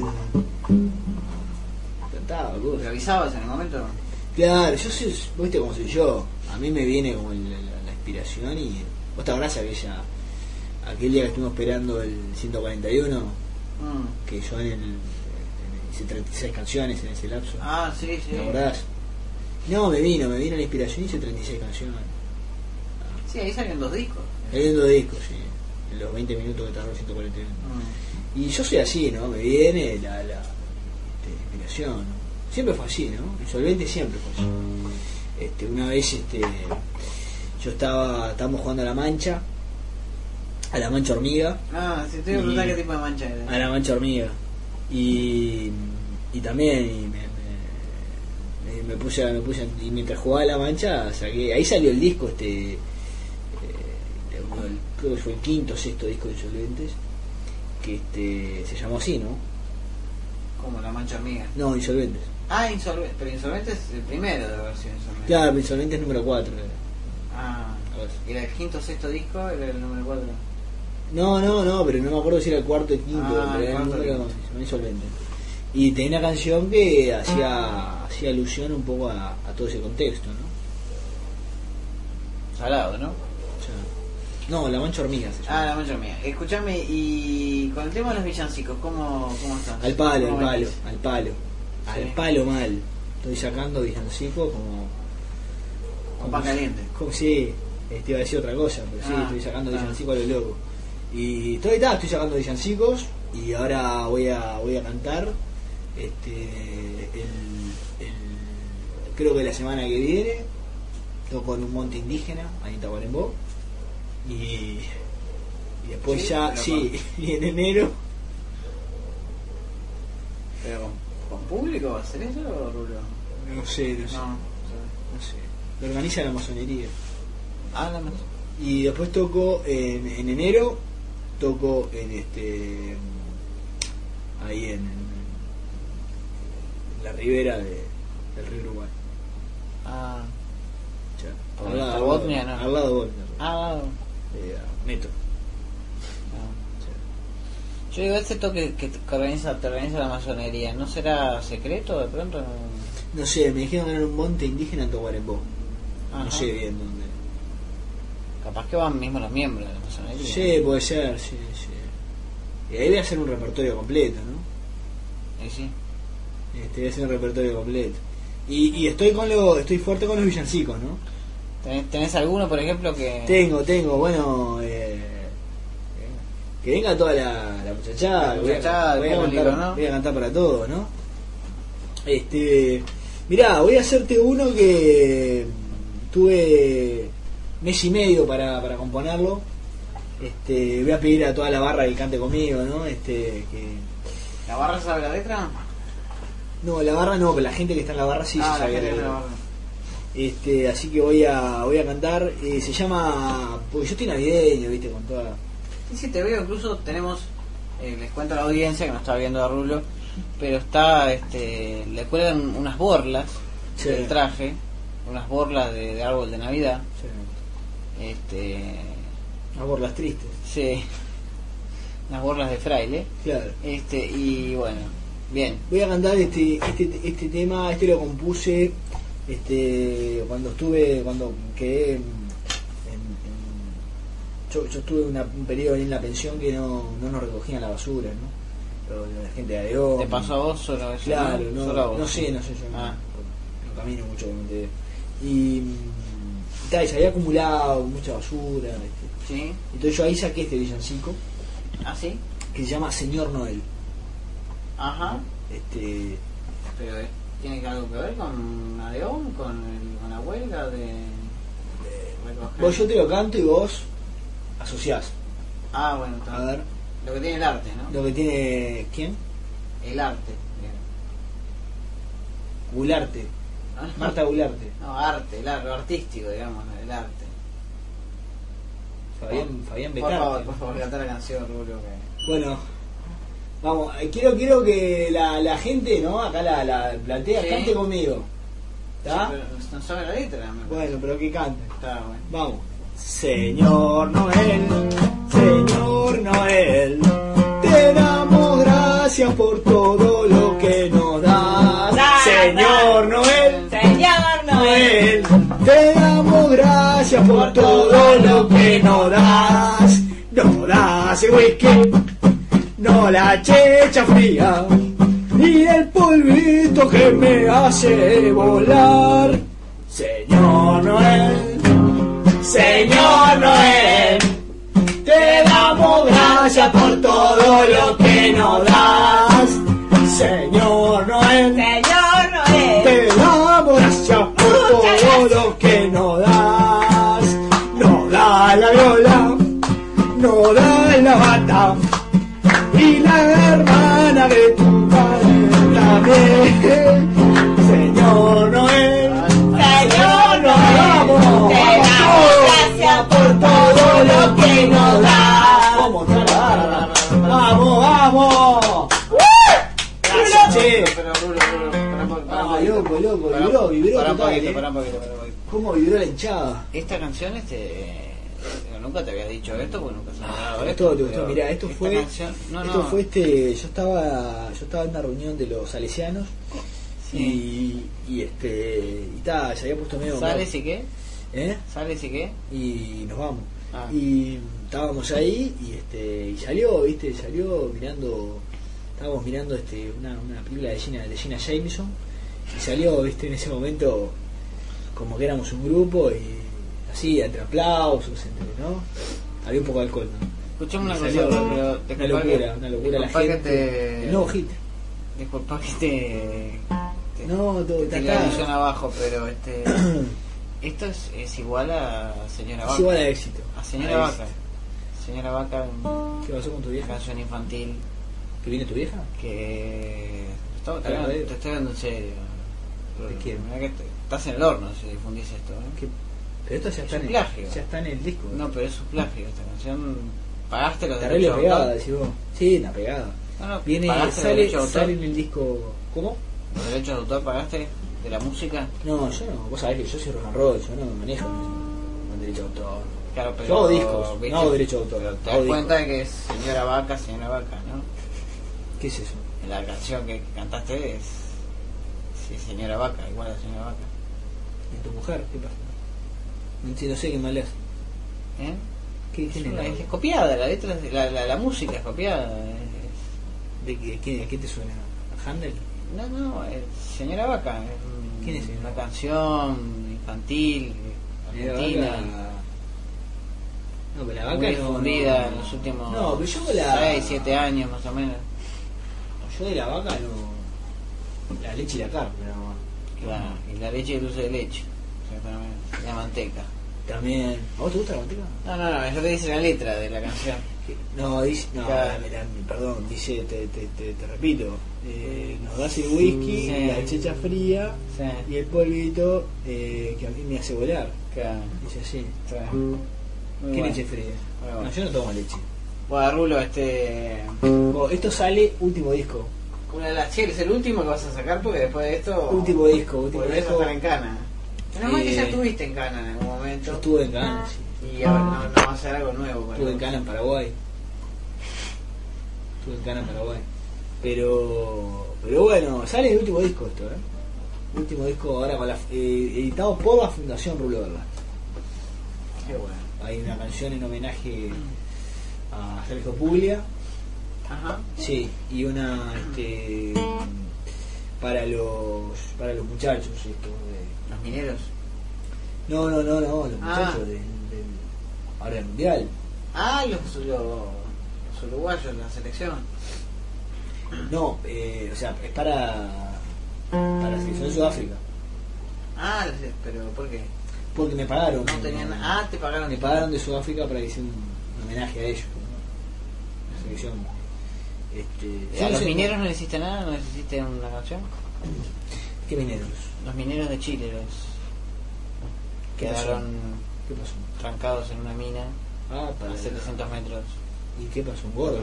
Cantaba cosas. ¿Te avisabas en el momento? Claro, yo sé, ¿viste cómo soy yo? A mí me viene como la inspiración y... ¿Vos te acordás aquel día que estuvimos esperando el 141? Que yo hice 36 canciones en ese lapso. Ah, sí. ¿Te acordás? No, me vino la inspiración y hice 36 canciones. Sí, ahí salieron 2 discos. Salieron 2 discos, sí. En los 20 minutos que tardó el 141. Y yo soy así, ¿no? Me viene la inspiración, ¿no? Siempre fue así, ¿no? Insolvente siempre fue así. Una vez estábamos jugando a la mancha hormiga. Ah, sí, te voy a preguntar qué tipo de mancha era. A la mancha hormiga. Y también me puse y mientras jugaba a la mancha saqué, ahí salió el disco creo que fue el 5º o 6º disco de Insolventes, que se llamó así, ¿no? ¿Como la mancha hormiga? No, Insolventes. Ah, Insolventes, pero Insolventes es el primero de haber sido Insolventes. Claro, Insolventes número 4. Ah, ¿y era el 5º o 6º disco? ¿Era el número 4? No, pero no me acuerdo si era el 4º o el 5º, pero era el número Insolventes. Y tenía una canción que hacía alusión un poco a todo ese contexto, ¿no? Salado, ¿no? No, la mancha hormiga se llama. Ah, la mancha hormiga. Escuchame, y con el tema de los villancicos, ¿cómo estás? Al palo. Sí. Al palo mal. Estoy sacando villancicos como pan caliente. Sí, te iba a decir otra cosa, pero sí, estoy sacando villancicos a lo loco. Y estoy sacando villancicos y ahora voy a cantar creo que la semana que viene toco en un monte indígena ahí en Tacuarembó y después y en enero. ¿Pero con público va a ser eso o Rulo? No sé. Lo organiza la masonería. La masonería. Y después toco en enero, toco en ahí en la ribera del río Uruguay. Al lado de Botnia. Al lado de Botnia. Metro. Yo digo, este toque que te organiza la masonería, ¿no será secreto de pronto? No sé, me dijeron que era un monte indígena en Tacuarembó. No sé bien dónde. Capaz que van mismo los miembros de la masonería. Sí, puede ser, sí. Y ahí voy a hacer un repertorio completo, ¿no? Sí. Voy a hacer un repertorio completo. Y estoy fuerte con los villancicos, ¿no? ¿Tenés alguno, por ejemplo, que...? Tengo, bueno... que venga toda la muchachada. Voy a cantar para todos, ¿no? Mirá, voy a hacerte uno que tuve mes y medio para componerlo. Voy a pedir a toda la barra que cante conmigo, ¿no? ¿La barra sabe la letra? No, la barra no, pero la gente que está en la barra sí se sabe la letra. Así que voy a cantar. Se llama, porque yo estoy navideño, viste, con toda. Sí, te veo. Incluso tenemos, les cuento a la audiencia que no estaba viendo a Rulo, pero está, le cuelgan unas borlas del traje, unas borlas de árbol de Navidad. Unas borlas tristes. Sí, unas borlas de fraile. Claro. Y bueno, bien. Voy a cantar este tema. Lo compuse cuando quedé yo estuve un periodo en la pensión que no nos recogían la basura, ¿no? La gente de Adeón. ¿Te pasó a vos solo eso? Claro, no sé yo. No camino mucho con ustedes. Y se había acumulado mucha basura. Sí. Entonces yo ahí saqué este villancico. ¿Ah, sí? Que se llama Señor Noel. Ajá. Pero ¿tiene algo que ver con Adeón? ¿Con la huelga de recoger? Yo te lo canto y vos asociás. Ah, bueno, entonces. A ver. Lo que tiene el arte, ¿no? Lo que tiene... ¿Quién? El arte. Bien. Gularte. Marta Gularte. No, arte, lo artístico, digamos, el arte. Fabián Becarte. Por favor, canta la canción, Rulo. Bueno, vamos, quiero que la gente, ¿no? Acá la platea, sí. Cante conmigo. ¿Está? Sí, no sabe la letra. Bueno, pero que cante. Está bueno. Vamos. Señor Noel, te damos gracias por todo lo que nos das. Señor Noel, te damos gracias por todo lo que nos das. Nos das el whisky, no la checha fría, ni el polvito que me hace volar. Señor Noel, te damos gracias por todo lo que nos das. Señor Noel, te damos gracias por todo lo que nos das. Nos da la viola, nos da la bata, y la hermana de tu padre también. Señor Noel, vamos, gracias por todo lo que nos da. Vamos. Gracias, che. Loco, vibró total. Pará un poquito. ¿Cómo vibró la hinchada? Esta canción, nunca te había dicho esto, porque nunca se me ha dado esto. Te gustó, mirá, esto fue yo estaba en una reunión de los salesianos. Sí. Y se había puesto medio. ¿Sales y qué? ¿Sales y qué? Y nos vamos. Y estábamos ahí y salió mirando. Estábamos mirando una película de Gina Jameson y salió, en ese momento como que éramos un grupo y así, entre aplausos, ¿no? Había un poco de alcohol, ¿no? Escuchame una cosa, pero una locura la gente. El nuevo hit. Disculpa que te la visión abajo, pero esto es igual a Señora Vaca. Es igual a Éxito. A Señora Vaca. Señora Vaca. ¿Qué pasó con tu vieja? Canción infantil. ¿Que viene tu vieja? Que te estoy dando en serio. ¿De quién? Mirá que estás en el horno si difundís esto, Pero esto ya está en el disco. No, pero es un plagio esta canción. ¿Pagaste los derechos de autor? Decís vos. Sí, una pegada. No, viene, sale en el disco. ¿Cómo? ¿Los derechos de autor pagaste? ¿De la música? No, yo no. Vos sabés que yo soy rock and roll, yo no me manejo con derecho de autor. Claro, pero, yo hago discos, ¿viste? no hago derecho de autor. Pero te hago das cuenta discos. de que es señora vaca, ¿no? ¿Qué es eso? La canción que cantaste es sí, señora vaca, igual a señora vaca. ¿Y tu mujer? ¿Qué pasa? No sé qué mal es. ¿Eh? ¿Qué tiene? Es copiada, la letra, la música es copiada. ¿De qué te suena? ¿A Handel? No, es señora vaca. ¿Quién es una canción infantil, argentina. No, pero la vaca muy no, difundida en los últimos no, pero yo la 6-7 años más o menos. Yo de la vaca no. La leche y la carne, nada más. Claro, y la leche y el dulce de leche. La manteca. También. ¿A vos te gusta la manteca? No, eso te dice la letra de la canción. No, dice. No, claro. perdón, dice, te repito. Nos das el whisky, sí. La checha fría sí. Y el polvito que a mí me hace volar. Claro. Dice así. Claro. ¿Qué bueno. leche fría? Bueno. No, yo no tomo leche. Bueno, Rulo, esto sale último disco. Una de las cheles, el último que vas a sacar porque después de esto. Último disco. Volvés a estar en Cana. Menos mal que ya estuviste en Cana en algún momento. Yo estuve en Cana, sí. Y ahora no va a hacer algo nuevo. Estuve en Cana en Paraguay. Pero bueno, sale el último disco esto, El último disco ahora con editado por la Fundación Rulo Verla. Qué bueno. Hay una canción en homenaje a Sergio Puglia. Ajá. Sí, y una para los muchachos esto de los mineros. No, los muchachos del ahora del mundial. Los uruguayos, la selección. No, o sea, es para la selección de Sudáfrica. Pero ¿por qué? Porque me pagaron. No tenían. Te pagaron. Me pagaron de Sudáfrica para que hiciera un homenaje a ellos, ¿no? La selección. ¿A los mineros no le hiciste nada? ¿No les hiciste una canción? ¿Qué mineros? Los mineros de Chile, quedaron ¿Qué pasó? trancados en una mina para a 700 metros. ¿Y qué pasó? ¿Un gordo?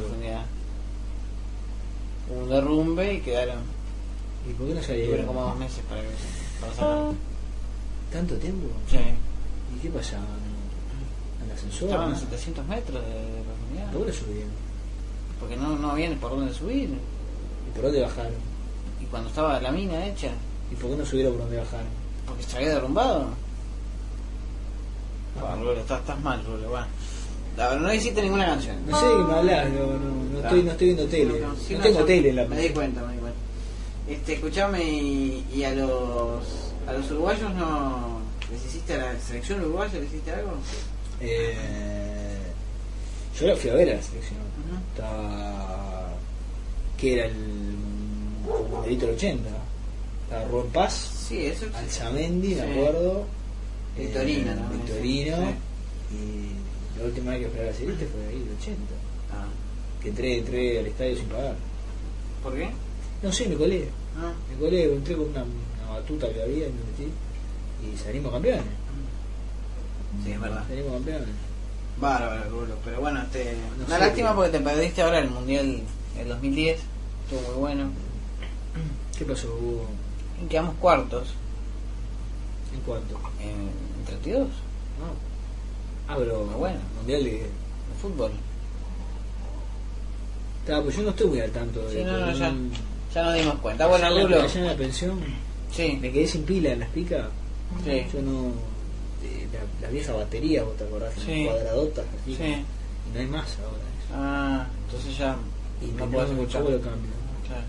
Hubo un derrumbe y quedaron. ¿Y por qué no salieron? Tuvieron como 2 meses para sacar. ¿Tanto tiempo? Sí. ¿Y qué pasaba? ¿En el ascensor? Estaban a 700 metros de profundidad. ¿Por qué lo subieron? Porque no habían por dónde subir. ¿Y por dónde bajaron? Y cuando estaba la mina hecha. ¿Y por qué no subieron por dónde bajaron? Porque se había derrumbado. Rulo, estás mal, Rulo, bueno. No hiciste ninguna canción. No sé de qué me hablas, no estoy viendo tele. No tengo tele en la me di cuenta. Escuchame, y a los uruguayos no les hiciste, a la selección uruguaya le hiciste algo. Yo la fui a ver a la selección. Estaba, que era el numerito del 80. Estaba Rubén Paz, sí, eso Alzamendi, sí. me acuerdo, Victorino, ¿no? Victorino, Sí. Y la última vez que fui a la selección fue ahí el 80. Que entré al estadio sin pagar. ¿Por qué? No sé, me colé. Entré con una batuta que había y me metí. Y salimos campeones. Sí, es verdad. Salimos campeones. Bárbaro, Rulo. Pero bueno, No una sé, lástima porque te perdiste ahora el mundial del 2010. Estuvo muy bueno. ¿Qué pasó, Hugo? Y quedamos cuartos. ¿En cuánto? En 32. Pero muy bueno. Mundial de fútbol. Pues yo no estoy muy al tanto de sí, esto. Ya nos dimos cuenta. Bueno, Rulo. Allá en la pensión sí. Me quedé sin pila en las picas. Sí. Yo no. Las viejas baterías, vos te acordás, sí. Cuadradotas así. Sí. Y no hay más ahora. Entonces ya y no podés escuchar. ¿Cómo lo cambio? Claro.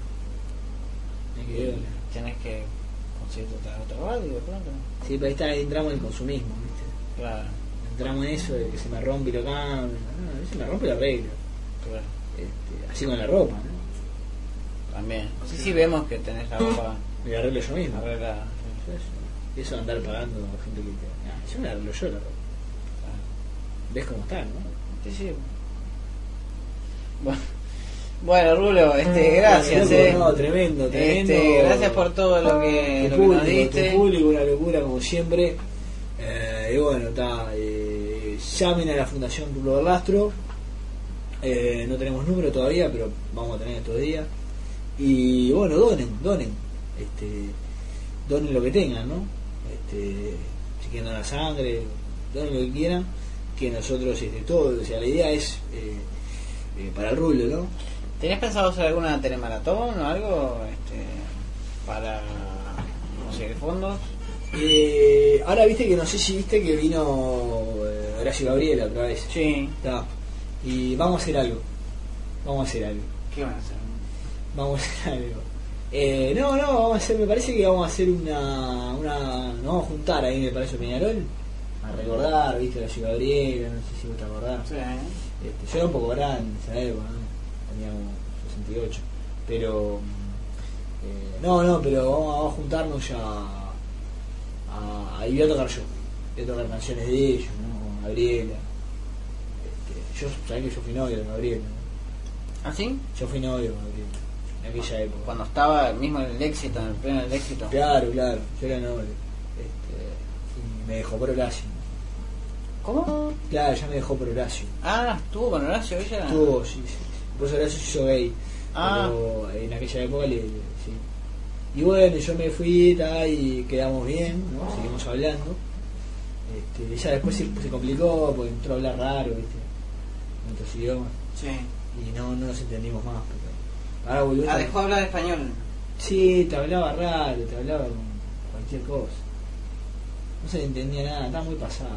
Tenés que conseguir otra radio de pronto. Sí, pero ahí está, entramos en el consumismo, ¿viste? Claro. Entramos en eso de que se me rompe y lo cambio. No, a veces me rompe la regla. Claro. Así con la ropa, ¿no? También. Sí, vemos que tenés la ropa. Me la arreglo yo mismo. Arregla. Eso de andar pagando a gente que yo me la arreglo yo la ropa. ¿Ves cómo está, no? Sí. Bueno, Rulo, gracias. No, tremendo. Gracias por todo lo que nos diste. Tu público, una locura como siempre. Y bueno, llamen a la Fundación Rulo Verlastro. No tenemos número todavía, pero vamos a tener estos días. Y bueno, donen lo que tengan, ¿no? Si quieren donar sangre, donen lo que quieran. que nosotros todo, o sea, la idea es para el Rulo, ¿no? ¿Tenés pensado hacer alguna telemaratón o algo para conseguir fondos? Ahora viste que no sé si viste que vino Horacio Gabriela otra vez. Sí. Está. Y vamos a hacer algo. ¿Qué van a hacer? Vamos a hacer algo. No, vamos a hacer, me parece que vamos a hacer nos vamos a juntar ahí en el Palacio Peñarol a recordar, viste, Horacio Gabriela, no sé si vos te acordás. Sí. Yo era un poco grande en esa época, ¿no? Teníamos 68, pero pero vamos a juntarnos ya y voy a tocar yo, voy a tocar canciones de ellos, ¿no? Con Gabriela. Sabés que yo fui novio de Gabriela, ¿no? ¿Ah, sí? Yo fui novio de Gabriela en aquella época. Cuando estaba mismo en el éxito, en el pleno del éxito. Claro, yo era novio. Y me dejó por Horacio. ¿Cómo? Claro, ya me dejó por Horacio. Ah, ¿estuvo con Horacio ella? Estuvo, sí. Por eso Horacio se hizo gay. Ah. Pero en aquella época sí. Y bueno, yo me fui y quedamos bien, ¿no? Seguimos hablando. Ella después se complicó porque entró a hablar raro, ¿viste? En otros idiomas. Sí. Y no nos entendimos más. Pero ahora volvió. Dejó de hablar español. Sí, te hablaba raro, te hablaba con cualquier cosa. No se le entendía nada, estaba muy pasado.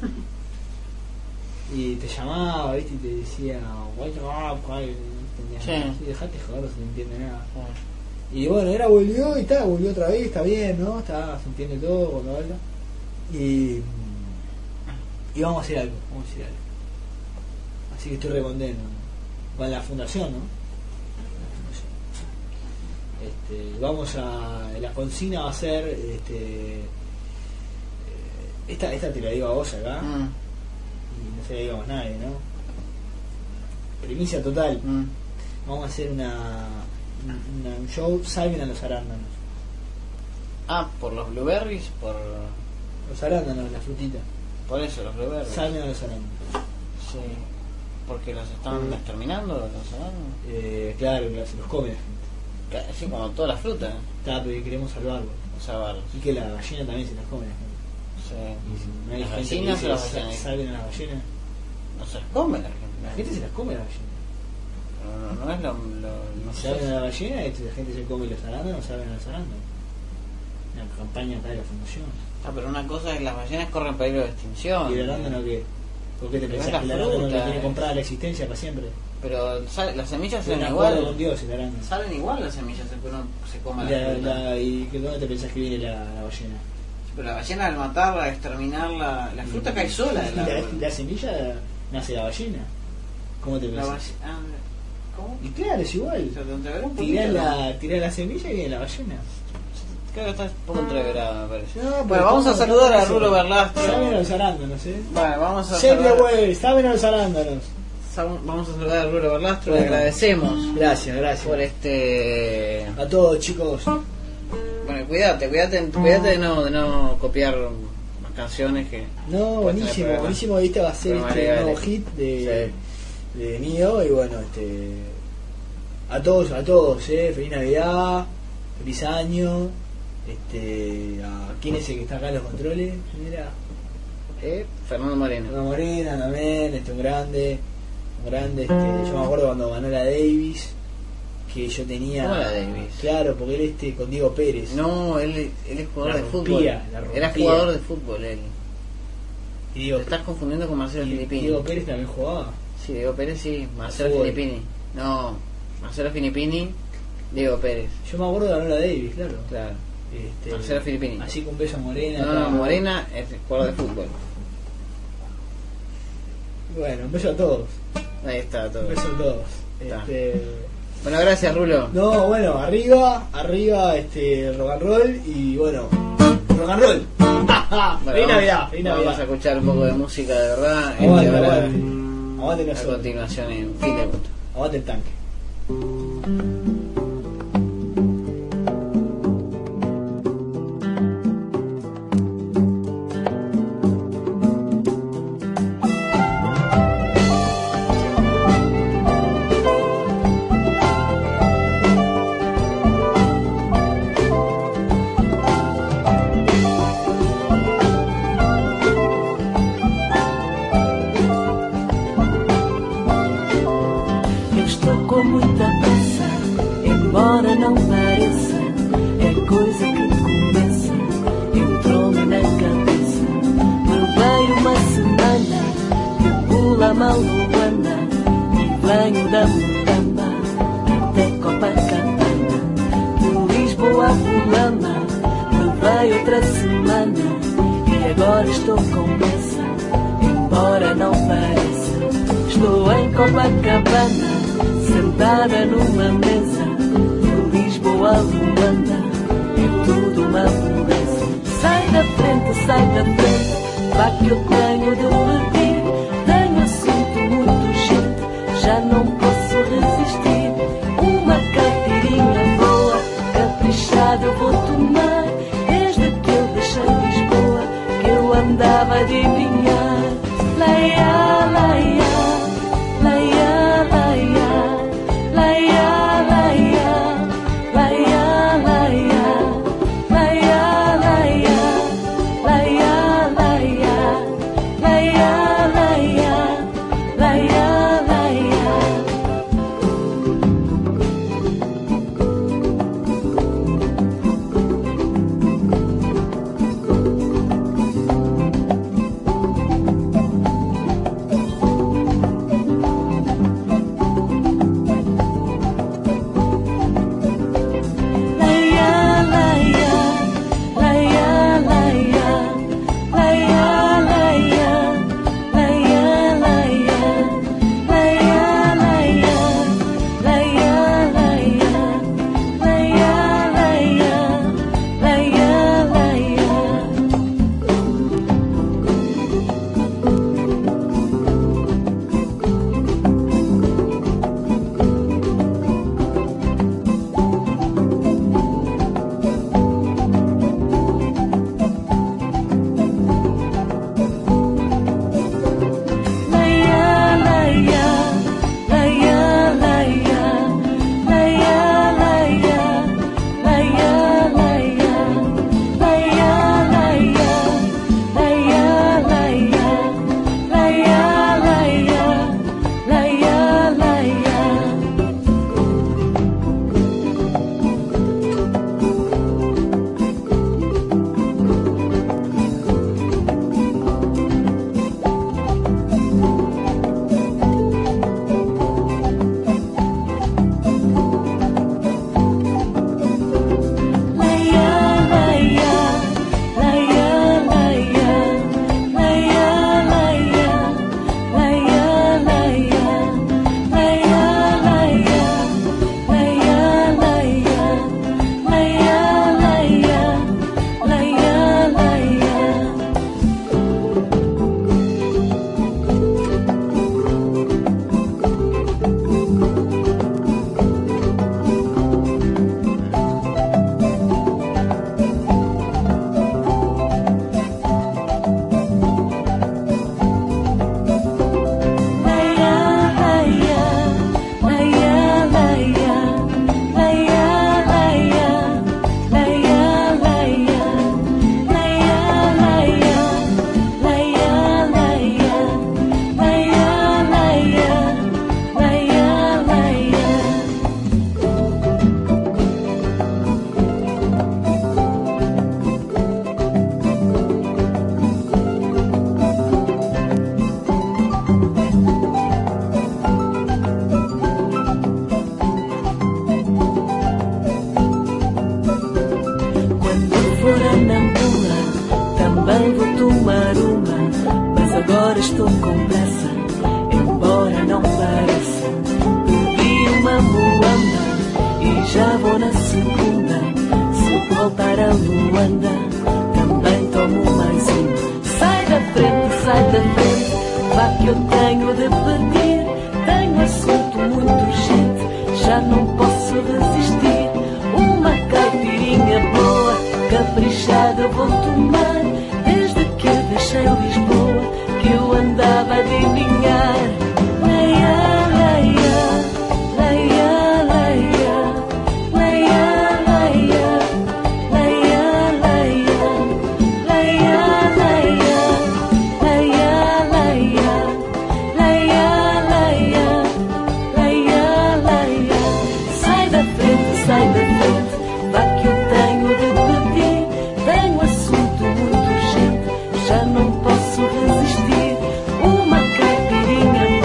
Y te llamaba, ¿viste? Y te decía, wake up, no entendía nada. Sí, dejate joder, no se le entiende nada. Y bueno, ahora volvió volvió otra vez, está bien, ¿no? Se entiende todo cuando habla. Y vamos a hacer algo. Así que estoy re contento. Va en la fundación, ¿no? La consigna va a ser esta te la digo a vos acá. Y no se la digamos a nadie, ¿no? Primicia total. Vamos a hacer un show, salven a los arándanos. Ah, por los blueberries, por los arándanos, la frutita. Por eso, los blueberries. Salven a los arándanos. Sí. Porque los están exterminando los arándanos. Claro, se los come la gente. Sí, como todas las frutas. Pero queremos salvarlos. Y que la ballena también se las come la gente. Sí. Y no hay las gente gallinas que o las ballenas. Salven a las ballenas. No se las come la gente. La gente se las come a las ballenas. No es no salven a la ballena y la gente se come los arándanos, salven a los arándanos. Una campaña acá de la fundación. Pero una cosa es que las ballenas corren peligro de extinción. ¿Y el arándano qué? ¿Por qué te pensás que el arándano le tiene comprada la existencia para siempre? Pero las semillas salen igual. Con Dios, el arándano. Salen igual las semillas, uno se come ¿Y dónde te pensás que viene la ballena? Pero la ballena al matarla, al exterminar la fruta cae sola. La semilla nace la ballena. ¿Cómo te pensás? ¿Cómo? Y claro, es igual. Tirás la semilla y viene la ballena. Creo que está un poco entreverada, me parece. No, bueno, vamos a saludar a Rulo Berlastro. Saben a los arándanos, ¿eh? Bueno, vamos a saludar. Saben a los arándanos. Vamos a saludar a Rulo Berlastro, le agradecemos. Gracias. Por a todos, chicos. Bueno, cuídate de no copiar las canciones que... No, buenísimo, viste, va a ser nuevo hit de mío. Y bueno, a todos, feliz Navidad, feliz año. ¿A quién es el que está acá en los controles? Mira, Fernando Moreno. Fernando Moreno también, un grande. Yo me acuerdo cuando ganó la Davis, que yo tenía... ¿Cómo la Davis? Claro, porque él con Diego Pérez. No, él es jugador de fútbol. Era jugador de fútbol él. Y Diego, te estás confundiendo con Marcelo Filippini. Diego Pérez también jugaba. Sí, Diego Pérez sí, Marcelo Filippini. No, Marcelo Filippini, Diego Pérez. Yo me acuerdo de ganó la Davis, claro. Marcelo Filippini. Así que un beso a Morena. No, Morena es jugador de fútbol. Bueno, un beso a todos. Ahí está, todo. Un beso a todos. Bueno, gracias, Rulo. No, bueno, arriba, rock and roll y bueno, rock and roll. Feliz Navidad. Vamos a escuchar un poco de música de verdad. Aguante a continuación en Fin del Mundo. Aguante el tanque. E agora estou com pressa, embora não pareça. Estou em Copacabana, sentada numa mesa. De Lisboa a Luanda, é tudo uma beleza. Sai da frente, vá que eu tenho de partir. Tenho assunto muito urgente, já não posso resistir. Uma caipirinha boa, caprichada eu vou tomar. Desde que eu deixei Lisboa, que eu andava a adivinhar. Laia, laia, laia, laia, laia, laia, laia, laia, laia, laia, laia, laia, laia, laia, laia, laia. também vou tomar uma, mas agora estou com pressa, embora não pareça. Bebi uma muamba e já vou na segunda. Se voltar a Luanda, também tomo mais uma. Sai da frente, vá que eu tenho de partir. Tenho assunto muito urgente, já não posso resistir. Uma caipirinha boa, caprichada vou tomar. Desde que deixei Lisboa, que eu andava a adivinhar. Leia, leia, leia, leia, leia, leia, leia, leia, leia, leia, leia, leia, leia, leia. Sai da frente, vá que eu tenho de partir. Tenho assunto muito urgente, já não posso resistir. Uma caipirinha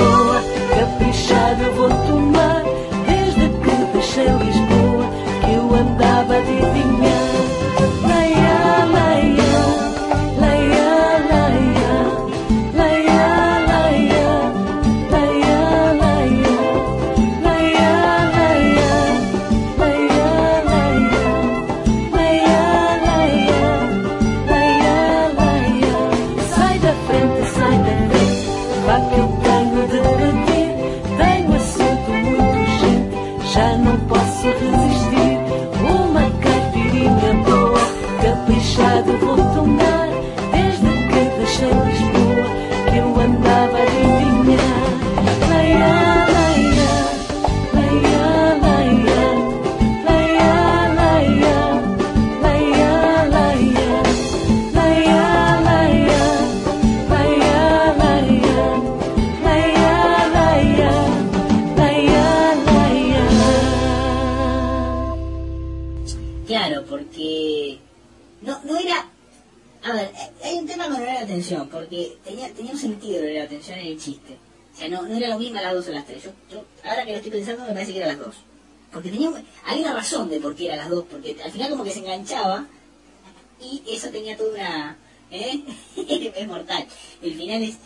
programa no era la atención, porque tenía un sentido la atención en el chiste. O sea, no era lo mismo a las 2 o las 3. Yo, ahora que lo estoy pensando, me parece que era las 2. Porque había una razón de por qué era las 2, porque al final como que se enganchaba y eso tenía toda una... es mortal. El final es...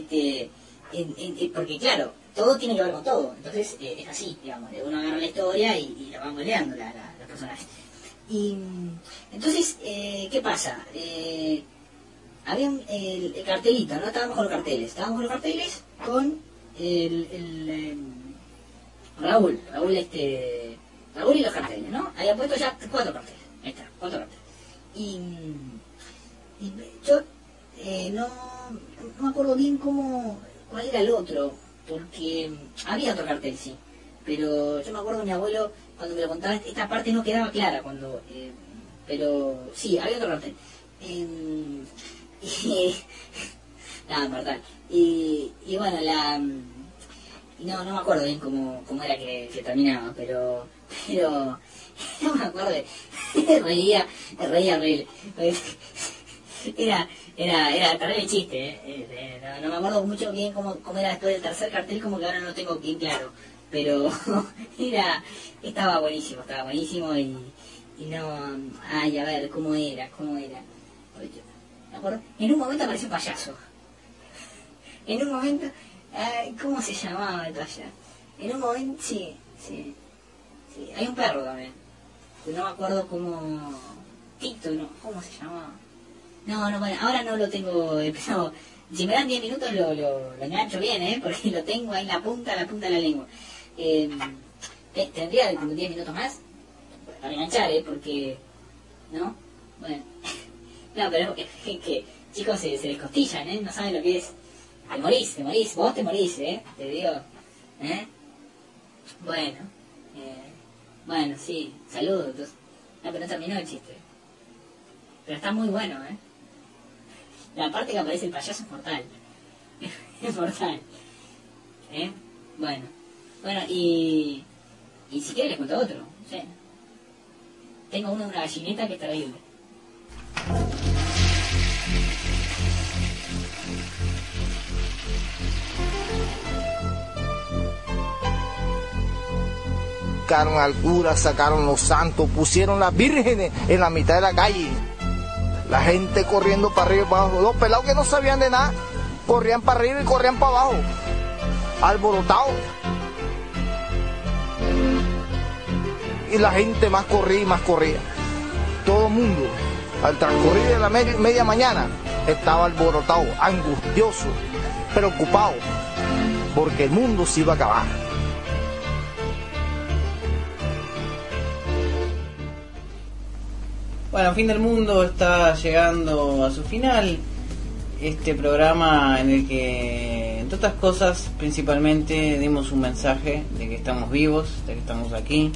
porque claro, todo tiene que ver con todo. Entonces es así, digamos. Uno agarra la historia y la van goleando los personajes. Y entonces, ¿qué pasa? Había el cartelito, ¿no? Estábamos con los carteles con Raúl y los carteles, ¿no? Había puesto ya 4 carteles. Ahí está, 4 carteles. Y yo no me acuerdo bien cuál era el otro, porque había otro cartel, sí. Pero yo me acuerdo de mi abuelo, cuando me lo contaba, esta parte no quedaba clara pero sí, había otro cartel. Nada, mortal. Y bueno, no me acuerdo bien cómo era que terminaba, pero no me acuerdo, reía horrible. Era terrible chiste, no me acuerdo mucho bien cómo era después del tercer cartel, como que ahora no lo tengo bien claro, pero estaba buenísimo y no, ay, a ver, ¿cómo era? ¿Me acuerdo? En un momento apareció un payaso. En un momento, ¿cómo se llamaba el payaso? En un momento, sí, hay un perro también. No me acuerdo cómo... Tito, ¿no? ¿Cómo se llamaba? No, bueno, ahora no lo tengo empezado. Si me dan 10 minutos lo engancho bien, porque lo tengo ahí en la punta de la lengua. Tendría 10 minutos más para enganchar, porque... ¿No? Bueno... No, pero es que chicos se descostillan, no saben lo que es. Te morís, vos te morís, te digo. Bueno, sí, saludos. No, pero no terminó el chiste. Pero está muy bueno, La parte que aparece el payaso es mortal. Es mortal. Bueno, y si quieres les cuento otro. Sí. Tengo uno de una gallineta que es terrible. Sacaron al cura, sacaron los santos, pusieron las vírgenes en la mitad de la calle. La gente corriendo para arriba y para abajo. Los pelados que no sabían de nada, corrían para arriba y corrían para abajo. Alborotados. Y la gente más corría y más corría. Todo el mundo, al transcurrir de la media mañana, estaba alborotado, angustioso, preocupado, porque el mundo se iba a acabar. Bueno, Fin del Mundo está llegando a su final. Este programa en el que, entre otras cosas, principalmente dimos un mensaje de que estamos vivos, de que estamos aquí.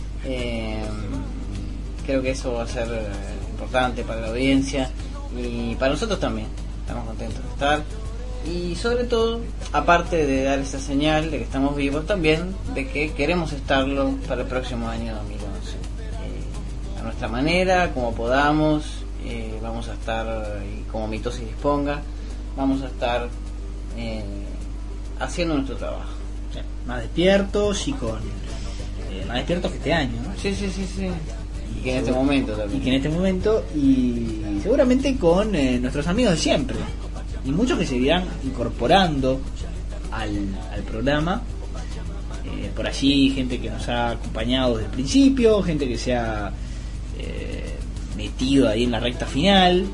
Creo que eso va a ser importante para la audiencia y para nosotros también. Estamos contentos de estar. Y sobre todo, aparte de dar esa señal de que estamos vivos, también de que queremos estarlo para el próximo año 2011. A nuestra manera, como podamos, vamos a estar, y como Mitosis disponga, vamos a estar haciendo nuestro trabajo. Sí, más despiertos y con más despiertos que este año, ¿no? Sí. Y que en este momento también. Y seguramente con nuestros amigos de siempre. Y muchos que se irán incorporando al programa. Por allí gente que nos ha acompañado desde el principio, gente que se ha metido ahí en la recta final,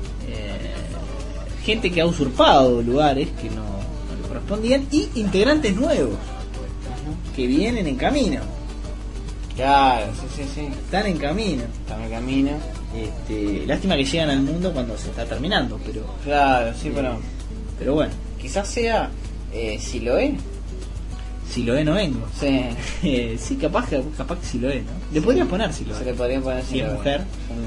gente que ha usurpado lugares que no le correspondían, y integrantes nuevos que vienen en camino. Claro, sí. Están en camino. Lástima que llegan al mundo cuando se está terminando, pero... Claro, sí, pero bueno. Quizás sea Siloé. Siloé no vengo. Sí. Sí, capaz que Siloé, ¿no? Le podrían poner Siloé. Se le podrían poner si es mujer.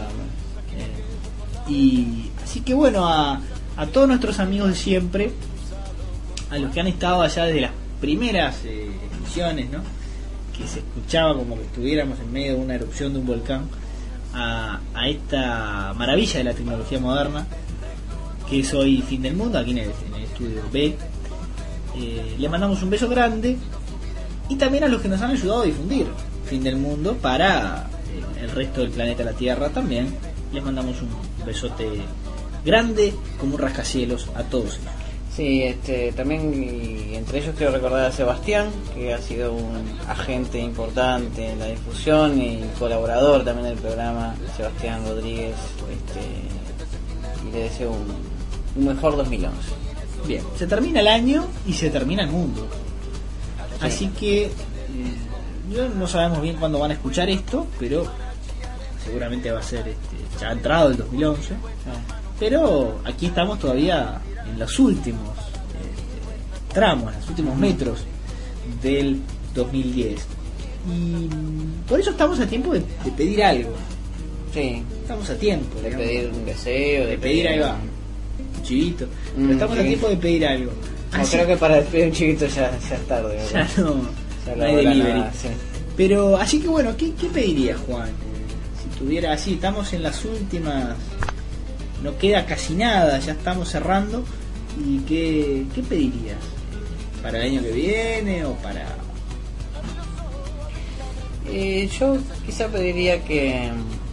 Un Y así que bueno, a todos nuestros amigos de siempre, a los que han estado allá desde las primeras emisiones, ¿no? Que se escuchaba como que estuviéramos en medio de una erupción de un volcán, a esta maravilla de la tecnología moderna, que es hoy Fin del Mundo, aquí en el estudio B. Le mandamos un beso grande, y también a los que nos han ayudado a difundir Fin del Mundo para el resto del planeta la Tierra también. Les mandamos un besote grande como un rascacielos a todos ellos. Sí, también, y entre ellos quiero recordar a Sebastián, que ha sido un agente importante en la difusión y colaborador también del programa, Sebastián Rodríguez, y le deseo un mejor 2011. Bien, se termina el año y se termina el mundo. Sí. Así que no sabemos bien cuándo van a escuchar esto, pero seguramente va a ser ya ha entrado el 2011. Pero aquí estamos todavía en los últimos tramos, en los últimos metros del 2010. Y por eso estamos a tiempo de pedir algo. Sí. Estamos a tiempo. De pedir un deseo, de pedir algo. Un chivito. Pero estamos a tiempo de pedir algo. Creo que para despedir un chivito ya es tarde. Ya no hay delivery. Nada, sí. Pero así que bueno, ¿qué pedirías, Juan? Si tuviera así, estamos en las últimas, no queda casi nada, ya estamos cerrando. ¿Y qué pedirías? ¿Para el año que viene o para...? Yo quizá pediría que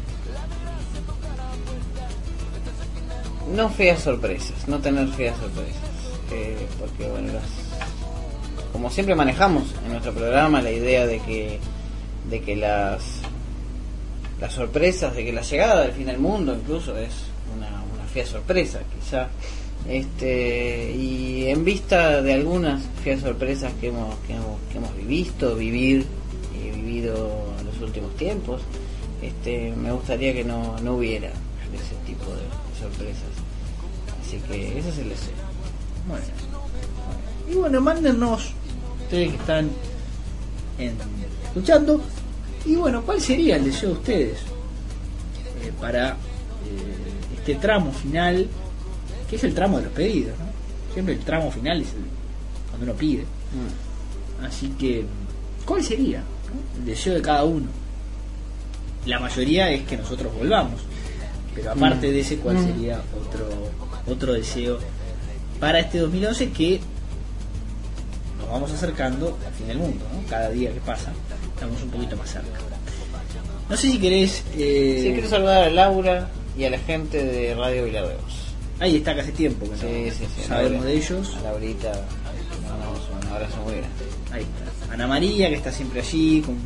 no feas sorpresas, no tener feas sorpresas, porque bueno, como siempre manejamos en nuestro programa la idea de que las sorpresas, de que la llegada del fin del mundo incluso es una fea sorpresa, quizá, y en vista de algunas feas sorpresas que hemos vivido en los últimos tiempos, me gustaría que no hubiera ese tipo de sorpresas. Así que ese es el deseo. Bueno. Y bueno, mándennos, ustedes que están escuchando, y bueno, ¿cuál sería el deseo de ustedes para este tramo final, que es el tramo de los pedidos, ¿no? Siempre el tramo final es cuando uno pide. Así que, ¿cuál sería, ¿no?, el deseo de cada uno? La mayoría es que nosotros volvamos, pero aparte de ese, ¿cuál sería otro deseo para este 2011, que nos vamos acercando al fin del mundo, ¿no? Cada día que pasa estamos un poquito más cerca. No sé si querés... Sí, quiero saludar a Laura y a la gente de Radio Vilar de Voz. Ahí está, que hace tiempo que sí, sabemos de ellos. A Laurita, mandamos un abrazo muy grande. Ahí está. Ana María, que está siempre allí con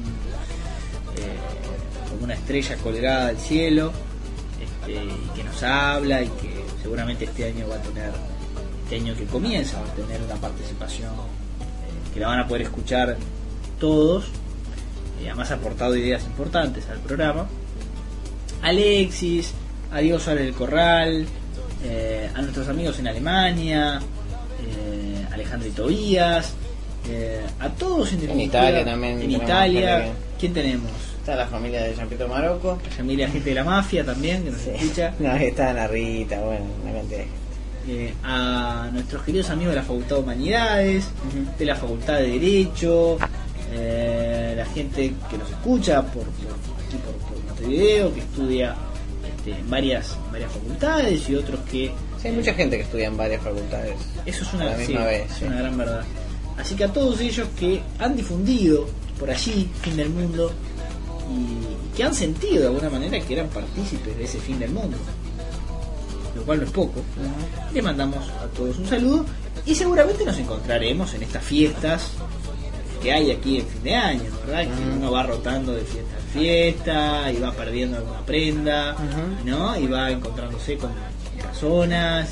una estrella colgada al cielo, y que nos habla, y que seguramente este año que comienza va a tener una participación que la van a poder escuchar todos. Además ha aportado ideas importantes al programa. Alexis, a Diego Suárez del Corral, a nuestros amigos en Alemania, Alejandro y Tobías, a todos en Italia también. En Italia, ¿quién tenemos? Está la familia de Jean Pietro Marocco, la familia gente de la mafia también, que nos escucha. No, está Ana Rita, bueno, una cantidad de gente. A nuestros queridos amigos de la Facultad de Humanidades, de la Facultad de Derecho, la gente que nos escucha por Montevideo, que estudia en varias facultades, y otros que... Sí, hay mucha gente que estudia en varias facultades. Eso es una gran verdad. Así que a todos ellos que han difundido por allí Fin del Mundo, y que han sentido de alguna manera que eran partícipes de ese fin del mundo, lo cual no es poco, les mandamos a todos un saludo, y seguramente nos encontraremos en estas fiestas que hay aquí en fin de año, ¿verdad? Que uno va rotando de fiesta en fiesta y va perdiendo alguna prenda, ¿no? Y va encontrándose con personas,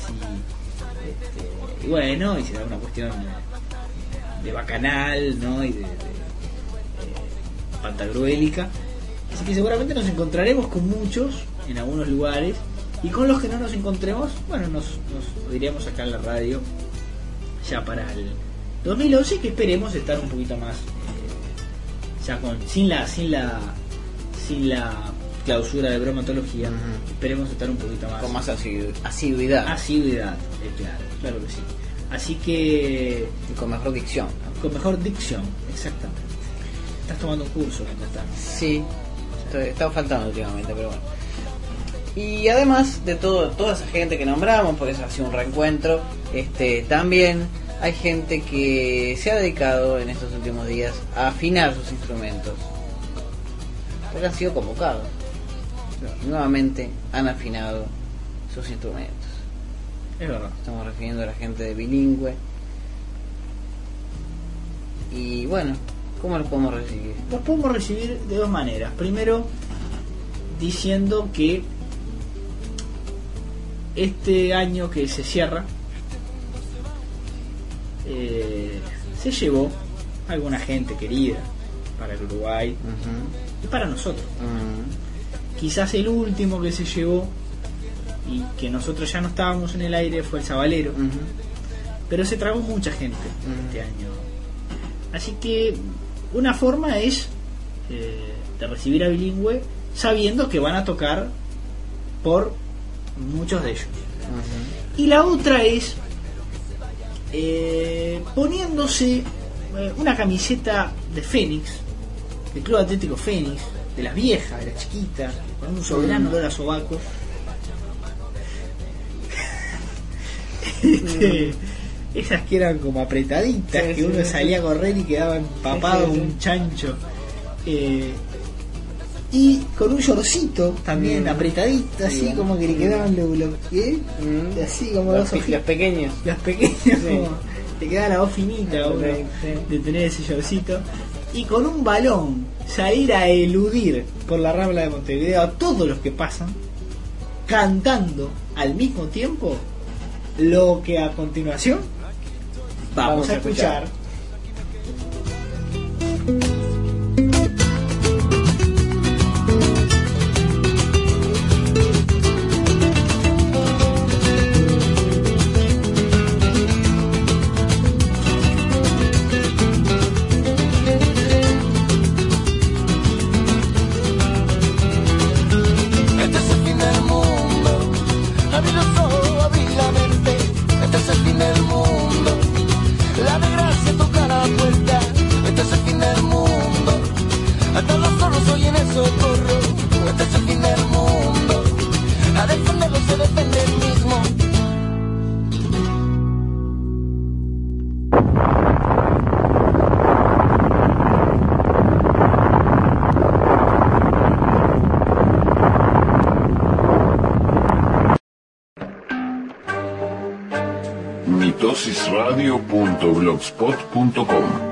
y bueno, y se da una cuestión de bacanal, ¿no? Y de pantagruélica. Así que seguramente nos encontraremos con muchos en algunos lugares, y con los que no nos encontremos, bueno, nos iremos acá en la radio ya para el 2011, que esperemos estar un poquito más ya sin la clausura de bromatología. Esperemos estar un poquito más con más asiduidad, claro que sí. Así que... Y con mejor dicción. Con mejor dicción, exactamente. Estás tomando un curso, ¿no? Sí, he estado faltando últimamente, pero bueno. Y además de toda esa gente que nombramos, porque eso ha sido un reencuentro, también hay gente que se ha dedicado en estos últimos días a afinar sus instrumentos, porque han sido convocados. Nuevamente han afinado sus instrumentos. Es verdad. Estamos refiriendo a la gente de Bilingüe. Y bueno, ¿cómo los podemos recibir? Los podemos recibir de dos maneras. Primero, diciendo que este año que se cierra se llevó alguna gente querida para el Uruguay y para nosotros. Quizás el último que se llevó y que nosotros ya no estábamos en el aire fue el Sabalero, pero se tragó mucha gente este año. Así que una forma es de recibir a Bilingüe sabiendo que van a tocar por muchos de ellos. Y la otra es poniéndose una camiseta de Fénix, del Club Atlético Fénix, de las viejas, de las chiquitas, con un soberano olor a sobaco. Esas que eran como apretaditas, que uno salía a correr y quedaba empapado un chancho. Y con un shortcito también apretadito, así como que le quedaban así como las pequeñas. Las pequeñas, como te quedaba la voz finita de tener ese shortcito. Y con un balón salir a eludir por la Rambla de Montevideo a todos los que pasan, cantando al mismo tiempo lo que a continuación vamos a escuchar. mitosisradio.blogspot.com